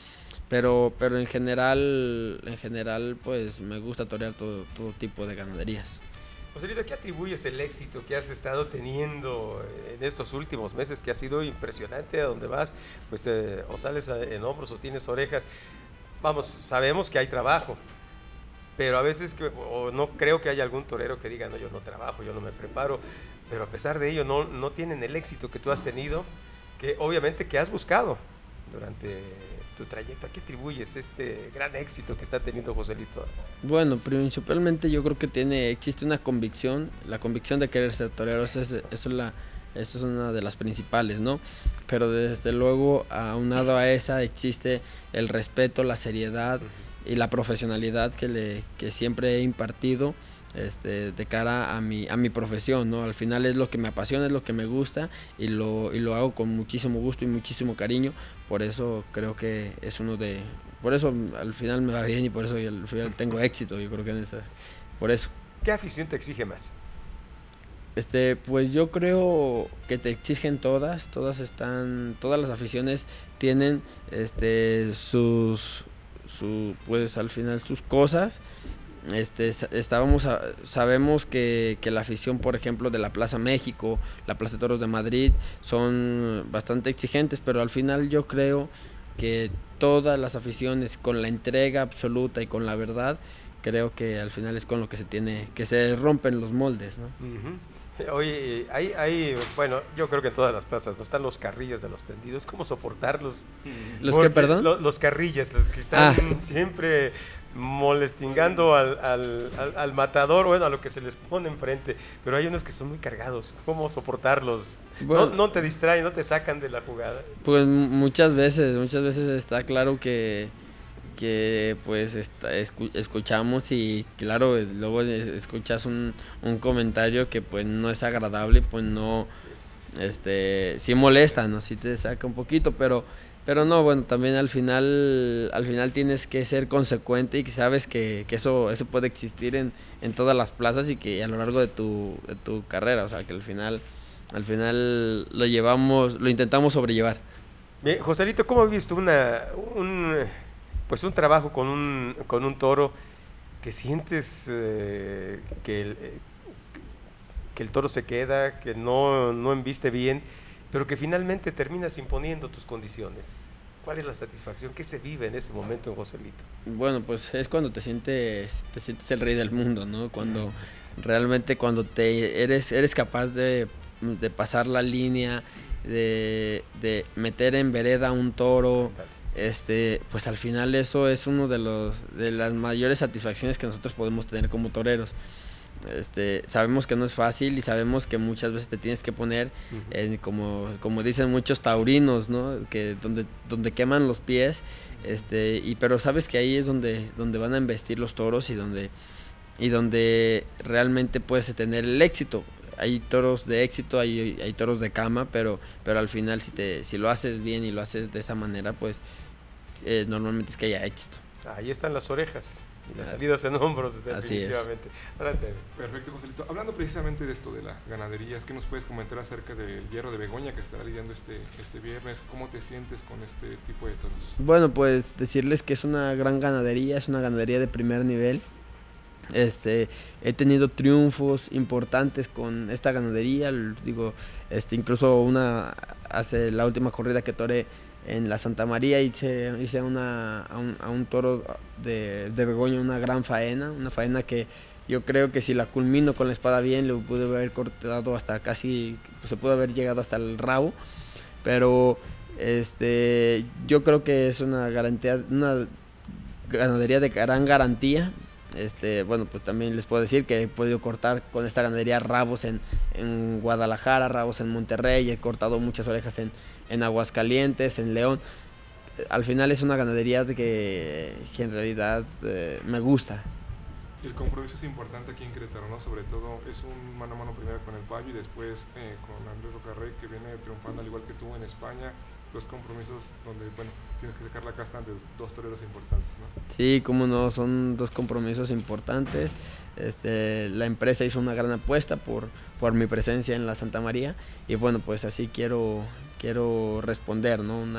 pero pero en general en general pues me gusta torear todo, todo tipo de ganaderías. Joselito, ¿a qué atribuyes el éxito que has estado teniendo en estos últimos meses, que ha sido impresionante? A donde vas, pues eh, o sales en hombros o tienes orejas. Vamos, sabemos que hay trabajo, pero a veces que, o no creo que haya algún torero que diga, no, yo no trabajo, yo no me preparo, pero a pesar de ello no, no tienen el éxito que tú has tenido, que obviamente que has buscado durante tu trayecto. ¿A qué atribuyes este gran éxito que está teniendo Joselito? Bueno, principalmente yo creo que tiene existe una convicción, la convicción de querer ser torero, esa es, eso es la esa es una de las principales, ¿no? Pero desde luego, aunado a esa, existe el respeto, la seriedad y la profesionalidad que le que siempre he impartido este, de cara a mi a mi profesión, ¿no? Al final es lo que me apasiona, es lo que me gusta y lo y lo hago con muchísimo gusto y muchísimo cariño. Por eso creo que es uno de por eso al final me va bien y por eso al final tengo éxito, yo creo que en esa, por eso. ¿Qué afición te exige más? Este, pues yo creo que te exigen todas, todas están, todas las aficiones tienen este sus su pues al final sus cosas. Este, estábamos a, sabemos que, que la afición, por ejemplo, de la Plaza México, la Plaza de Toros de Madrid, son bastante exigentes, pero al final yo creo que todas las aficiones, con la entrega absoluta y con la verdad, creo que al final es con lo que se tiene, que se rompen los moldes, ¿no? Uh-huh. Oye, hay, hay, bueno, yo creo que en todas las plazas no están los carrillos de los tendidos. ¿Cómo soportarlos? ¿Los qué, perdón? Lo, los carrillos, los que están ah. siempre molestingando al, al, al, al matador, bueno, a lo que se les pone enfrente. Pero hay unos que son muy cargados. ¿Cómo soportarlos? Bueno, no, no te distraen, no te sacan de la jugada. Pues muchas veces, muchas veces está claro que que pues está, escu- escuchamos y claro, luego escuchas un, un comentario que pues no es agradable, pues no, este, sí molesta, ¿no? Sí te saca un poquito, pero, pero no, bueno, también al final, al final tienes que ser consecuente y que sabes que, que eso, eso puede existir en, en todas las plazas y que a lo largo de tu, de tu carrera, o sea, que al final, al final lo llevamos, lo intentamos sobrellevar. Bien, Joselito, ¿cómo has visto una, un... pues un trabajo con un, con un toro que sientes eh, que, el, eh, que el toro se queda, que no, no embiste bien, pero que finalmente terminas imponiendo tus condiciones? ¿Cuál es la satisfacción? ¿Qué se vive en ese momento en Joselito? Bueno, pues es cuando te sientes, te sientes el rey del mundo, ¿no? Cuando realmente cuando te eres, eres capaz de, de pasar la línea, de, de meter en vereda a un toro. Este, pues al final eso es uno de los de las mayores satisfacciones que nosotros podemos tener como toreros. Este, sabemos que no es fácil y sabemos que muchas veces te tienes que poner uh-huh. en, como, como dicen muchos taurinos, ¿no? Que donde, donde queman los pies, este, y pero sabes que ahí es donde, donde van a embestir los toros y donde, y donde realmente puedes tener el éxito. Hay toros de éxito, hay, hay toros de cama, pero, pero al final si, te, si lo haces bien y lo haces de esa manera, pues eh, normalmente es que haya éxito. Ahí están las orejas y las salidas en hombros, definitivamente. Adelante. Perfecto, Joselito. Hablando precisamente de esto, de las ganaderías, ¿qué nos puedes comentar acerca del Hierro de Begoña que estará lidiando este, este viernes? ¿Cómo te sientes con este tipo de toros? Bueno, pues decirles que es una gran ganadería, es una ganadería de primer nivel. Este, he tenido triunfos importantes con esta ganadería, digo, este, incluso una hace la última corrida que toré en la Santa María hice, hice una, a, un, a un toro de, de Begoña una gran faena, una faena que yo creo que si la culmino con la espada bien le pude haber cortado hasta casi, pues se pudo haber llegado hasta el rabo, pero este, yo creo que es una garantía, una ganadería de gran garantía. Este, bueno, pues también les puedo decir que he podido cortar con esta ganadería rabos en, en Guadalajara, rabos en Monterrey, he cortado muchas orejas en, en Aguascalientes, en León. Al final es una ganadería de que, que en realidad eh, me gusta. El compromiso es importante aquí en Querétaro, ¿no? Sobre todo es un mano a mano primero con el Payo y después eh, con Andrés Rocarrey, que viene triunfando al igual que tú en España. Dos compromisos donde, bueno, tienes que sacar la casta ante dos toreros importantes, ¿no? Sí, cómo no, son dos compromisos importantes. Este, la empresa hizo una gran apuesta por, por mi presencia en la Santa María y bueno, pues así quiero, quiero responder, ¿no? Una,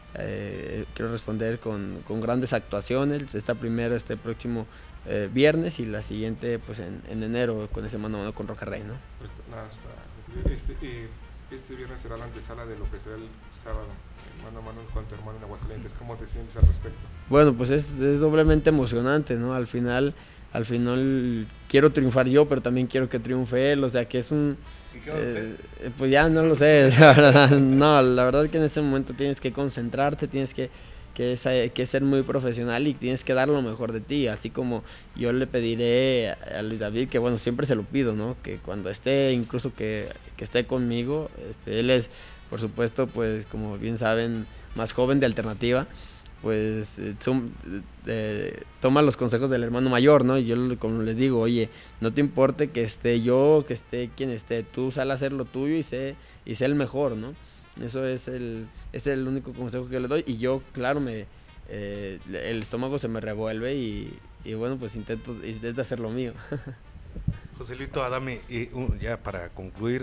eh, quiero responder con, con grandes actuaciones. Esta primero este próximo eh, viernes y la siguiente pues en, en enero con ese mano a mano con Roca Rey, ¿no? Perfecto. Nada más para concluir. Este, eh, este viernes será la antesala de lo que será el sábado, el mano a mano con tu hermano en Aguascalientes. ¿Cómo te sientes al respecto? Bueno, pues es, es doblemente emocionante, ¿no? Al final, al final quiero triunfar yo, pero también quiero que triunfe él, o sea que es un... ¿Y qué vas a hacer? Eh, pues ya no lo sé, la verdad, no, la verdad es que en ese momento tienes que concentrarte, tienes que, que, sa- que ser muy profesional y tienes que dar lo mejor de ti, así como yo le pediré a Luis David, que bueno, siempre se lo pido, ¿no? Que cuando esté, incluso que, que esté conmigo, este, él es, por supuesto, pues como bien saben, más joven de Alternativa, pues eh, son, eh, toma los consejos del hermano mayor, ¿no? Y yo como les digo, oye, no te importe que esté yo, que esté quien esté, tú sal a hacer lo tuyo y sé, y sé el mejor, ¿no? Eso es el, es el único consejo que yo le doy y yo, claro, me, eh, el estómago se me revuelve y, y bueno, pues intento, intento hacer lo mío. Joselito Adame, eh, un- ya para concluir,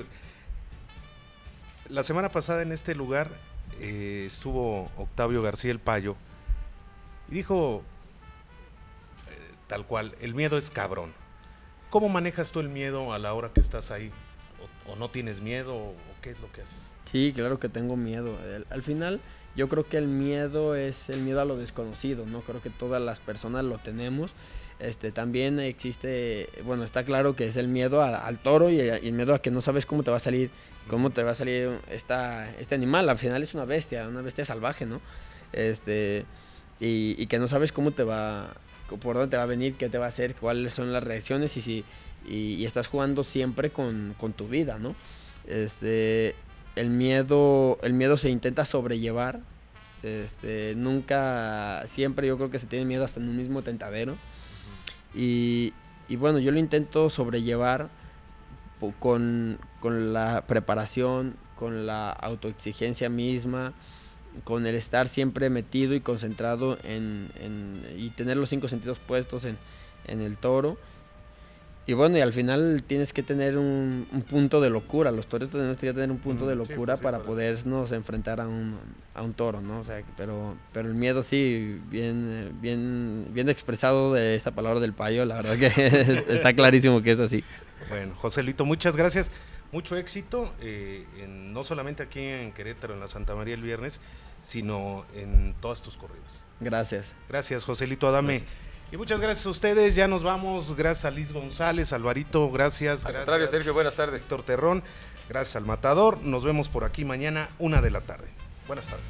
la semana pasada en este lugar eh, estuvo Octavio García el Payo y dijo eh, tal cual, el miedo es cabrón. ¿Cómo manejas tú el miedo a la hora que estás ahí? ¿O, o no tienes miedo? ¿O qué es lo que haces? Sí, claro que tengo miedo. El- al final, yo creo que el miedo es el miedo a lo desconocido, ¿no? Creo que todas las personas lo tenemos. Este, también existe, bueno, está claro que es el miedo a- al toro y, y el miedo a que no sabes cómo te va a salir, cómo te va a salir esta, este animal. Al final es una bestia, una bestia salvaje, ¿no? Este, y, y que no sabes cómo te va, por dónde te va a venir, qué te va a hacer, cuáles son las reacciones y si y, y estás jugando siempre con, con tu vida, ¿no? Este, el miedo, el miedo se intenta sobrellevar. Este, nunca, siempre yo creo que se tiene miedo hasta en un mismo tentadero. Y, y bueno, yo lo intento sobrellevar po- con, con la preparación, con la autoexigencia misma, con el estar siempre metido y concentrado en, en y tener los cinco sentidos puestos en, en el toro. Y bueno, y al final tienes que tener un, un punto de locura. Los toros tenemos que tener un punto Mm, de sí, locura pues sí, para para- podernos enfrentar a un, a un toro, ¿no? O sea, pero, pero el miedo sí, bien, eh, bien, bien expresado de esta palabra del Payo, la verdad que está clarísimo que es así. Bueno, Joselito, muchas gracias. Mucho éxito, eh, en- no solamente aquí en Querétaro, en la Santa María el viernes, sino en todas tus corridas. Gracias. Gracias, Joselito Adame. Gracias. Y muchas gracias a ustedes, ya nos vamos. Gracias a Liz González, Alvarito, gracias. Al gracias. contrario, Sergio, buenas tardes. Héctor Terrón, gracias al Matador. Nos vemos por aquí mañana, una de la tarde. Buenas tardes.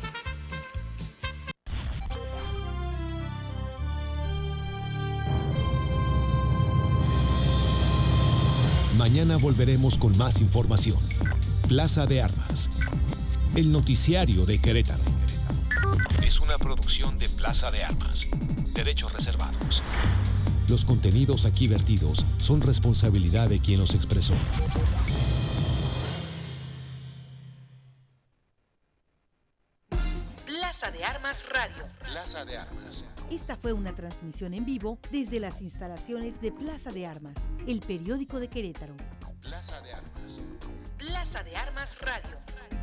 Mañana volveremos con más información. Plaza de Armas. El noticiario de Querétaro. Es una producción de Plaza de Armas. Derechos reservados. Los contenidos aquí vertidos son responsabilidad de quien los expresó. Plaza de Armas Radio. Plaza de Armas. Esta fue una transmisión en vivo desde las instalaciones de Plaza de Armas, el periódico de Querétaro. Plaza de Armas. Plaza de Armas Radio.